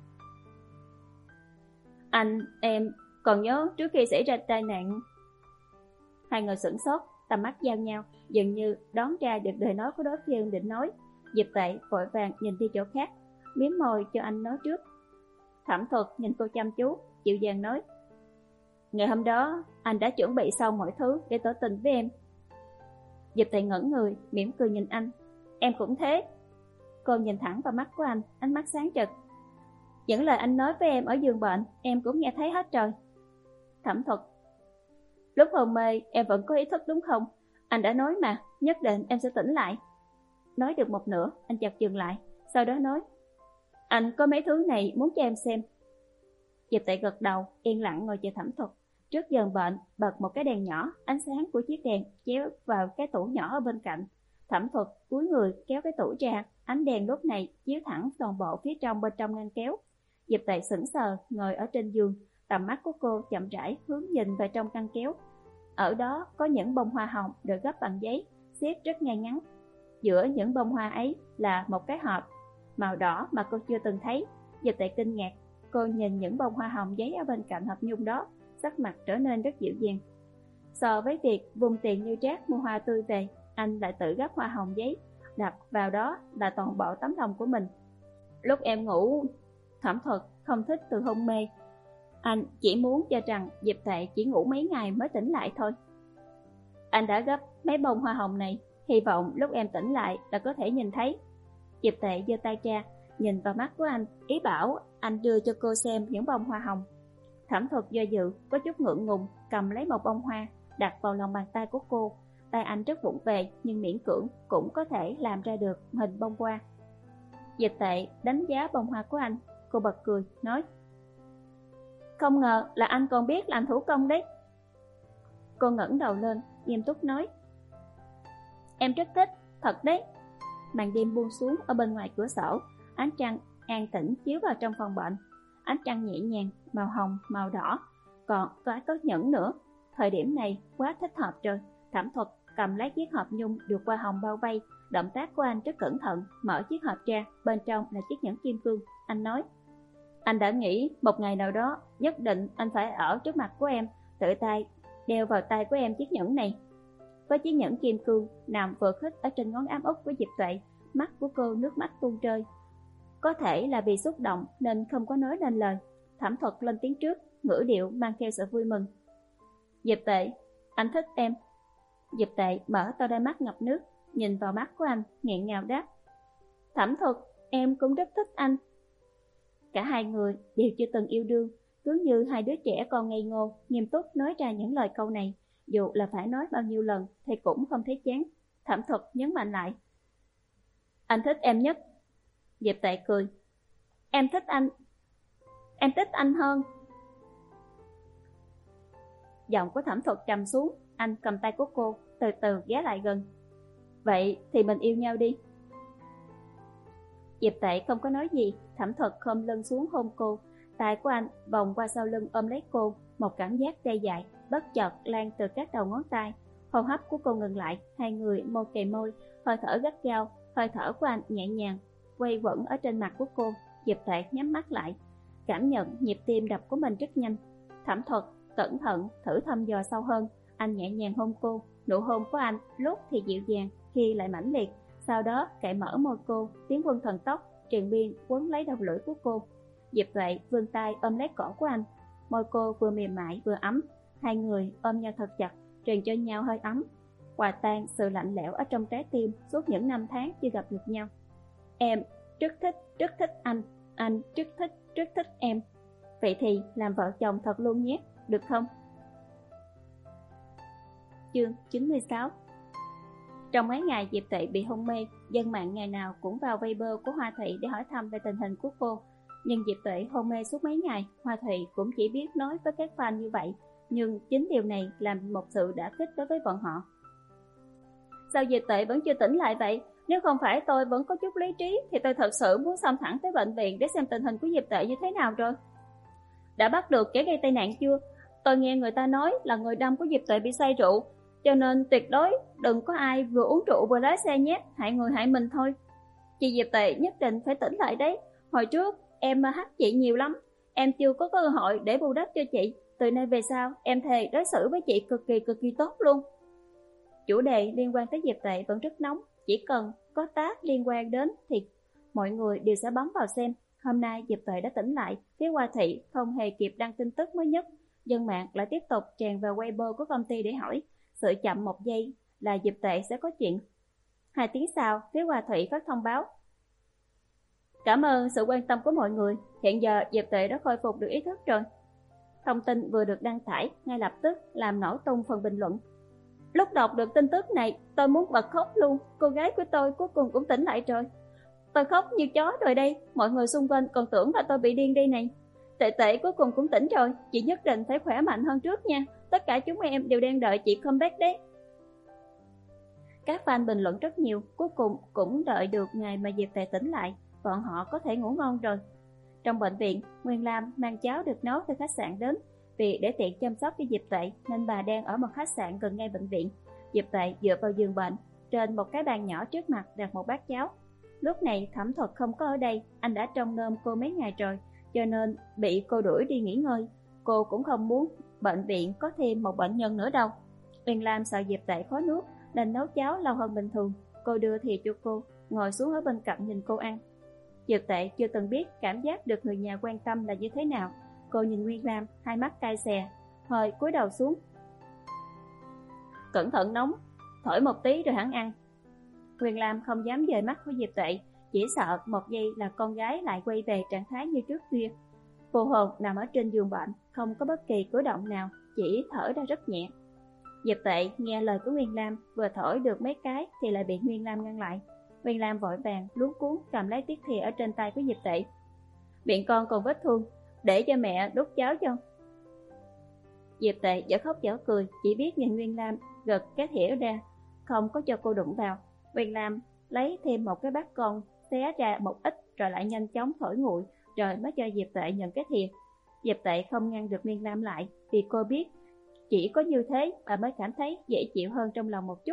Anh, em còn nhớ trước khi xảy ra tai nạn. Hai người sửng sốt, tầm mắt giao nhau, dường như đoán ra được lời nói của đối phương định nói. Diệp Tệ vội vàng nhìn đi chỗ khác, miếm môi cho anh nói trước. Thẩm Thuật nhìn cô chăm chú, dịu dàng nói, ngày hôm đó anh đã chuẩn bị xong mọi thứ để tỏ tình với em. Diệp Tệ ngẩn người, mỉm cười nhìn anh. Em cũng thế. Cô nhìn thẳng vào mắt của anh, ánh mắt sáng rực. Những lời anh nói với em ở giường bệnh, em cũng nghe thấy hết rồi. Thẩm Thuật. Lúc hôn mê em vẫn có ý thức đúng không? Anh đã nói mà, nhất định em sẽ tỉnh lại. Nói được một nửa, anh chợt dừng lại, sau đó nói, anh có mấy thứ này muốn cho em xem. Diệp Tệ gật đầu, yên lặng ngồi chờ Thẩm Thuật. Trước giường bệnh bật một cái đèn nhỏ, ánh sáng của chiếc đèn chiếu vào cái tủ nhỏ ở bên cạnh. Thẩm Thuật cúi người kéo cái tủ ra, ánh đèn lúc này chiếu thẳng toàn bộ phía trong bên trong ngăn kéo. Diệp Tệ sững sờ ngồi ở trên giường, tầm mắt của cô chậm rãi hướng nhìn vào trong ngăn kéo. Ở đó có những bông hoa hồng được gấp bằng giấy, xếp rất ngay ngắn. Giữa những bông hoa ấy là một cái hộp màu đỏ mà cô chưa từng thấy. Diệp Tệ kinh ngạc, cô nhìn những bông hoa hồng giấy ở bên cạnh hộp nhung đó, sắc mặt trở nên rất dịu dàng. So với việc vùng tiền như trác mua hoa tươi về, anh lại tự gấp hoa hồng giấy, đặt vào đó là toàn bộ tấm lòng của mình. Lúc em ngủ, Thẩm Thuật không thích từ hôn mê. Anh chỉ muốn cho rằng Diệp Tệ chỉ ngủ mấy ngày mới tỉnh lại thôi. Anh đã gấp mấy bông hoa hồng này, hy vọng lúc em tỉnh lại là có thể nhìn thấy. Diệp Tệ giơ tay ra, nhìn vào mắt của anh, ý bảo anh đưa cho cô xem những bông hoa hồng. Thẩm Thuật do dự, có chút ngượng ngùng, cầm lấy một bông hoa, đặt vào lòng bàn tay của cô. Tay anh rất vụng về, nhưng miễn cưỡng cũng có thể làm ra được hình bông hoa. Diệp Tệ đánh giá bông hoa của anh, cô bật cười, nói: Không ngờ là anh còn biết làm thủ công đấy. Cô ngẩng đầu lên, nghiêm túc nói: Em rất thích, thật đấy. Màn đêm buông xuống ở bên ngoài cửa sổ, ánh trăng an tĩnh chiếu vào trong phòng bệnh. Ánh trăng nhẹ nhàng, màu hồng, màu đỏ, còn có có nhẫn nữa. Thời điểm này quá thích hợp rồi. Thẩm Thuật cầm lấy chiếc hộp nhung được hoa hồng bao vây, động tác của anh rất cẩn thận, mở chiếc hộp ra, bên trong là chiếc nhẫn kim cương. Anh nói: Anh đã nghĩ một ngày nào đó nhất định anh phải ở trước mặt của em, tự tay đeo vào tay của em chiếc nhẫn này. Với chiếc nhẫn kim cương nằm vừa khít ở trên ngón áp út của Diệp Tuệ, mắt của cô nước mắt tuôn rơi. Có thể là vì xúc động nên không có nói nên lời. Thẩm Thuật lên tiếng trước, ngữ điệu mang theo sự vui mừng: Diệp Tệ, anh thích em. Diệp Tệ mở to đôi mắt ngập nước, nhìn vào mắt của anh, nghẹn ngào đáp: Thẩm Thuật, em cũng rất thích anh. Cả hai người đều chưa từng yêu đương, cứ như hai đứa trẻ con ngây ngô, nghiêm túc nói ra những lời câu này, dù là phải nói bao nhiêu lần thì cũng không thấy chán. Thẩm Thuật nhấn mạnh lại: Anh thích em nhất. Diệp Tệ cười: Em thích anh. Em thích anh hơn. Giọng của Thẩm Thuật trầm xuống, anh cầm tay của cô, từ từ ghé lại gần. Vậy thì mình yêu nhau đi. Diệp Tệ không có nói gì. Thẩm Thuật khom lưng xuống hôn cô, tay của anh vòng qua sau lưng ôm lấy cô, một cảm giác tê dại bất chợt lan từ các đầu ngón tay. Hô hấp của cô ngừng lại, hai người môi kề môi, hơi thở gắt gao. Hơi thở của anh nhẹ nhàng quay quẩn ở trên mặt của cô. Diệp Tệ nhắm mắt lại, cảm nhận nhịp tim đập của mình rất nhanh. Thẩm Thuật cẩn thận thử thăm dò sâu hơn. Anh nhẹ nhàng hôn cô, nụ hôn của anh lúc thì dịu dàng, khi lại mãnh liệt. Sau đó cạy mở môi cô, tiến quân thần tốc triền biên quấn lấy đầu lưỡi của cô. Diệp Tuệ vươn tay ôm lấy cổ của anh, môi cô vừa mềm mại vừa ấm. Hai người ôm nhau thật chặt, truyền cho nhau hơi ấm, hòa tan sự lạnh lẽo ở trong trái tim suốt những năm tháng chưa gặp được nhau. Em rất thích, rất thích anh. Anh rất thích, rất thích em. Vậy thì làm vợ chồng thật luôn nhé, được không? Chương chín mươi sáu. Trong mấy ngày Diệp Tệ bị hôn mê, dân mạng ngày nào cũng vào Viber của Hoa Thị để hỏi thăm về tình hình của cô. Nhưng Diệp Tệ hôn mê suốt mấy ngày, Hoa Thị cũng chỉ biết nói với các fan như vậy. Nhưng chính điều này làm một sự đả kích đối với bọn họ. Sao Diệp Tệ vẫn chưa tỉnh lại vậy? Nếu không phải tôi vẫn có chút lý trí thì tôi thật sự muốn xông thẳng tới bệnh viện để xem tình hình của Diệp Tệ như thế nào rồi. Đã bắt được kẻ gây tai nạn chưa? Tôi nghe người ta nói là người đâm của Diệp Tệ bị say rượu, cho nên tuyệt đối đừng có ai vừa uống rượu vừa lái xe nhé, hại người hại mình thôi. Chị Diệp Tệ nhất định phải tỉnh lại đấy. Hồi trước em hắt chị nhiều lắm, em chưa có cơ hội để bù đắp cho chị. Từ nay về sau em thề đối xử với chị cực kỳ cực kỳ tốt luôn. Chủ đề liên quan tới Diệp Tệ vẫn rất nóng, chỉ cần có tác liên quan đến thì mọi người đều sẽ bấm vào xem. Hôm nay Diệp Tệ đã tỉnh lại, phía Hoa Thị không hề kịp đăng tin tức mới nhất, dân mạng lại tiếp tục tràn vào Weibo của công ty để hỏi. Sự chậm một giây là Diệp Tệ sẽ có chuyện. Hai tiếng sau, phía Hoa Thị phát thông báo: Cảm ơn sự quan tâm của mọi người, hiện giờ Diệp Tệ đã khôi phục được ý thức rồi. Thông tin vừa được đăng tải, ngay lập tức làm nổ tung phần bình luận. Lúc đọc được tin tức này, tôi muốn bật khóc luôn. Cô gái của tôi cuối cùng cũng tỉnh lại rồi. Tôi khóc như chó rồi đây, mọi người xung quanh còn tưởng là tôi bị điên đây này. Tệ Tệ cuối cùng cũng tỉnh rồi, chị nhất định phải khỏe mạnh hơn trước nha. Tất cả chúng em đều đang đợi chị comeback đấy. Các fan bình luận rất nhiều, cuối cùng cũng đợi được ngày mà Diệp Tệ tỉnh lại, bọn họ có thể ngủ ngon rồi. Trong bệnh viện, Nguyên Lam mang cháo được nấu từ khách sạn đến. Vì để tiện chăm sóc cho Diệp Tuệ nên bà đang ở một khách sạn gần ngay bệnh viện. Diệp Tuệ dựa vào giường bệnh, trên một cái bàn nhỏ trước mặt đặt một bát cháo. Lúc này Thẩm Thuật không có ở đây, anh đã trông nom cô mấy ngày rồi, cho nên bị cô đuổi đi nghỉ ngơi. Cô cũng không muốn bệnh viện có thêm một bệnh nhân nữa đâu. Uyên Lam sợ Diệp Tuệ khó nuốt nên nấu cháo lâu hơn bình thường. Cô đưa thìa cho cô, ngồi xuống ở bên cạnh nhìn cô ăn. Diệp Tuệ chưa từng biết cảm giác được người nhà quan tâm là như thế nào. Cô nhìn Uyên Lam, hai mắt cay xè, hơi cúi đầu xuống. Cẩn thận nóng, thổi một tí rồi hẳn ăn. Uyên Lam không dám dời mắt của Diệp Tuệ, chỉ sợ một giây là con gái lại quay về trạng thái như trước kia. Cô hồn nằm ở trên giường bệnh, không có bất kỳ cử động nào, chỉ thở ra rất nhẹ. Diệp Tuệ nghe lời của Uyên Lam, vừa thổi được mấy cái thì lại bị Uyên Lam ngăn lại. Uyên Lam vội vàng luống cuống cầm lấy chiếc thìa ở trên tay của Diệp Tuệ. Miệng con còn vết thương, để cho mẹ đút cháo cho. Diệp Tuệ dở khóc dở cười, chỉ biết nhìn Uyên Lam gật cái thìa ra, không có cho cô đụng vào. Uyên Lam lấy thêm một cái bát con, xé ra một ít rồi lại nhanh chóng thổi nguội, rồi mới cho Diệp Tuệ nhận cái thìa. Diệp Tuệ không ngăn được Uyên Lam lại, vì cô biết chỉ có như thế bà mới cảm thấy dễ chịu hơn trong lòng một chút.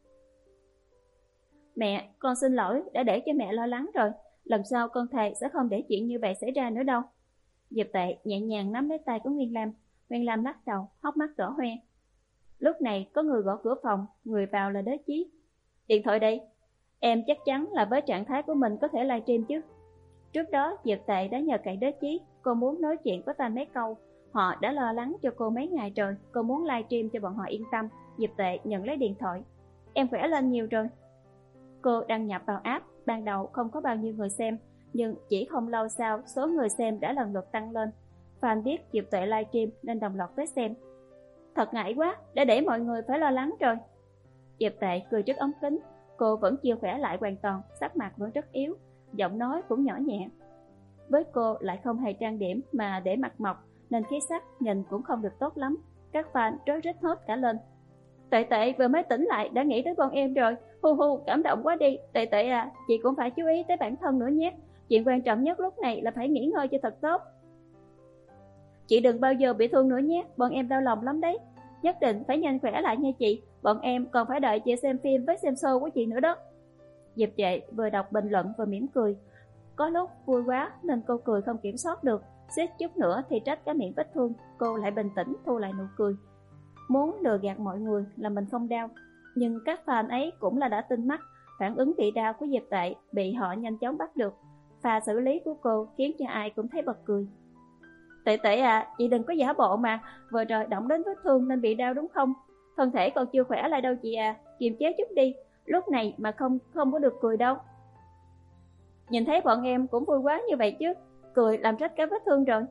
Mẹ, con xin lỗi đã để cho mẹ lo lắng rồi, lần sau con thề sẽ không để chuyện như vậy xảy ra nữa đâu. Diệp Tuệ nhẹ nhàng nắm lấy tay của Nguyên Lam. Nguyên Lam lắc đầu, hốc mắt đỏ hoe. Lúc này có người gõ cửa phòng, người vào là Đế Chí. Điện thoại đây, em chắc chắn là với trạng thái của mình có thể livestream chứ. Trước đó Diệp Tuệ đã nhờ cậy Đế Chí, cô muốn nói chuyện với anh mấy câu. Họ đã lo lắng cho cô mấy ngày rồi, cô muốn livestream cho bọn họ yên tâm. Diệp Tuệ nhận lấy điện thoại. Em khỏe lên nhiều rồi. Cô đăng nhập vào app, ban đầu không có bao nhiêu người xem, nhưng chỉ không lâu sau số người xem đã lần lượt tăng lên. Fan biết Diệp Tuệ livestream nên đồng loạt tới xem. Thật ngại quá, đã để mọi người phải lo lắng rồi. Diệp Tuệ cười trước ống kính, cô vẫn chưa khỏe lại hoàn toàn, sắc mặt vẫn rất yếu, giọng nói cũng nhỏ nhẹ. Với cô lại không hề trang điểm mà để mặt mộc, nên khí sắc nhìn cũng không được tốt lắm. Các fan rối rít hết cả lên. Tuệ Tuệ vừa mới tỉnh lại đã nghĩ tới con em rồi, hu hu, cảm động quá đi. Tuệ Tuệ à, chị cũng phải chú ý tới bản thân nữa nhé. Chuyện quan trọng nhất lúc này là phải nghỉ ngơi cho thật tốt. Chị đừng bao giờ bị thương nữa nhé, bọn em đau lòng lắm đấy. Nhất định phải nhanh khỏe lại nha chị, bọn em còn phải đợi chị xem phim với xem show của chị nữa đó. Diệp Tuệ vừa đọc bình luận vừa mỉm cười. Có lúc vui quá nên cô cười không kiểm soát được, suýt chút nữa thì trách cái miệng vết thương. Cô lại bình tĩnh thu lại nụ cười. Muốn lừa gạt mọi người là mình không đau, nhưng các fan ấy cũng là đã tinh mắt. Phản ứng bị đau của Diệp Tuệ bị họ nhanh chóng bắt được. Pha xử lý của cô khiến cho ai cũng thấy bật cười. Tuệ Tuệ à, chị đừng có giả bộ mà, vừa rồi động đến vết thương nên bị đau đúng không? Thân thể còn chưa khỏe lại đâu chị à, kiềm chế chút đi, lúc này mà không không có được cười đâu. Nhìn thấy bọn em cũng vui quá như vậy chứ, cười làm rách cả vết thương rồi.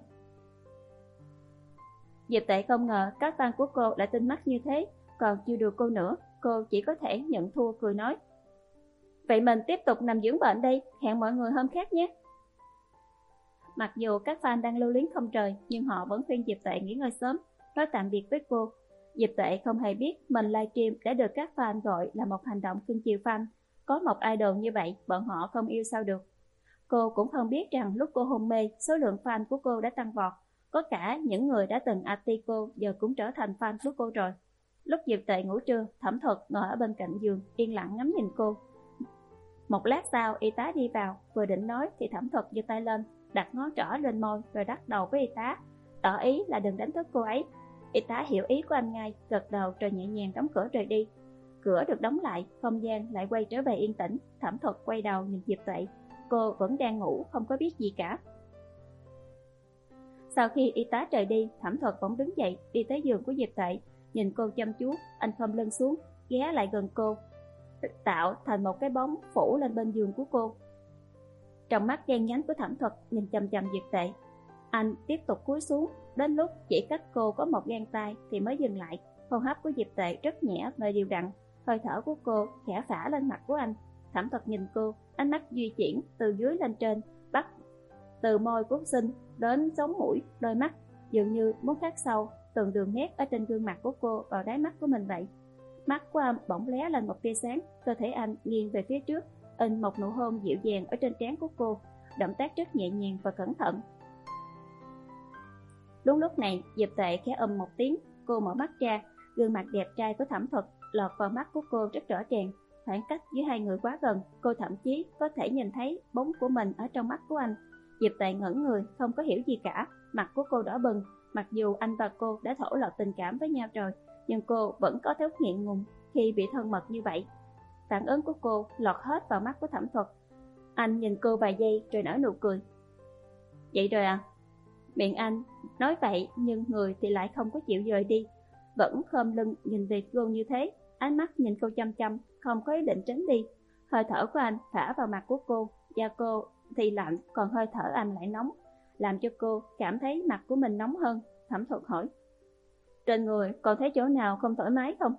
Diệp Tuệ không ngờ các fan của cô lại tinh mắt như thế, còn chưa được cô nữa, cô chỉ có thể nhận thua cười nói. Vậy mình tiếp tục nằm dưỡng bệnh đây, hẹn mọi người hôm khác nhé. Mặc dù các fan đang lưu luyến không trời, nhưng họ vẫn khuyên Diệp Tuệ nghỉ ngơi sớm, nói tạm biệt với cô. Diệp Tuệ không hề biết mình livestream đã được các fan gọi là một hành động cưng chiều fan. Có một idol như vậy, bọn họ không yêu sao được. Cô cũng không biết rằng lúc cô hôn mê, số lượng fan của cô đã tăng vọt. Có cả những người đã từng anti cô giờ cũng trở thành fan của cô rồi. Lúc Diệp Tuệ ngủ trưa, Thẩm Thuật ngồi ở bên cạnh giường, yên lặng ngắm nhìn cô. Một lát sau, y tá đi vào, vừa định nói thì Thẩm Thuật giơ tay lên, đặt ngón trỏ lên môi rồi đắc đầu với y tá, tỏ ý là đừng đánh thức cô ấy. Y tá hiểu ý của anh ngay, gật đầu rồi nhẹ nhàng đóng cửa rời đi. Cửa được đóng lại, không gian lại quay trở về yên tĩnh. Thẩm Thuật quay đầu nhìn Diệp Tuệ, cô vẫn đang ngủ, không có biết gì cả. Sau khi y tá rời đi, Thẩm Thuật bỗng đứng dậy, đi tới giường của Diệp Tuệ, nhìn cô chăm chú, anh khom lưng xuống, ghé lại gần cô, tạo thành một cái bóng phủ lên bên giường của cô. Trong mắt đen nhánh của Thẩm Thuật nhìn chằm chằm Diệp Tuệ, anh tiếp tục cúi xuống, đến lúc chỉ cách cô có một gang tay thì mới dừng lại. Hô hấp của Diệp Tuệ rất nhẹ và đều đặn, hơi thở của cô khẽ phả lên mặt của anh. Thẩm Thuật nhìn cô, ánh mắt di chuyển từ dưới lên trên, bắt từ môi của xinh đến sống mũi, đôi mắt dường như muốn khắc sâu từng đường nét ở trên gương mặt của cô vào đáy mắt của mình vậy. Mắt của anh bỗng lóe lên một tia sáng, cơ thể anh nghiêng về phía trước, in một nụ hôn dịu dàng ở trên trán của cô, động tác rất nhẹ nhàng và cẩn thận. Đúng lúc này, Diệp Tuệ khẽ ầm một tiếng, cô mở mắt ra, gương mặt đẹp trai của Thẩm Thuật lọt vào mắt của cô rất rõ ràng. Khoảng cách giữa hai người quá gần, cô thậm chí có thể nhìn thấy bóng của mình ở trong mắt của anh. Diệp Tuệ ngẩn người, không có hiểu gì cả, mặt của cô đỏ bừng. Mặc dù anh và cô đã thổ lộ tình cảm với nhau rồi, nhưng cô vẫn có chút ngượng ngùng khi bị thân mật như vậy. Phản ứng của cô lọt hết vào mắt của Thẩm Thuật. Anh nhìn cô vài giây rồi nở nụ cười. Vậy rồi à? Miệng anh nói vậy nhưng người thì lại không có chịu rời đi, vẫn khom lưng nhìn về cô như thế, ánh mắt nhìn cô chăm chăm, không có ý định tránh đi. Hơi thở của anh phả vào mặt của cô, da cô thì lạnh, còn hơi thở anh lại nóng, làm cho cô cảm thấy mặt của mình nóng hơn. Thẩm Thuật hỏi, trên người còn thấy chỗ nào không thoải mái không?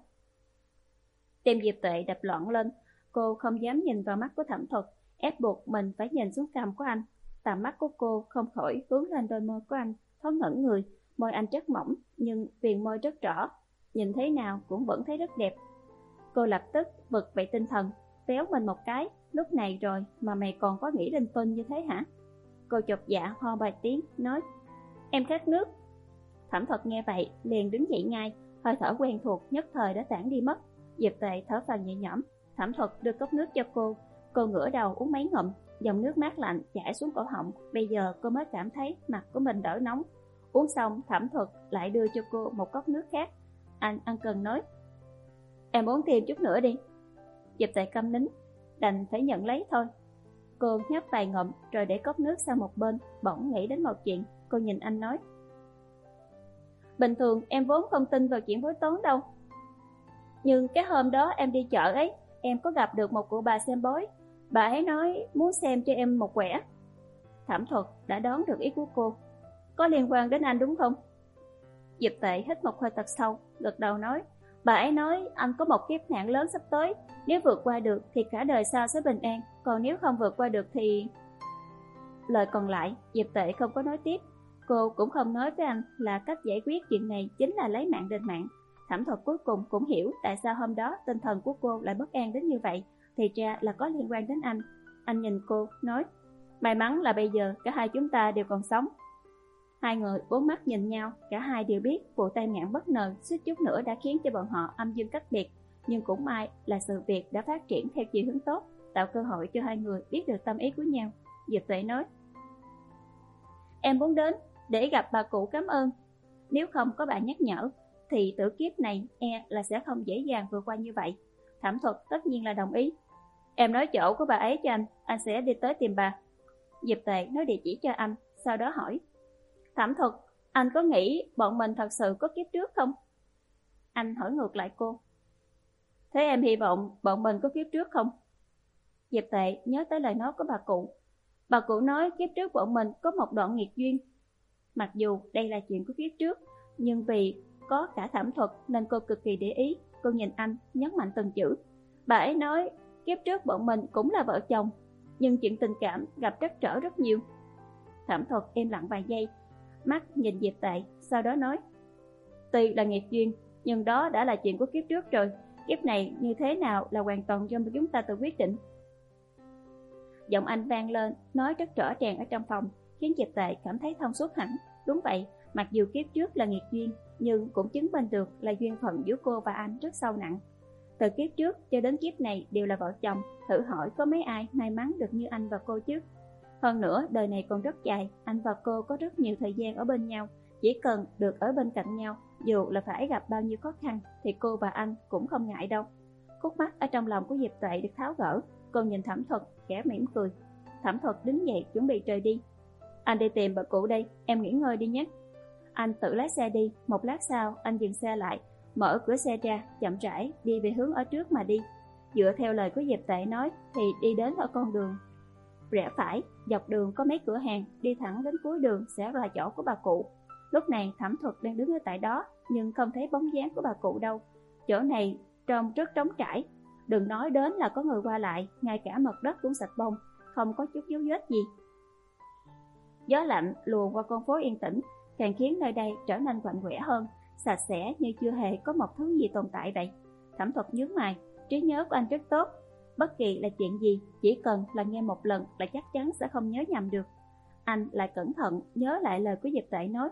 Tim Diệp Tuệ đập loạn lên, cô không dám nhìn vào mắt của Thẩm Thuật, ép buộc mình phải nhìn xuống cằm của anh. Tầm mắt của cô không khỏi hướng lên đôi môi của anh, thoáng ngẩn người. Môi anh rất mỏng nhưng viền môi rất rõ, nhìn thế nào cũng vẫn thấy rất đẹp. Cô lập tức vực về tinh thần, véo mình một cái. Lúc này rồi mà mày còn có nghĩ linh tinh như thế hả? Cô chột dạ ho vài tiếng, nói, em khát nước. Thẩm Thuật nghe vậy liền đứng dậy ngay, hơi thở quen thuộc nhất thời đã tản đi mất. Diệp Tuệ thở phào nhẹ nhõm. Thẩm Thuật đưa cốc nước cho cô, cô ngửa đầu uống mấy ngụm, dòng nước mát lạnh chảy xuống cổ họng. Bây giờ cô mới cảm thấy mặt của mình đỡ nóng. Uống xong, Thẩm Thuật lại đưa cho cô một cốc nước khác. Anh ân cần nói, em uống thêm chút nữa đi. Diệp Tuệ câm nín, đành phải nhận lấy thôi. Cô nhấp vài ngụm rồi để cốc nước sang một bên, bỗng nghĩ đến một chuyện. Cô nhìn anh nói, bình thường em vốn không tin vào chuyện bói toán đâu, nhưng cái hôm đó em đi chợ ấy, em có gặp được một cụ bà xem bói. Bà ấy nói muốn xem cho em một quẻ. Thẩm Thuật đã đoán được ý của cô. Có liên quan đến anh đúng không? Diệp Tuệ hít một hơi thật sâu, gật đầu nói, bà ấy nói anh có một kiếp nạn lớn sắp tới, nếu vượt qua được thì cả đời sau sẽ bình an, còn nếu không vượt qua được thì... Lời còn lại Diệp Tuệ không có nói tiếp. Cô cũng không nói với anh là cách giải quyết chuyện này chính là lấy mạng đền mạng. Thẩm Thuật cuối cùng cũng hiểu tại sao hôm đó tinh thần của cô lại bất an đến như vậy, thì ra là có liên quan đến anh. Anh nhìn cô, nói, may mắn là bây giờ cả hai chúng ta đều còn sống. Hai người bốn mắt nhìn nhau, cả hai đều biết vụ tai nạn bất ngờ suýt chút nữa đã khiến cho bọn họ âm dương cách biệt. Nhưng cũng may là sự việc đã phát triển theo chiều hướng tốt, tạo cơ hội cho hai người biết được tâm ý của nhau. Diệp Tuệ nói, em muốn đến để gặp bà cụ cảm ơn. Nếu không có bà nhắc nhở thì tử kiếp này e là sẽ không dễ dàng vượt qua như vậy. Thẩm Thuật tất nhiên là đồng ý. Em nói chỗ của bà ấy cho anh, anh sẽ đi tới tìm bà. Diệp Tuệ nói địa chỉ cho anh, sau đó hỏi, Thẩm Thuật, anh có nghĩ bọn mình thật sự có kiếp trước không? Anh hỏi ngược lại cô, thế em hy vọng bọn mình có kiếp trước không? Diệp Tuệ nhớ tới lời nói của bà cụ. Bà cụ nói kiếp trước bọn mình có một đoạn nghiệt duyên. Mặc dù đây là chuyện của kiếp trước, nhưng vì có cả Thẩm Thuật nên cô cực kỳ để ý. Cô nhìn anh, nhấn mạnh từng chữ. Bà ấy nói kiếp trước bọn mình cũng là vợ chồng, nhưng chuyện tình cảm gặp trắc trở rất nhiều. Thẩm Thuật im lặng vài giây, mắt nhìn Diệp Tuệ, sau đó nói, tuy là nghiệt duyên, nhưng đó đã là chuyện của kiếp trước rồi. Kiếp này như thế nào là hoàn toàn do chúng ta tự quyết định. Giọng anh vang lên, nói rất rõ ràng ở trong phòng, khiến Diệp Tuệ cảm thấy thông suốt hẳn. Đúng vậy, mặc dù kiếp trước là nghiệt duyên, nhưng cũng chứng minh được là duyên phận giữa cô và anh rất sâu nặng. Từ kiếp trước cho đến kiếp này đều là vợ chồng, thử hỏi có mấy ai may mắn được như anh và cô chứ. Hơn nữa, đời này còn rất dài, anh và cô có rất nhiều thời gian ở bên nhau. Chỉ cần được ở bên cạnh nhau, dù là phải gặp bao nhiêu khó khăn, thì cô và anh cũng không ngại đâu. Khúc mắc ở trong lòng của Diệp Tuệ được tháo gỡ. Cô nhìn Thẩm Thuật, khẽ mỉm cười. Thẩm Thuật đứng dậy chuẩn bị rời đi. Anh đi tìm bà cụ đây, em nghỉ ngơi đi nhé. Anh tự lái xe đi. Một lát sau, anh dừng xe lại, mở cửa xe ra, chậm rãi đi về hướng ở trước mà đi. Dựa theo lời của Diệp Tuệ nói thì đi đến ở con đường rẽ phải, dọc đường có mấy cửa hàng, đi thẳng đến cuối đường sẽ là chỗ của bà cụ. Lúc này Thẩm Thuật đang đứng ở tại đó, nhưng không thấy bóng dáng của bà cụ đâu. Chỗ này trông rất trống trải, đừng nói đến là có người qua lại, ngay cả mặt đất cũng sạch bông, không có chút dấu vết gì. Gió lạnh luồn qua con phố yên tĩnh, càng khiến nơi đây trở nên quạnh quẻ hơn, sạch sẽ như chưa hề có một thứ gì tồn tại vậy. Thẩm Thuật nhướng mày, trí nhớ của anh rất tốt, bất kỳ là chuyện gì, chỉ cần là nghe một lần là chắc chắn sẽ không nhớ nhầm được. Anh lại cẩn thận nhớ lại lời của Diệp Tuệ nói,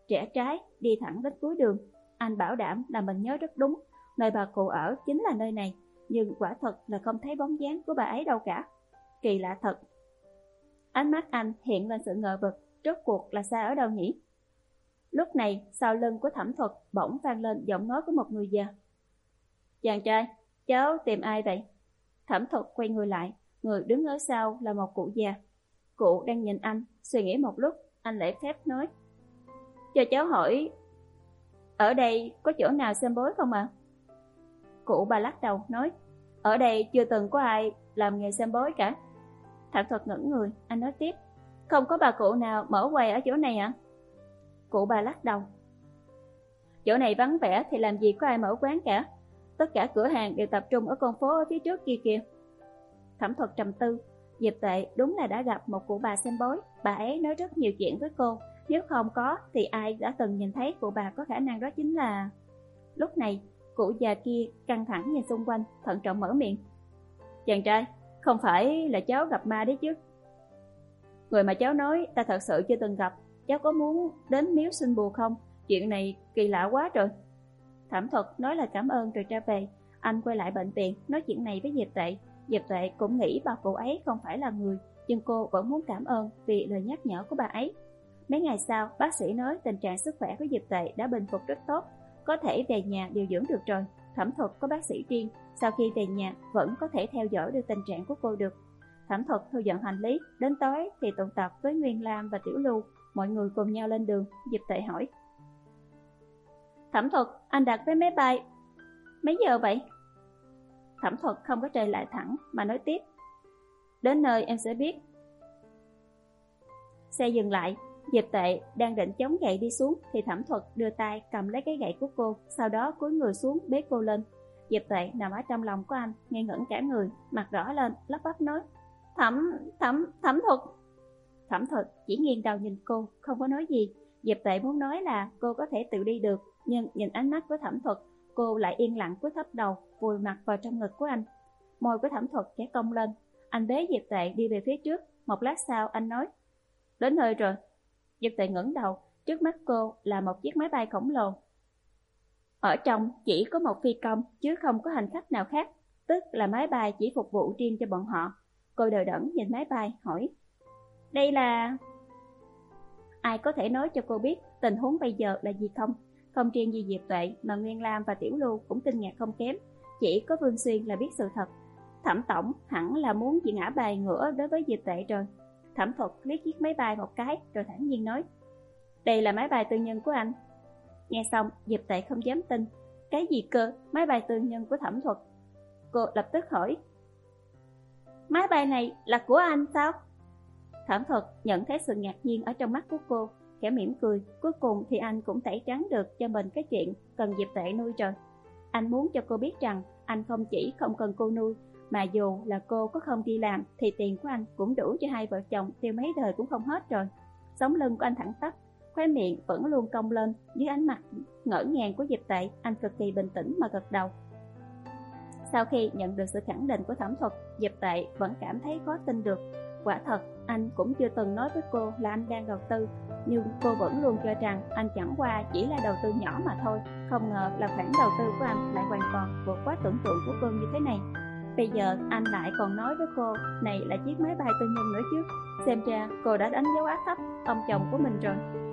rẽ trái, đi thẳng đến cuối đường. Anh bảo đảm là mình nhớ rất đúng, nơi bà cụ ở chính là nơi này, nhưng quả thật là không thấy bóng dáng của bà ấy đâu cả. Kỳ lạ thật. Ánh mắt anh hiện lên sự ngờ vực, rốt cuộc là xa ở đâu nhỉ? Lúc này, sau lưng của Thẩm Thuật bỗng vang lên giọng nói của một người già. Chàng trai, cháu tìm ai vậy? Thẩm Thuật quay người lại, người đứng ở sau là một cụ già. Cụ đang nhìn anh, suy nghĩ một lúc, anh lễ phép nói. Cho cháu hỏi, ở đây có chỗ nào xem bói không ạ? À? Cụ bà lắc đầu nói, ở đây chưa từng có ai làm nghề xem bói cả. Thẩm Thuật ngẩn người, anh nói tiếp, không có bà cụ nào mở quầy ở chỗ này ạ? À? Cụ bà lắc đầu, chỗ này vắng vẻ thì làm gì có ai mở quán cả, tất cả cửa hàng đều tập trung ở con phố ở phía trước kia kìa. Thẩm Thuật trầm tư, Diệp Tệ đúng là đã gặp một cụ bà xem bói, bà ấy nói rất nhiều chuyện với cô, nếu không có thì ai đã từng nhìn thấy cụ bà có khả năng đó chính là... Lúc này, cụ già kia căng thẳng nhìn xung quanh, thận trọng mở miệng. Chàng trai, không phải là cháu gặp ma đấy chứ? Người mà cháu nói ta thật sự chưa từng gặp, cháu có muốn đến miếu xin bùa không? Chuyện này kỳ lạ quá rồi. Thẩm Thuật nói là cảm ơn rồi ra về. Anh quay lại bệnh viện nói chuyện này với Diệp Tệ. Diệp Tệ cũng nghĩ bà cụ ấy không phải là người, nhưng cô vẫn muốn cảm ơn vì lời nhắc nhở của bà ấy. Mấy ngày sau, bác sĩ nói tình trạng sức khỏe của Diệp Tệ đã bình phục rất tốt, có thể về nhà điều dưỡng được rồi. Thẩm Thuật có bác sĩ riêng, sau khi về nhà vẫn có thể theo dõi được tình trạng của cô được. Thẩm Thuật thu dọn hành lý, đến tối thì tụ tập với Nguyên Lam và Tiểu Lưu, mọi người cùng nhau lên đường. Diệp Tệ hỏi. Thẩm Thuật, anh đặt vé máy bay mấy giờ vậy? Thẩm Thuật không có trời lại thẳng mà nói tiếp. Đến nơi em sẽ biết. Xe dừng lại, Diệp Tệ đang định chống gậy đi xuống thì Thẩm Thuật đưa tay cầm lấy cái gậy của cô, sau đó cúi người xuống bế cô lên. Diệp Tệ nằm ở trong lòng của anh, ngây ngẩn cả người, mặt đỏ lên, lắp bắp nói. Thẩm, Thẩm, Thẩm Thuật. Thẩm Thuật chỉ nghiêng đầu nhìn cô, không có nói gì. Diệp Tệ muốn nói là cô có thể tự đi được, nhưng nhìn ánh mắt của Thẩm Thuật, cô lại yên lặng cúi thấp đầu, vùi mặt vào trong ngực của anh. Môi của Thẩm Thuật khẽ cong lên, anh bế Diệp Tệ đi về phía trước. Một lát sau anh nói, đến nơi rồi. Diệp Tệ ngẩng đầu, trước mắt cô là một chiếc máy bay khổng lồ. Ở trong chỉ có một phi công, chứ không có hành khách nào khác, tức là máy bay chỉ phục vụ riêng cho bọn họ. Cô đờ đẫn nhìn máy bay, hỏi, đây là... Ai có thể nói cho cô biết tình huống bây giờ là gì không? Không riêng gì Diệp Tuệ mà Nguyên Lam và Tiểu Lưu cũng kinh ngạc không kém. Chỉ có Vương Xuyên là biết sự thật. Thẩm tổng hẳn là muốn chị ngã bài ngửa đối với Diệp Tuệ rồi. Thẩm Thuật liếc chiếc máy bay một cái rồi thản nhiên nói, đây là máy bay tư nhân của anh. Nghe xong Diệp Tuệ không dám tin. Cái gì cơ? Máy bay tư nhân của Thẩm Thuật? Cô lập tức hỏi, máy bay này là của anh sao? Thẩm Thuật nhận thấy sự ngạc nhiên ở trong mắt của cô, khẽ mỉm cười. Cuối cùng thì anh cũng tẩy trắng được cho mình cái chuyện cần Diệp Tệ nuôi rồi. Anh muốn cho cô biết rằng anh không chỉ không cần cô nuôi, mà dù là cô có không đi làm thì tiền của anh cũng đủ cho hai vợ chồng tiêu mấy đời cũng không hết rồi. Sống lưng của anh thẳng tắp, khóe miệng vẫn luôn cong lên. Dưới ánh mặt ngỡ ngàng của Diệp Tệ, anh cực kỳ bình tĩnh mà gật đầu. Sau khi nhận được sự khẳng định của Thẩm Thuật, Diệp Tệ vẫn cảm thấy khó tin được. Quả thật, anh cũng chưa từng nói với cô là anh đang đầu tư, nhưng cô vẫn luôn cho rằng anh chẳng qua chỉ là đầu tư nhỏ mà thôi. Không ngờ là khoản đầu tư của anh lại hoàn toàn vượt quá tưởng tượng của cô như thế này. Bây giờ anh lại còn nói với cô này là chiếc máy bay tư nhân nữa chứ. Xem ra cô đã đánh dấu áp thấp ông chồng của mình rồi.